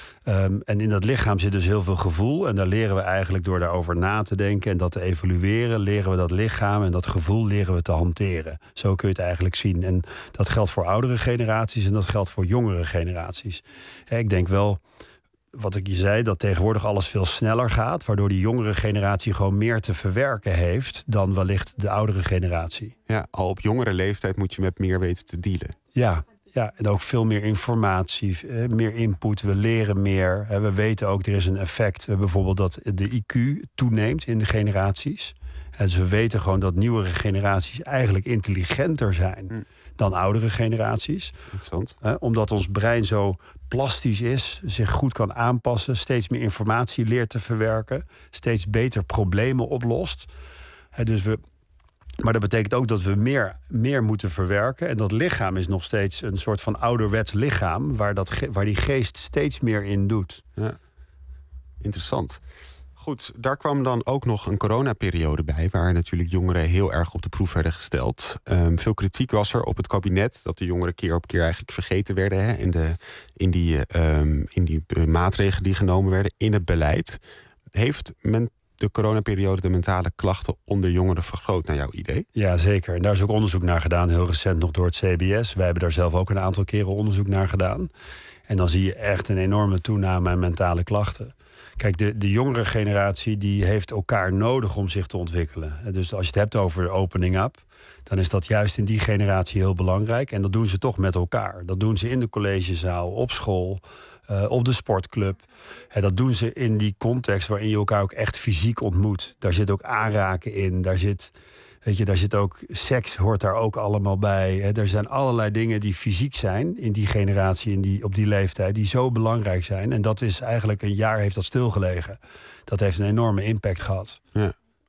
Um, en in dat lichaam zit dus heel veel gevoel. En daar leren we eigenlijk door daarover na te denken en dat te evalueren, leren we dat lichaam en dat gevoel leren we te hanteren. Zo kun je het eigenlijk zien. En dat geldt voor oudere generaties en dat geldt voor jongere generaties. He, ik denk wel, wat ik je zei, dat tegenwoordig alles veel sneller gaat, waardoor die jongere generatie gewoon meer te verwerken heeft dan wellicht de oudere generatie. Ja, al op jongere leeftijd moet je met meer weten te dealen. Ja. Ja, en ook veel meer informatie, meer input. We leren meer. We weten ook, er is een effect. Bijvoorbeeld dat de I Q toeneemt in de generaties. Dus we weten gewoon dat nieuwere generaties eigenlijk intelligenter zijn hm. dan oudere generaties. Interessant. Omdat ons brein zo plastisch is, zich goed kan aanpassen, steeds meer informatie leert te verwerken, steeds beter problemen oplost. Dus we... Maar dat betekent ook dat we meer, meer moeten verwerken. En dat lichaam is nog steeds een soort van ouderwets lichaam, waar, dat ge- waar die geest steeds meer in doet. Ja. Interessant. Goed, daar kwam dan ook nog een coronaperiode bij, waar natuurlijk jongeren heel erg op de proef werden gesteld. Um, veel kritiek was er op het kabinet, dat de jongeren keer op keer eigenlijk vergeten werden hè, in, de, in die, um, in die uh, maatregelen die genomen werden, in het beleid. Heeft men de coronaperiode de mentale klachten onder jongeren vergroot, naar jouw idee? Ja, zeker. En daar is ook onderzoek naar gedaan, heel recent nog door het C B S. Wij hebben daar zelf ook een aantal keren onderzoek naar gedaan. En dan zie je echt een enorme toename aan mentale klachten. Kijk, de, de jongere generatie die heeft elkaar nodig om zich te ontwikkelen. Dus als je het hebt over opening up, dan is dat juist in die generatie heel belangrijk. En dat doen ze toch met elkaar. Dat doen ze in de collegezaal, op school, uh, op de sportclub. En dat doen ze in die context waarin je elkaar ook echt fysiek ontmoet. Daar zit ook aanraken in, daar zit, weet je, daar zit ook seks, hoort daar ook allemaal bij. Hè. Er zijn allerlei dingen die fysiek zijn in die generatie, in die, op die leeftijd, die zo belangrijk zijn. En dat is eigenlijk een jaar heeft dat stilgelegen. Dat heeft een enorme impact gehad. Ja.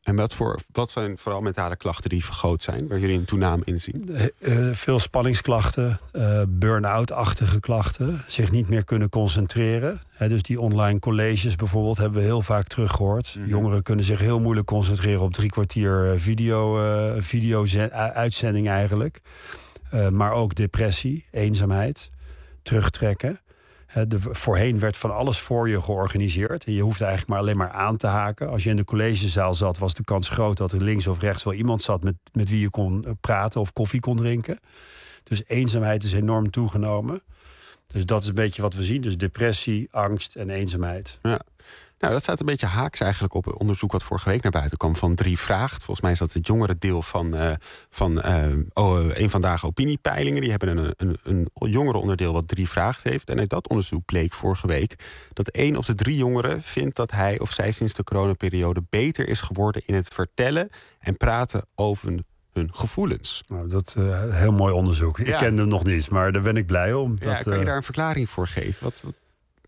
En wat, voor, wat zijn vooral mentale klachten die vergroot zijn, waar jullie een toename in zien? Uh, uh, veel spanningsklachten, uh, burn-out-achtige klachten, zich niet meer kunnen concentreren. He, dus die online colleges bijvoorbeeld hebben we heel vaak teruggehoord. Mm-hmm. Jongeren kunnen zich heel moeilijk concentreren op drie kwartier video, uh, video uitzending eigenlijk. Uh, maar ook depressie, eenzaamheid, terugtrekken. He, de, voorheen werd van alles voor je georganiseerd. En je hoefde eigenlijk maar alleen maar aan te haken. Als je in de collegezaal zat, was de kans groot dat er links of rechts wel iemand zat met, met wie je kon praten of koffie kon drinken. Dus eenzaamheid is enorm toegenomen. Dus dat is een beetje wat we zien. Dus depressie, angst en eenzaamheid. Ja. Nou, dat staat een beetje haaks eigenlijk op onderzoek wat vorige week naar buiten kwam van Drie Vraagt. Volgens mij is dat het jongere deel van, uh, van uh, oh, een vandaag opiniepeilingen. Die hebben een, een, een jongere onderdeel wat Drie Vraagt heeft. En uit dat onderzoek bleek vorige week dat één op de drie jongeren vindt dat hij of zij sinds de coronaperiode beter is geworden in het vertellen en praten over hun gevoelens. Nou, dat is uh, heel mooi onderzoek. Ja. Ik ken hem nog niet, maar daar ben ik blij om. Ja, dat, kan je uh, daar een verklaring voor geven? Wat, wat...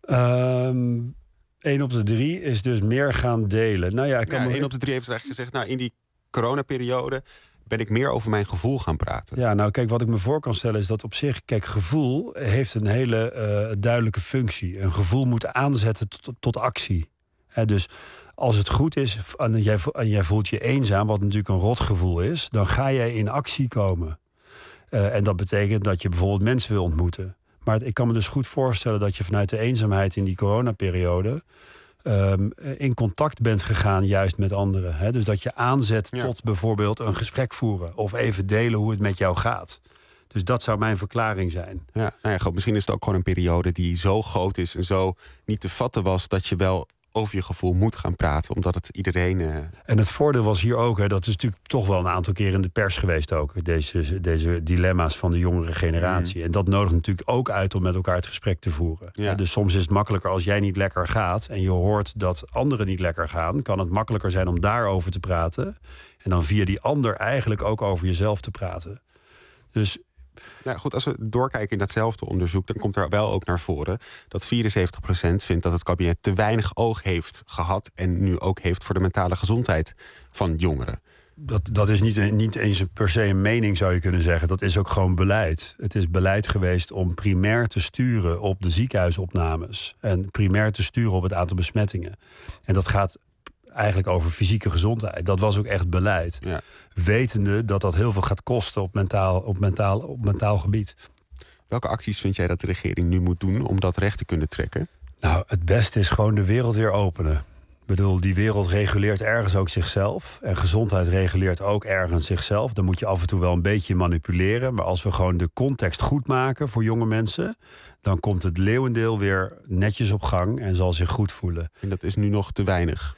Um, één op de drie is dus meer gaan delen. Nou ja, ik kan ja, me... één op de drie heeft eigenlijk gezegd, nou, in die coronaperiode ben ik meer over mijn gevoel gaan praten. Ja, nou kijk, wat ik me voor kan stellen is dat op zich, kijk, gevoel heeft een hele uh, duidelijke functie. Een gevoel moet aanzetten tot, tot actie. He, dus als het goed is en jij, en jij voelt je eenzaam, wat natuurlijk een rotgevoel is, dan ga jij in actie komen. Uh, en dat betekent dat je bijvoorbeeld mensen wil ontmoeten. Maar ik kan me dus goed voorstellen dat je vanuit de eenzaamheid in die coronaperiode um, in contact bent gegaan juist met anderen. Hè? Dus dat je aanzet ja. tot bijvoorbeeld een gesprek voeren of even delen hoe het met jou gaat. Dus dat zou mijn verklaring zijn. Ja, nou ja, goed, misschien is het ook gewoon een periode die zo groot is en zo niet te vatten was dat je wel over je gevoel moet gaan praten, omdat het iedereen... Uh... En het voordeel was hier ook, hè, dat is natuurlijk toch wel een aantal keer in de pers geweest ook, deze, deze dilemma's van de jongere generatie. Mm. En dat nodigt natuurlijk ook uit om met elkaar het gesprek te voeren. Ja. Dus soms is het makkelijker als jij niet lekker gaat en je hoort dat anderen niet lekker gaan, kan het makkelijker zijn om daarover te praten en dan via die ander eigenlijk ook over jezelf te praten. Dus... Nou goed, als we doorkijken in datzelfde onderzoek, dan komt er wel ook naar voren dat vierenzeventig procent vindt dat het kabinet te weinig oog heeft gehad en nu ook heeft voor de mentale gezondheid van jongeren. Dat, dat is niet, niet eens per se een mening, zou je kunnen zeggen. Dat is ook gewoon beleid. Het is beleid geweest om primair te sturen op de ziekenhuisopnames en primair te sturen op het aantal besmettingen. En dat gaat eigenlijk over fysieke gezondheid. Dat was ook echt beleid. Ja. Wetende dat dat heel veel gaat kosten op mentaal, op mentaal, op mentaal gebied. Welke acties vind jij dat de regering nu moet doen om dat recht te kunnen trekken? Nou, het beste is gewoon de wereld weer openen. Ik bedoel, die wereld reguleert ergens ook zichzelf. En gezondheid reguleert ook ergens zichzelf. Dan moet je af en toe wel een beetje manipuleren. Maar als we gewoon de context goed maken voor jonge mensen, dan komt het leeuwendeel weer netjes op gang en zal zich goed voelen. En dat is nu nog te weinig.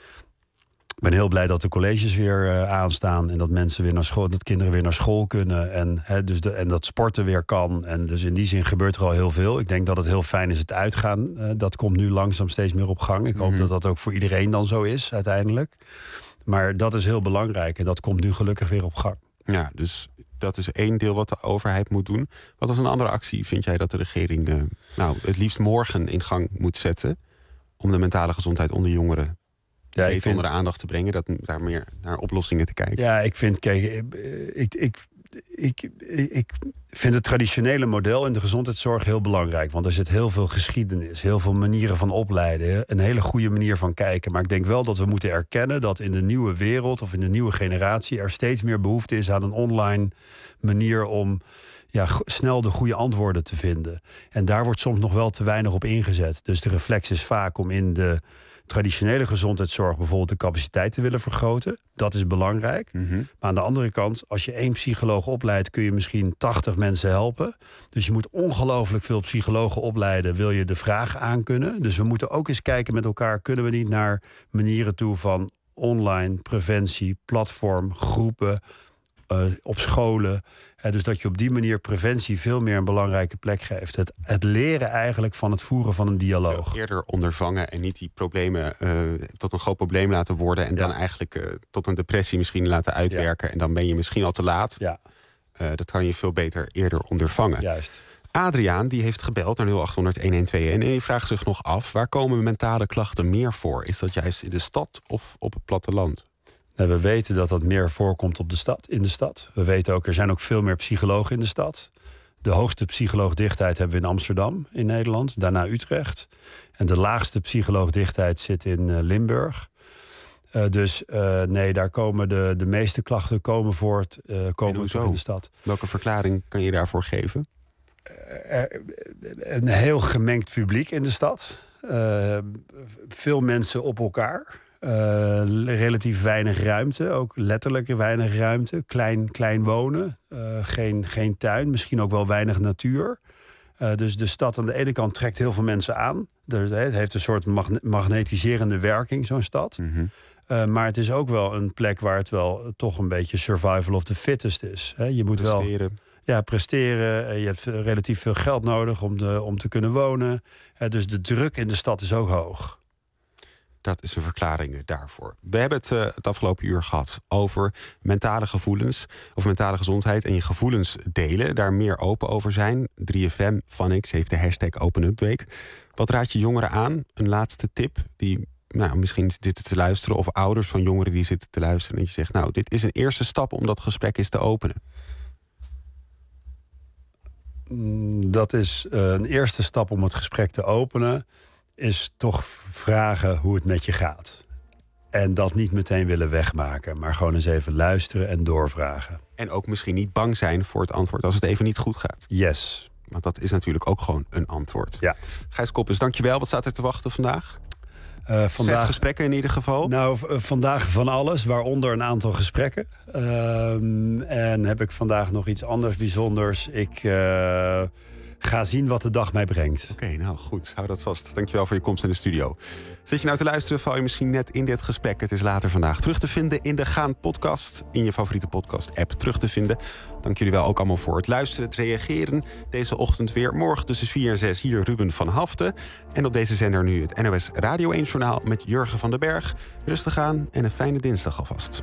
Ik ben heel blij dat de colleges weer uh, aanstaan en dat mensen weer naar school, dat kinderen weer naar school kunnen en, he, dus de, en dat sporten weer kan. En dus in die zin gebeurt er al heel veel. Ik denk dat het heel fijn is het uitgaan. Uh, dat komt nu langzaam steeds meer op gang. Ik hoop mm-hmm. dat dat ook voor iedereen dan zo is uiteindelijk. Maar dat is heel belangrijk en dat komt nu gelukkig weer op gang. Ja, dus dat is één deel wat de overheid moet doen. Wat als een andere actie vind jij dat de regering uh, nou, het liefst morgen in gang moet zetten om de mentale gezondheid onder jongeren ja, ik vind, onder de aandacht te brengen, dat daar meer naar oplossingen te kijken? Ja, ik vind, kijk, ik, ik, ik, ik vind het traditionele model in de gezondheidszorg heel belangrijk. Want er zit heel veel geschiedenis, heel veel manieren van opleiden, een hele goede manier van kijken. Maar ik denk wel dat we moeten erkennen dat in de nieuwe wereld of in de nieuwe generatie er steeds meer behoefte is aan een online manier om ja, snel de goede antwoorden te vinden. En daar wordt soms nog wel te weinig op ingezet. Dus de reflex is vaak om in de traditionele gezondheidszorg bijvoorbeeld de capaciteit te willen vergroten. Dat is belangrijk. Mm-hmm. Maar aan de andere kant, als je één psycholoog opleidt, kun je misschien tachtig mensen helpen. Dus je moet ongelooflijk veel psychologen opleiden, wil je de vraag aankunnen. Dus we moeten ook eens kijken met elkaar, kunnen we niet naar manieren toe van online preventie, platform, groepen, uh, op scholen. Uh, dus dat je op die manier preventie veel meer een belangrijke plek geeft. Het, het leren eigenlijk van het voeren van een dialoog. Veel eerder ondervangen en niet die problemen uh, tot een groot probleem laten worden. En ja. dan eigenlijk uh, tot een depressie misschien laten uitwerken. Ja. En dan ben je misschien al te laat. Ja. Uh, dat kan je veel beter eerder ondervangen. Juist. Adriaan die heeft gebeld naar nul acht honderd een een twee en die vraagt zich nog af, waar komen mentale klachten meer voor? Is dat juist in de stad of op het platteland? Nou, we weten dat dat meer voorkomt op de stad, in de stad. We weten ook, er zijn ook veel meer psychologen in de stad. De hoogste psycholoogdichtheid hebben we in Amsterdam, in Nederland. Daarna Utrecht. En de laagste psycholoogdichtheid zit in uh, Limburg. Uh, dus uh, nee, daar komen de, de meeste klachten komen voort, uh, komen toch in de stad. Welke verklaring kan je daarvoor geven? Uh, een heel gemengd publiek in de stad. Uh, veel mensen op elkaar. Uh, relatief weinig ruimte, ook letterlijk weinig ruimte. Klein, klein wonen, uh, geen, geen tuin, misschien ook wel weinig natuur. Uh, dus de stad aan de ene kant trekt heel veel mensen aan. Dus het heeft een soort magne- magnetiserende werking, zo'n stad. Mm-hmm. Uh, maar het is ook wel een plek waar het wel toch een beetje survival of the fittest is. He, je moet presteren. wel ja, presteren. Je hebt relatief veel geld nodig om, de, om te kunnen wonen. Uh, dus de druk in de stad is ook hoog. Dat is een verklaring daarvoor. We hebben het uh, het afgelopen uur gehad over mentale gevoelens of mentale gezondheid en je gevoelens delen. Daar meer open over zijn. drie F M, Vanix heeft de hashtag Open Up Week. Wat raad je jongeren aan? Een laatste tip die nou, misschien zitten te luisteren of ouders van jongeren die zitten te luisteren. En je zegt, nou, dit is een eerste stap om dat gesprek eens te openen. Dat is uh, een eerste stap om het gesprek te openen. Is toch vragen hoe het met je gaat. En dat niet meteen willen wegmaken. Maar gewoon eens even luisteren en doorvragen. En ook misschien niet bang zijn voor het antwoord als het even niet goed gaat. Yes. Want dat is natuurlijk ook gewoon een antwoord. Ja. Gijs Koppes, dankjewel. Wat staat er te wachten vandaag? Uh, vandaag, Zes gesprekken in ieder geval? Nou, v- vandaag van alles, waaronder een aantal gesprekken. Um, en heb ik vandaag nog iets anders bijzonders. Ik uh, ga zien wat de dag mij brengt. Oké, okay, nou goed. Hou dat vast. Dankjewel voor je komst in de studio. Zit je nou te luisteren, val je misschien net in dit gesprek. Het is later vandaag terug te vinden in de Gaan podcast. In je favoriete podcast-app terug te vinden. Dank jullie wel ook allemaal voor het luisteren, het reageren. Deze ochtend weer. Morgen tussen vier en zes hier Ruben van Haften. En op deze zender nu het N O S Radio één Journaal met Jurgen van den Berg. Rustig aan en een fijne dinsdag alvast.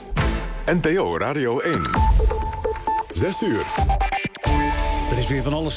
N P O Radio één. Zes uur. Er is weer van alles